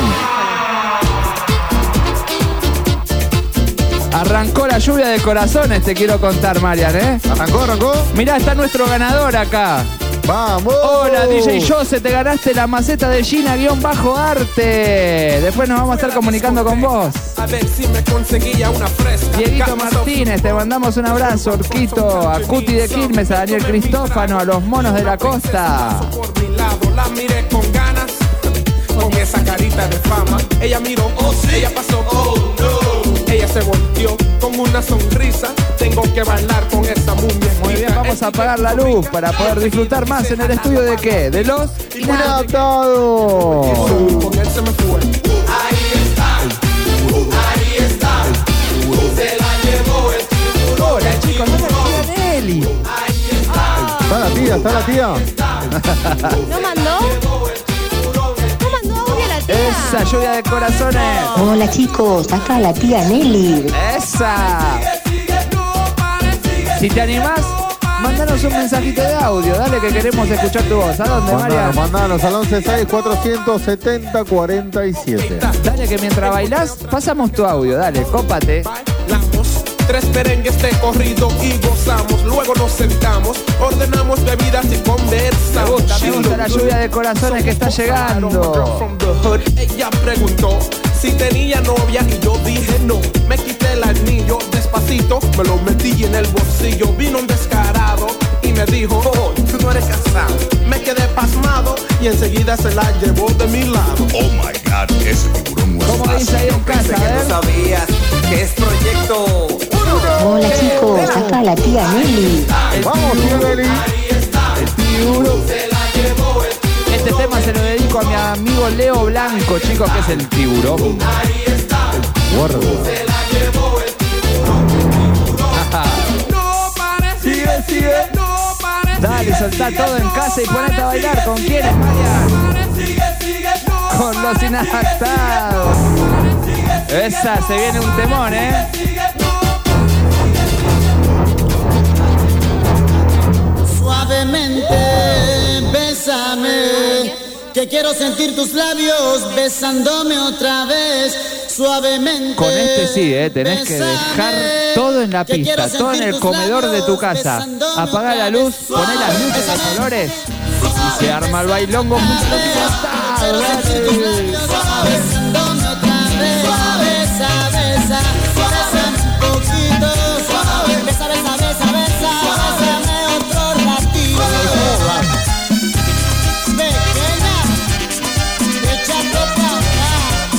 Arrancó la lluvia de corazones, te quiero contar, Marian, ¿eh?
¿Arrancó?
Mirá, está nuestro ganador acá.
¡Vamos!
Hola, DJ Jose, te ganaste la maceta de Gina-Arte. Después nos vamos a estar comunicando con vos.
A ver si me conseguía una fresca.
Dieguito Martínez, te mandamos un abrazo. Orquito, a Cuti de Quilmes, a Daniel Cristófano, a los monos de la costa.
Por mi lado, la miré con ganas, con esa carita de fama. Ella miró, ella pasó, ella se volteó con una sonrisa. Tengo que bailar con esa muñeca.
Muy bien, vamos a apagar la luz para poder disfrutar más en el estudio de ¿qué? De los
inadaptados.
Con él se me fue. Ahí está, se la llevó el tiburón.
Hola, chicos, no me digan Eli.
¿Está la tía?
¿No mandó?
Esa lluvia de corazones.
Hola chicos, acá la tía Nelly.
Esa. Si te animás, mandanos un mensajito de audio. Dale que queremos escuchar tu voz. ¿A dónde, María?
Mandanos al 11647047.
Dale que mientras bailás, pasamos tu audio. Dale, cópate.
3 merengues de corrido y gozamos. Luego nos sentamos, ordenamos bebidas y conversamos.
Me gusta la lluvia de corazones que está llegando.
Ella preguntó si tenía novia y yo dije no. Me quité el anillo despacito, me lo metí en el bolsillo. Vino un descarado y me dijo, tú no eres casado. Me quedé pasmado y enseguida se la llevó de mi lado.
Oh my God, ese tiburón no es
¿Cómo dice ahí en casa?
No sabías que es proyecto.
Hola chicos, acá la tía Nelly.
Vamos, tía Nelly.
El tiburón. Este tema se lo dedico a mi amigo Leo Blanco, chicos, que es el tiburón.
Guarda.
Sigue. Dale, soltá todo en casa y ponete a bailar. ¿Con quiénes, Marian? Con los inadaptados. Esa, se viene un temón, ¿eh?
Suavemente, bésame, que quiero sentir tus labios besándome otra vez.
suavemente.
Con este sí, tenés que dejar todo en la pista, todo en el comedor de tu casa. Apagá la luz, poné las luces de colores y se arma el bailongo.
Besándome otra vez, besa, besa, bésame un poquito, besa, besa, besa, besa, bésame otro ratito. Pequeña, échate pa' acá.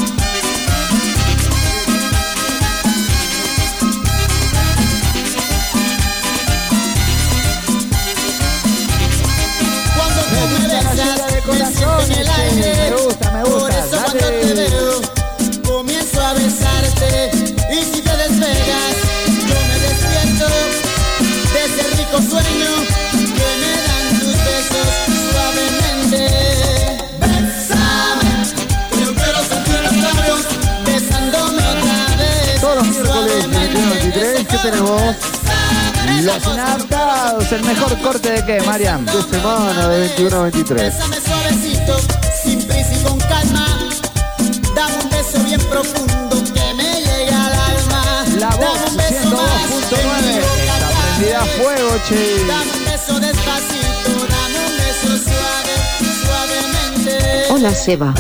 Cuando tú me besas, me siento en el aire. Por eso cuando te veo, comienzo a besarte. Y si te despegas, yo me despierto de ese rico sueño que me dan tus besos suavemente. Bésame, yo quiero sentir los labios besándome otra vez.
Todos los miércoles de 21-23, ¿qué tenemos?
Los Inadaptados, el mejor corte de qué, Mariam?
De semana de 21-23.
Bésame suavecito, sin prisa y con calma. Dame un beso bien profundo que me llegue al alma.
La voz 102.9 está prendida a fuego, che.
Dame un beso despacito, dame un beso suave, suavemente.
Hola, Seba.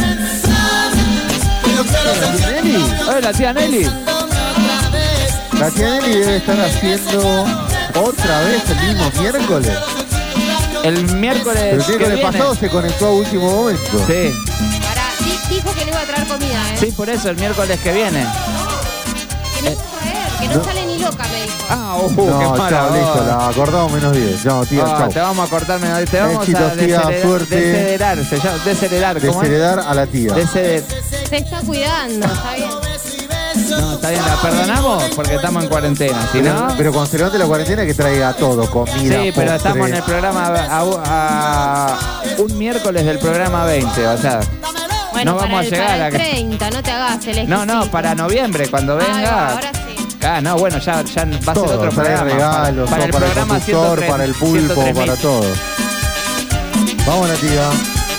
La tía Nelly.
La tía Nelly debe estar haciendo otra vez el mismo miércoles.
El miércoles.
Pero el miércoles
viene.
pasado se conectó a último momento.
Sí.
Dijo que no iba a traer comida, ¿eh?
Sí, por eso el miércoles que viene.
Que no puedo creer, que no sale ni loca, me dijo.
Ah,
No,
qué mala
chao, listo,
onda.
la acordamos menos 10. No, tía, chao.
Te vamos a cortar menos 10. Te vamos
Éxitos,
a
tía, suerte.
desheredar. Se llama desheredar. ¿Cómo es?
Desheredar a la tía.
Se está cuidando, está bien.
No, está bien, la perdonamos porque estamos en cuarentena. Si no.
Pero cuando se levante la cuarentena que traiga todo, comida,
Sí, pero
postre.
estamos en el programa a un miércoles del programa 20, o sea,
Bueno,
no vamos a llegar
para
a
el 30, no te hagas el
No, para noviembre, cuando
Ahí
venga.
va, ahora sí.
Ah, no, bueno, ya va a ser
Todo,
otro
trae
programa.
regalos,
para el
para el
programa
conductor,
103,
para el pulpo,
103.000.
para todo. Vamos, la tía.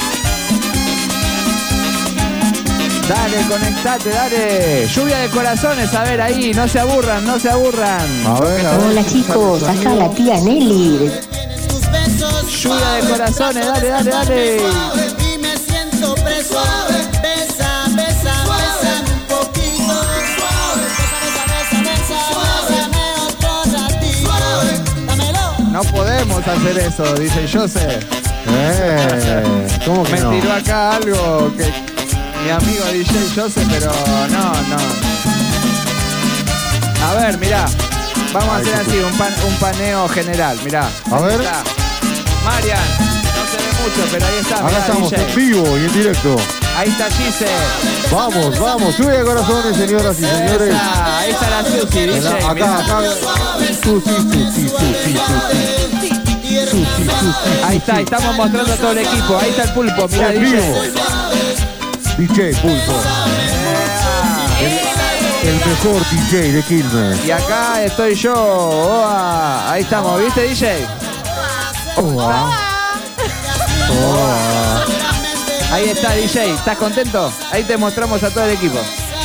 Dale, conectate, dale. Lluvia de corazones, a ver ahí, no se aburran, no se aburran.
A ver,
Hola, chicos. Acá la tía Nelly.
Lluvia de corazones, dale, dale, dale.
Y me siento preso. Besa, besa, besa un poquito. Besa, besa, besa, bésame otro ratito. Dámelo.
No podemos hacer eso, dice Joseph.
¿Cómo que
Me
no?
tiró acá algo que mi amigo DJ Joseph, pero no. A ver, mirá. Vamos a hacer así, un paneo general, mirá.
A
Ahí
ver.
está. Marian, no se ve mucho, pero ahí está.
Acá
Mirá,
estamos
DJ.
en vivo y en directo.
Ahí está Gise.
Vamos, vamos. Lluvia de corazones, señoras y señores.
Ahí está la Susi, DJ.
Acá,
mirá.
acá. Susi.
Ahí está, ahí estamos mostrando a todo el equipo. Ahí está el pulpo, mirá,
En
DJ.
vivo. DJ Pulpo. El mejor DJ de Quilmes.
Y acá estoy yo. Oa. Ahí estamos, ¿viste, DJ? Ahí está, DJ. ¿Estás contento? Ahí te mostramos a todo el equipo.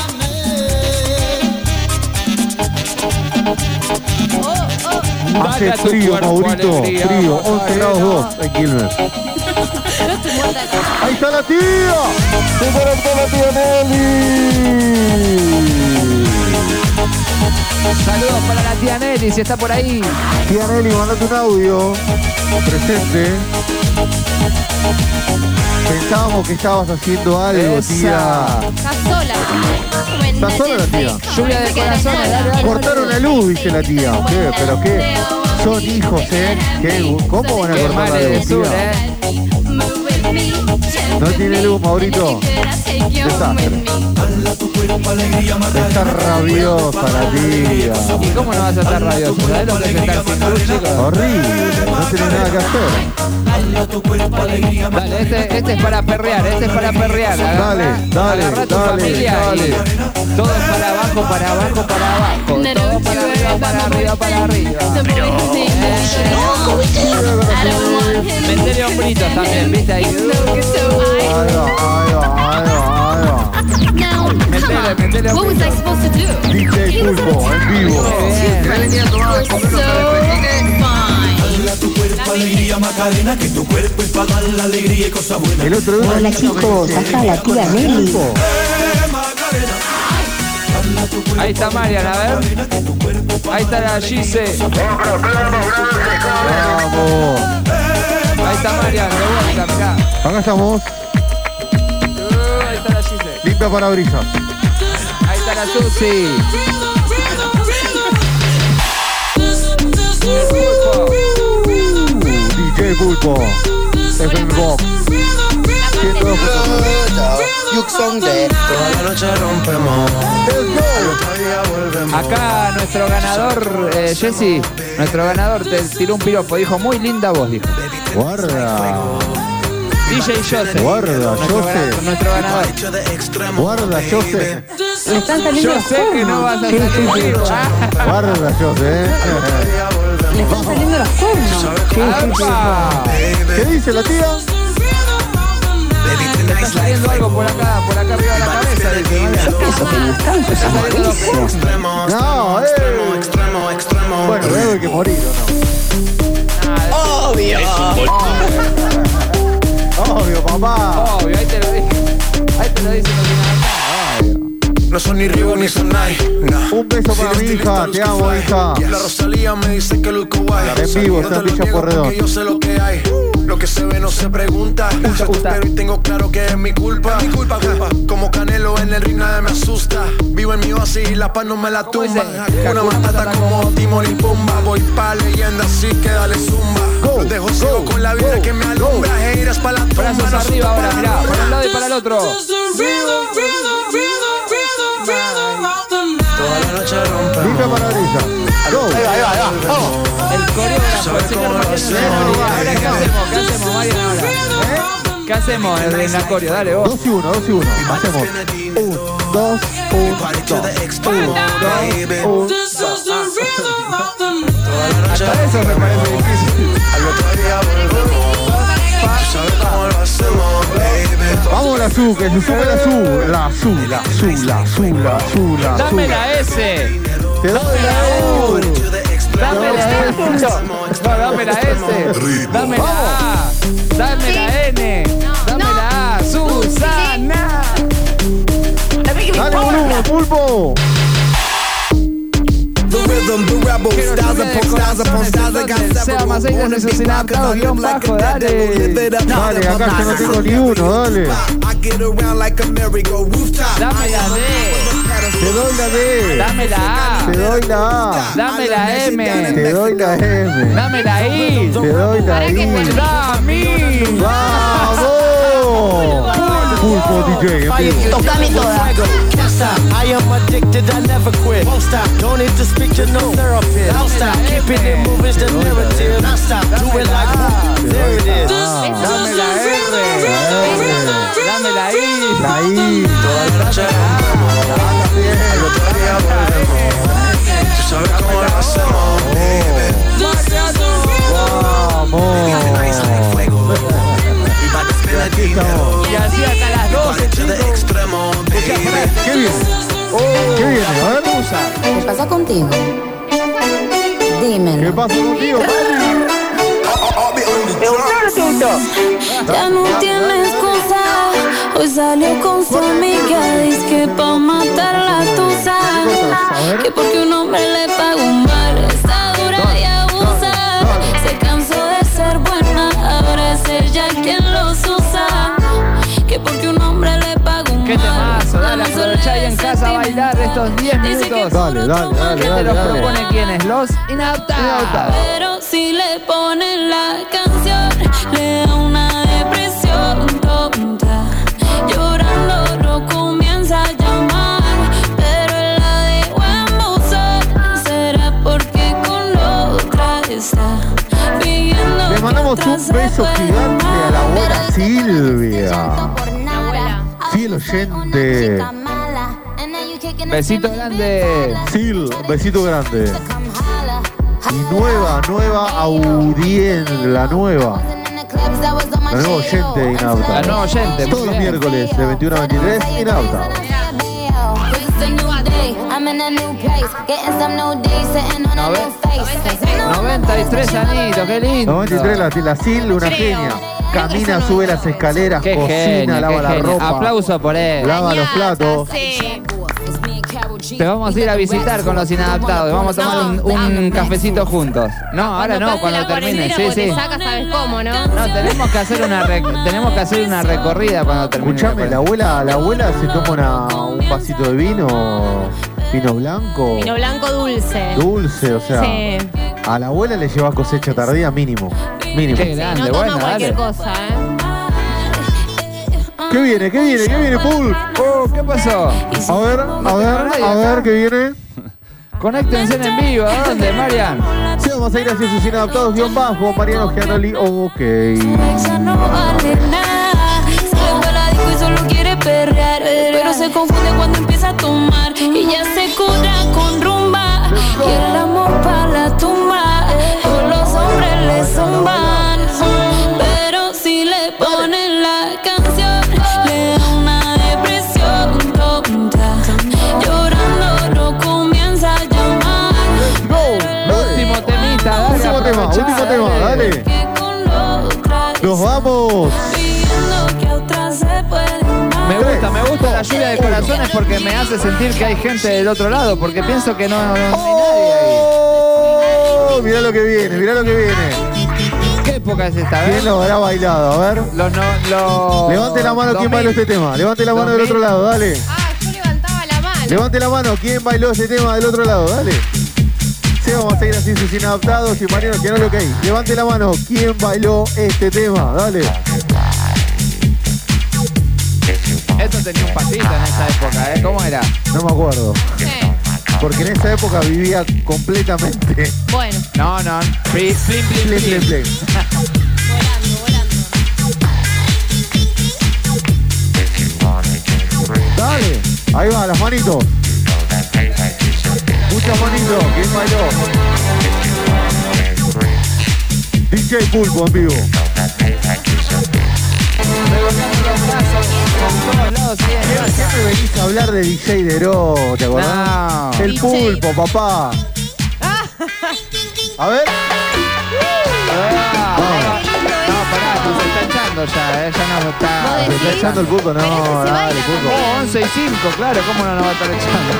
Hace
Dale a tu
frío,
cuerpo
Maurito.
alegría,
Frío. 11 grados 2 en Quilmes. Ahí está la tía. Se conectó la tía Nelly.
Saludos para la tía Nelly, si está por ahí.
Tía Nelly, mandate un audio. Presente. Pensábamos que estabas haciendo algo,
Esa.
tía.
Estás sola.
¿Está sola la tía?
Lluvia de corazones, dale, dale.
Cortaron la luz, dice la tía. ¿Qué? ¿Pero qué? Son hijos, ¿eh? ¿Qué? ¿Cómo van a
Qué
cortar la
males de
luz,
sur,
tía?
¿eh?
No tiene luz, Maurito. Desastre. Está rabiosa la tía.
¿Y cómo no vas a estar rabioso? ¿Sabés lo que es estar sin luz, chicos?
Horrible. No tenés nada que hacer.
Dale, este es para perrear, este es para perrear.
Dale, dale,
Agarrá a tu
dale,
familia
dale.
y todo para abajo, para abajo, para abajo. Todo para arriba, para arriba, para arriba. Metele hombritos también, ¿viste? Ahí.
Ahí va, ahí va, ahí va, ahí va.
Metele
What was I supposed to do?
DJ Pulpo, en vivo. El otro día.
Hola chicos, acá la tía Nelly.
Ahí está Marian, a ver. Ahí está la Gise.
Vamos.
Ahí está Marian, de vuelta, mirá.
Acá estamos.
Ahí está la Gise.
Limpia parabrisas.
Ahí está la Susi.
DJ Pulpo. FM Box.
Toda la noche rompemos.
Acá nuestro ganador, Jessy, nuestro ganador te tiró un piropo. Dijo, muy linda voz, dijo.
Guarda.
DJ Jose.
Guarda, Jose.
Nuestro ganador.
Guarda, Jose.
Le están saliendo
Yo
los
sé que no vas a
cuernos.
salir vivo.
Guarda, Jose.
Le están saliendo los cuernos.
¡Apa!
¿Qué dice la tía?
Le está saliendo algo por acá arriba de la cabeza, dice Marian.
Eso que nos canso,
Está saliendo los cuernos.
No, Bueno, luego hay que morir, ¿o
Obvio.
no? Obvio, papá.
Obvio, ahí te lo dije. Ahí te lo dice lo que nada.
No son ni Reebok ni Sonai.
Un beso para mi hija, te amo, hija.
La Rosalía me dice que luzco guay.
En vivo, está en Villa Porredón.
Yo sé lo que hay. Lo que se ve no se pregunta. Pero hoy tengo claro que es mi culpa. Mi culpa. Como Canelo en el ring nadie me asusta. Vivo en mi oasis y la paz no me la tumba. Una matata como Timón y Pumba. Voy pa' leyenda así que dale zumba. Los dejo ciego con la vida que me alumbra. Heiras pa' la tumba.
Brazos arriba ahora, mirá. Para un lado y para el otro.
Toda la noche rompemos.
Limpia parabrisas. Go.
Ahí va.
El coreógrafo, el señor Mariano. Ahora, ¿qué hacemos? ¿Qué hacemos, Marian, ahora? ¿Qué hacemos en la coreo? Dale, vos.
2 y 1. Hacemos 1, 2, 1, 2. 1, 2, 1.
Hasta eso me parece difícil.
Al otro día volvemos. Tú sabes cómo lo hacemos, baby.
Vamos la azul, que se sube la azul. La azul.
Dame la S.
Te doy la U.
Dame la S. No, dame la S. Dame la A. Dame la N. Dame la A. Susana.
Dale volumen, Pulpo.
The rhythm, the rebel, styles upon styles upon styles. I got
Sea más
several.
nuestros inadaptados, guión bajo, dale.
Dale, acá yo no tengo ni uno, dale.
I get around like a merry-go rooftop.
Dame la D.
Te doy la D.
Dame la A.
Te doy la A.
Dame la M.
Te doy la M.
Dame la I.
Te doy la I.
Dame.
¡Vamos! Pulpo DJ en vivo.
Tocame toda.
I am addicted, I never quit. Won't stop, don't need to speak to no therapist. Don't stop, keeping it moving the narrative. Don't stop, do it like there it is.
Dame la R. Dame la I.
La I.
Toda la noche al otro día volvemos. Tú sabes cómo lo hacemos, baby.
Vamos.
Y así hasta las 12, chicos.
¿Qué viene? ¿Qué viene? A ver.
¿Qué pasa contigo? Dímelo.
¿Qué pasa contigo,
Ya no tiene excusa. Hoy salió con su amiga. Dice que pa' matar la tusa. Que porque un hombre le paga un mal. Está dura y abusa. Se cansó de ser buena. Ahora es ella quien los usa. Que porque un hombre le paga un mal.
¿Qué temazo? Dale, aprovecha ahí en casa a bailar estos 10 minutos.
Dale.
¿Qué te los propone quiénes? Los inadaptados.
Pero si le ponen la canción, le da una depresión tonta. Llorando lo comienza a llamar, pero él la dejó en buzón. ¿Será porque con otra está viviendo?
Le mandamos un beso gigante a la abuela Silvia. Fiel oyente.
Besito grande.
Sil, besito grande. Y nueva audiencia, la nueva oyente de Inauta.
La nueva oyente.
Todos los miércoles de 21 a 23, Inauta.
I'm in a new place, getting some new days, sitting on a new face.
93 añitos, qué lindo.
93, la Sil, una genia. Camina, sube las escaleras,
Qué
cocina,
genio,
lava
qué
la
genio.
ropa.
Aplauso por él.
Lava los platos.
Te vamos a ir a visitar con los inadaptados. Vamos a tomar un cafecito juntos. No, ahora no, cuando termine. Sí, sí.
Saca, sabes cómo, ¿no?
No, tenemos que hacer una recorrida cuando termine.
Escuchame, la abuela se toma un vasito de vino blanco.
Vino blanco dulce.
Dulce, o sea.
Sí.
A la abuela le lleva cosecha tardía mínimo.
Qué grande,
no toma
bueno,
cualquier
dale.
cosa,
¿Qué viene, Pul?
Oh, ¿qué pasó?
A ver, ¿qué viene?
Conéctense en vivo, ¿a dónde, Marian?
Sí, vamos a ir hacia sus inadaptados _ Mariano Gianoli, ok.
No vale nada. Sale para la disco y solo quiere perrear, pero se confunde cuando empieza a tomar y ya se cura con rumba y el amor para la tumba. Todos los hombres le zumban, pero si le ponen la canción le da una depresión tonta. Llorando no comienza a llamar.
Último temita, dale.
Último tema, dale. Nos vamos.
Me gusta la lluvia de corazones porque me hace sentir que hay gente del otro lado, porque pienso que no hay nadie ahí.
Oh, mirá lo que viene.
¿Qué época es esta?
¿Quién lo habrá bailado? A ver. Levante la mano quien bailó este tema. Levante la mano del otro lado, dale.
Yo levantaba la mano.
Levante la mano quien bailó este tema del otro lado, dale. Sí, vamos a ir así sus inadaptados y Mariano que no lo que hay. Levante la mano quien bailó este tema, dale.
Esto tenía un pasito en esa época, ¿eh? ¿Cómo era?
No me acuerdo. Porque en esa época vivía completamente.
Bueno.
No. Plin.
Dale. Ahí va, las manitos. Muchas manitos. ¿Quién bailó? DJ Pulpo en vivo. ¿Qué me venís a hablar de DJ Deró? ¿Te acordás?
No.
El
DJ.
Pulpo, papá. A ver.
No, pará, se está echando ya, ya no está.
¿Se está echando el Pulpo? No, dale, Pulpo.
11 y 5, claro, ¿cómo no nos va a estar echando?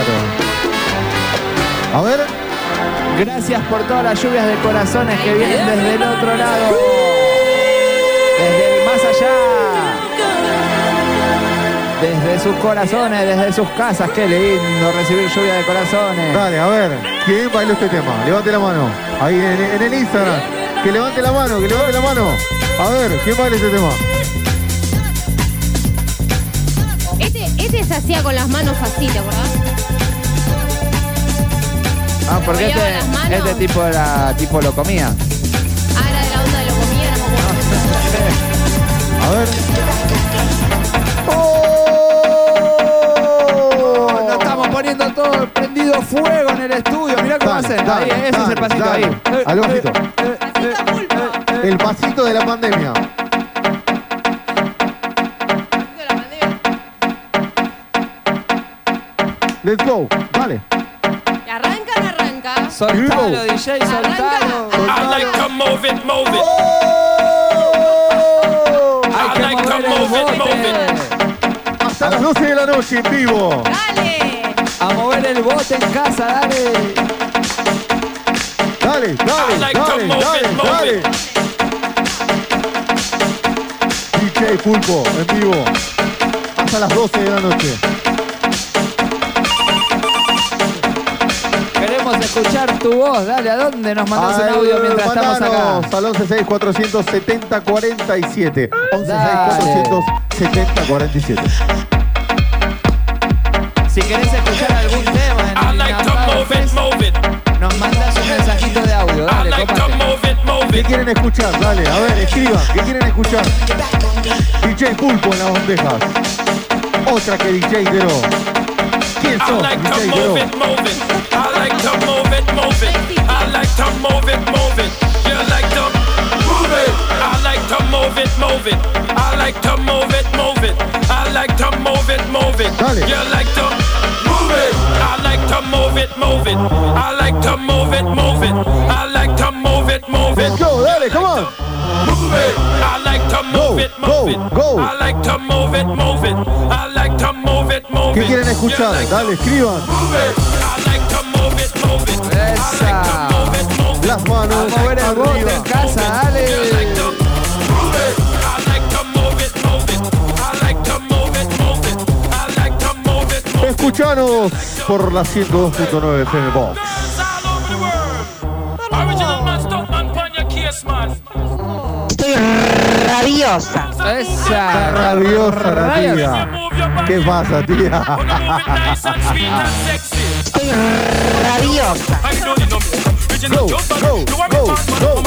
Claro. A ver.
Gracias por todas las lluvias de corazones que vienen desde el otro lado. Desde el más allá. Desde sus corazones, desde sus casas. Qué lindo recibir lluvia de corazones.
Dale, a ver. ¿Quién bailó este tema? Levante la mano. Ahí en el Instagram. Que levante la mano, que levante la mano. A ver, ¿quién baila este tema?
Este se hacía con las manos así, ¿te acordás?
Ah, porque
Apoyaba las manos.
este tipo era tipo lo comía.
Ah, era de la onda de lo comía, no me acuerdo.
A ver.
Nos estamos poniendo todo prendido fuego en el estudio. Mirá cómo hacen. Ahí, ese es el pasito ahí.
Al ojito. El pasito de la pandemia. Let's go. Dale.
¿Arranca o no arranca?
Soltalo, DJ, soltalo.
I like to move it.
Hay que mover el bote.
Hasta las 12 de la noche en vivo.
¡Dale!
A mover el bote en casa, dale.
Dale. DJ Pulpo en vivo. Hasta las 12 de la noche.
Queremos escuchar tu voz, dale, ¿a dónde nos mandas un audio mientras estamos acá?
Al 11647047. 11647047.
Si querés escuchar algún tema en nos mandás un mensajito de audio, dale, cómate.
¿Qué quieren escuchar? Dale, a ver, escriban. ¿Qué quieren escuchar? DJ Pulpo en las bandejas. Otra que DJ Deró. ¿Quién sos? DJ Deró.
I like to move it. I like to move it. You like to move it. I like to move it. I like to move it. I like to move it.
Dale.
You like to move it. I like move it. I like to move it, move it. I like to move it, move it.
Let's go, dale, come on.
Move it. I like to move it, move it. I like to move it, move it. I like to move it, move it.
¿Qué quieren escuchar? Dale, escriban.
Esa.
Las manos
a mover el bote
arriba.
en casa, dale.
Escuchanos por la 102.9 FM Box.
Estoy rabiosa.
Esa.
Rabiosa la tía. ¿Qué pasa, tía?
Estoy rabiosa.
Go, go, go, go.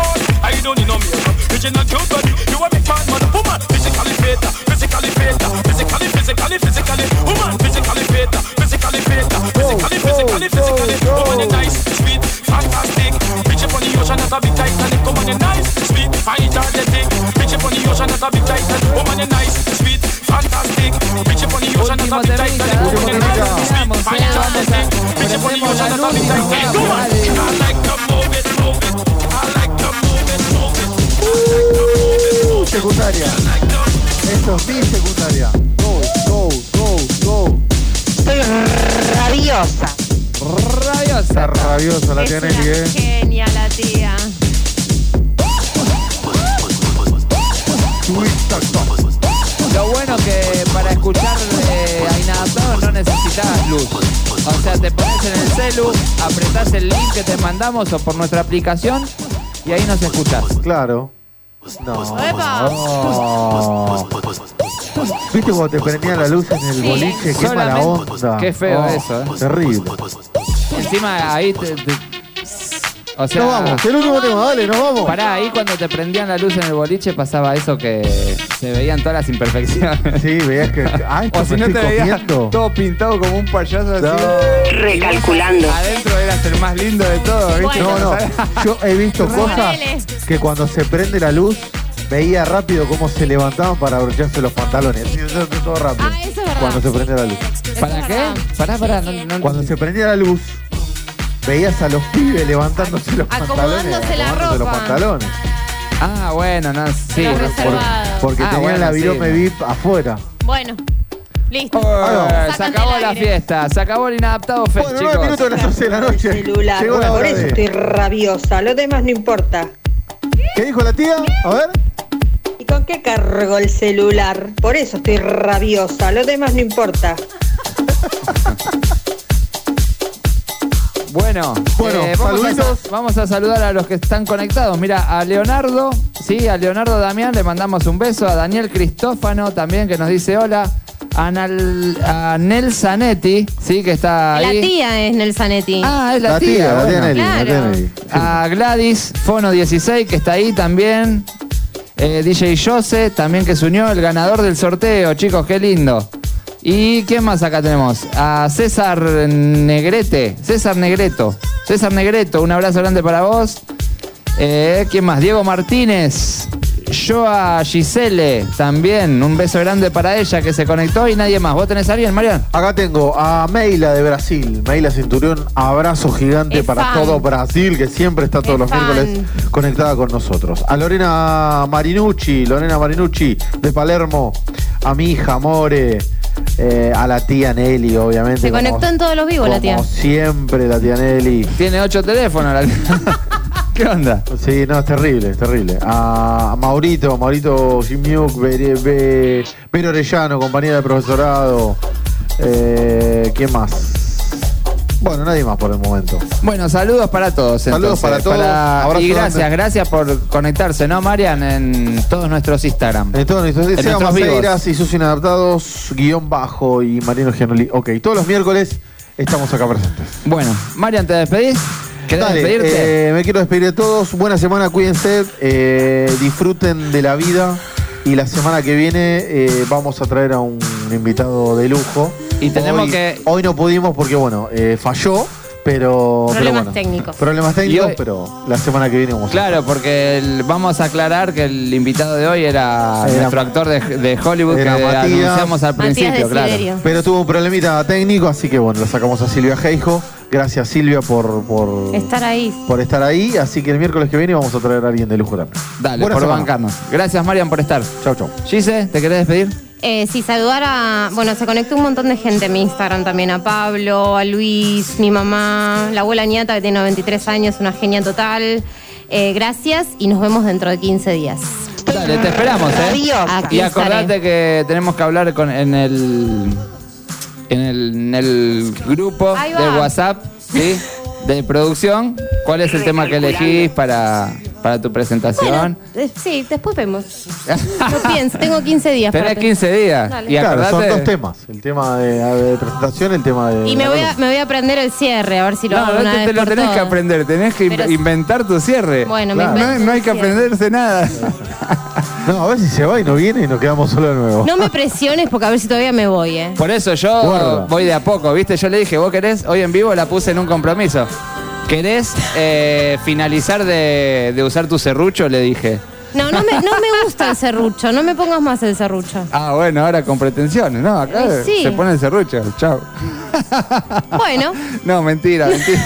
Secundaria. Esto es mi secundaria. Go, go, go, go.
Estoy rabiosa.
Rabiosa.
Está rabiosa la
Es
tía
una
Nelly,
genia la tía.
Lo bueno que para escuchar a Inadaptados no necesitas luz. O sea, te pones en el celu, apretás el link que te mandamos o por nuestra aplicación y ahí nos escuchás.
Claro. No.
¡Epa!
No. ¿Viste cuando te prendía la luz en el
Sí.
boliche? Qué mala
Solamente-
onda.
qué feo eso,
Terrible.
Encima ahí o sea,
Nos vamos, el último tema, dale, nos vamos.
Pará, ahí cuando te prendían la luz en el boliche pasaba eso que se veían todas las imperfecciones.
Sí, veías que. Ay,
o si no te veías todo pintado como un payaso así.
Recalculando.
Adentro eras el más lindo de todo, ¿viste?
No, no. Yo he visto cosas que cuando se prende la luz veía rápido cómo se levantaban para abrocharse los pantalones. Así, todo rápido.
Ah, eso es verdad.
Cuando se prendía la luz.
¿Para qué? Pará, no.
Cuando se prendía la luz, veías a los pibes levantándose los
Acomodándose
pantalones.
la
acomodándose los
ropa.
pantalones.
Ah, bueno, no, sí.
Los reservados.
Porque tenían
bueno,
la
sí.
virome VIP afuera.
Bueno, listo.
Se
Sácate
acabó
el
la
aire.
fiesta, se acabó el Inadaptado Fest,
Bueno,
chicos.
9 minutos de las 11 de la noche.
Celular.
Llegó la
Por
hora
eso
de-
estoy rabiosa. Lo demás no importa.
¿Qué dijo la tía? A ver.
¿Y con qué cargo el celular? Por eso estoy rabiosa. Lo demás no importa.
Bueno,
saluditos.
vamos a saludar a los que están conectados. Mira, a Leonardo, sí, a Leonardo Damián le mandamos un beso, a Daniel Cristófano también que nos dice hola, a Nel Zanetti, sí, que está
La
ahí.
tía es Nelsanetti.
Ah, es la tía,
la tía
bueno.
Nelly, la tía
Claro.
Nelly.
A Gladys Fono 16 que está ahí también. DJ Jose también que se unió, el ganador del sorteo, chicos, qué lindo. ¿Y quién más acá tenemos? A César Negrete, César Negreto, un abrazo grande para vos. ¿Quién más? Diego Martínez, Joa Gisele, también, un beso grande para ella que se conectó y nadie más. ¿Vos tenés a alguien, Marian?
Acá tengo a Meila de Brasil. Meila Centurión, abrazo gigante
Es
para
fan.
todo Brasil, que siempre está todos
Es
los
fan.
miércoles conectada con nosotros. A Lorena Marinucci de Palermo. A mi hija More. A la tía Nelly, obviamente.
Se conectó en todos los vivos la tía.
Como siempre, la tía Nelly.
Tiene 8 teléfonos. ¿Qué onda?
Sí, no, es terrible, es terrible. A Maurito Jimiuk, Vero Orellano, compañera de profesorado. ¿Quién más? Bueno, nadie más por el momento.
Bueno, saludos para todos.
Saludos para todos. Abrazo
Y
grande.
gracias por conectarse, ¿no, Marian? En todos nuestros Instagram.
En todos nuestros
En
Seba
nuestros vivos.
Maceiras y sus inadaptados, _, y Mariano Gianoli. Ok, todos los miércoles estamos acá presentes.
Bueno, Marian, ¿te despedís? ¿Querés
Dale,
despedirte?
me quiero despedir de todos. Buena semana, cuídense. Disfruten de la vida. Y la semana que viene vamos a traer a un invitado de lujo.
Y tenemos
Hoy no pudimos porque, bueno, falló. Pero
Problemas
bueno,
técnicos.
Problemas técnicos,
Y hoy-
pero la semana que viene vamos a
Claro, porque vamos a aclarar que el invitado de hoy era nuestro actor de Hollywood que
era Matías.
anunciamos al
Matías
principio,
de
claro.
Siderio.
Pero tuvo un problemita técnico, así que bueno, lo sacamos a Silvia Heijo Gracias, Silvia, por
estar ahí.
Por estar ahí. Así que el miércoles que viene vamos a traer a alguien de lujo también.
Dale,
Buena
por
semana.
bancarnos. Gracias, Marian, por estar.
Chau, chau.
Gise, ¿te querés despedir?
Sí, saludar a... Bueno, se conectó un montón de gente en mi Instagram también. A Pablo, a Luis, mi mamá, la abuela Niata, que tiene 93 años, una genia total. Gracias y nos vemos dentro de 15 días.
Dale, te esperamos,
Aquí
Y acordate que tenemos que hablar en el grupo
Ahí va.
de WhatsApp, ¿sí? De producción. ¿Cuál es el tema que elegís para tu presentación?
Bueno, sí, después vemos. No pienso, tengo 15 días.
Tenés
para
15 días.
Dale.
Y
Claro,
acordate...
son dos temas. El tema de presentación, el tema de...
Y me voy a aprender el cierre, a ver si lo hago
No,
una
no
vez
te lo
por
tenés que
todas.
aprender, tenés que
Pero-
inventar tu cierre.
Bueno, me
no,
invento
no hay
el
que
cierre.
aprenderse nada.
No, a ver si se va y no viene y nos quedamos solo de nuevo.
No me presiones porque a ver si todavía me voy,
Por eso yo
Guarda.
voy de a poco, ¿viste? Yo le dije, ¿vos querés? Hoy en vivo la puse en un compromiso. ¿Querés finalizar de usar tu serrucho? Le dije.
No me gusta el serrucho, no me pongas más el serrucho.
Ah, bueno, ahora con pretensiones, ¿no? Acá
Sí.
se pone el serrucho, chao.
Bueno,
No, mentira.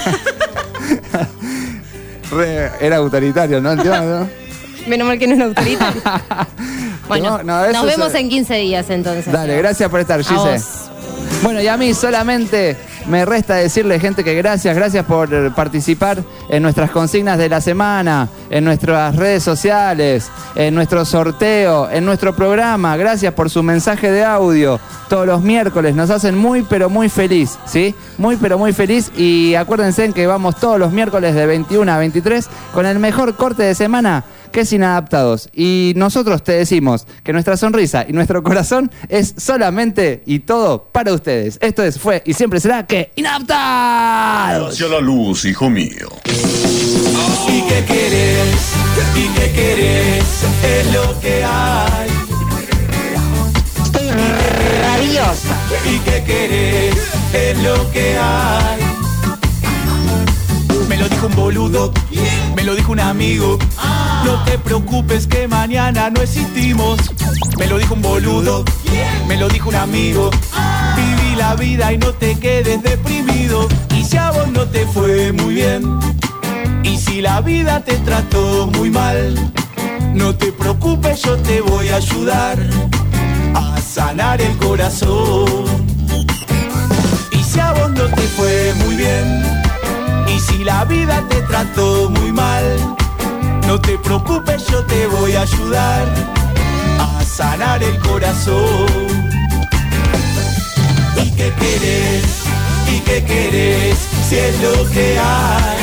Era autoritario, ¿no? ¿no?
menos mal que no es autoritario. Bueno,
No, eso
nos vemos
se-
en 15 días entonces.
Dale, gracias por estar,
A
Gise.
vos.
Bueno, y a mí solamente me resta decirle, gente, que gracias por participar en nuestras consignas de la semana, en nuestras redes sociales, en nuestro sorteo, en nuestro programa. Gracias por su mensaje de audio todos los miércoles. Nos hacen muy, pero muy feliz, ¿sí? Muy, pero muy feliz. Y acuérdense que vamos todos los miércoles de 21 a 23 con el mejor corte de semana, que es Inadaptados. Y nosotros te decimos que nuestra sonrisa y nuestro corazón es solamente y todo para ustedes. Esto fue y siempre será que Inadaptados.
Hacia la luz, hijo mío.
¿Y qué querés? ¿Y qué querés? Es lo que hay.
Rabiosa.
¿Y qué querés? Es lo que hay. Me lo dijo un boludo, me lo dijo un amigo. No te preocupes que mañana no existimos. Me lo dijo un boludo, me lo dijo un amigo. Viví la vida y no te quedes deprimido. Y si a vos no te fue muy bien, y si la vida te trató muy mal, no te preocupes, yo te voy a ayudar a sanar el corazón. Y si a vos no te fue muy bien, y si la vida te trató muy mal, no te preocupes, yo te voy a ayudar a sanar el corazón. ¿Y qué querés? ¿Y qué querés? Si es lo que hay.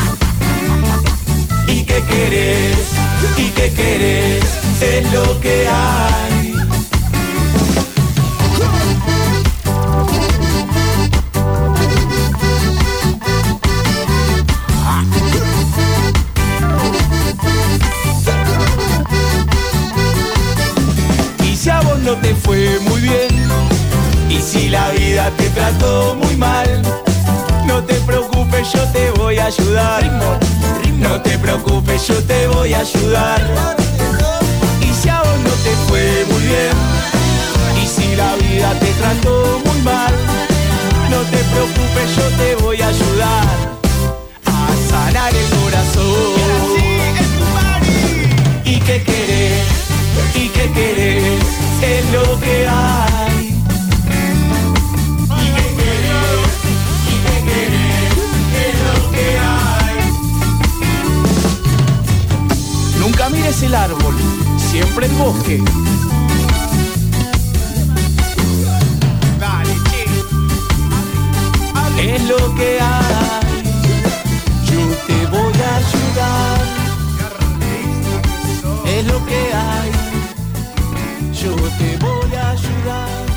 ¿Y qué querés? ¿Y qué querés? Es lo que hay. Y si a vos no te fue muy bien, y si la vida te trató muy mal, no te preocupes, yo te voy a ayudar. No te preocupes, yo te voy a ayudar. Y si a vos no te fue muy bien, y si la vida te trató muy mal, no te preocupes, yo te voy a ayudar a sanar el corazón. ¿Y qué querés? ¿Y qué querés? Es lo que hay. ¿Y qué querés? ¿Y qué querés? Es lo que hay. Nunca mires el árbol, siempre el bosque. Dale, che. Es lo que hay. Yo te voy a ayudar. Es lo que hay. Yo te voy a ayudar.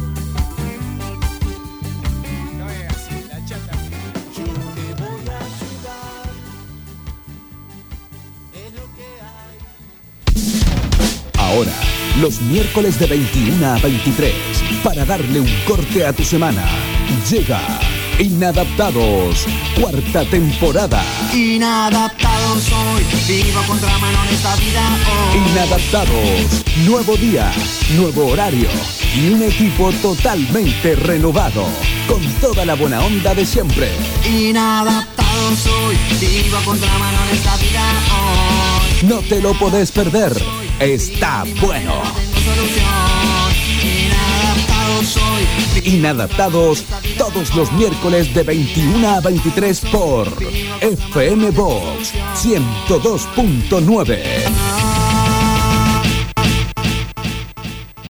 No es así, la chata. Yo te voy a ayudar. Es lo que hay.
Ahora, los miércoles de 21 a 23, para darle un corte a tu semana, llega Inadaptados, cuarta temporada.
Inadaptado soy, vivo con drama en esta vida hoy.
Inadaptados, nuevo día, nuevo horario, y un equipo totalmente renovado, con toda la buena onda de siempre.
Inadaptado soy, vivo a contramano en esta vida hoy.
No te lo podés perder, está bueno.
Inadaptado soy.
Inadaptados, todos los miércoles de 21 a 23 por FM Box 102.9.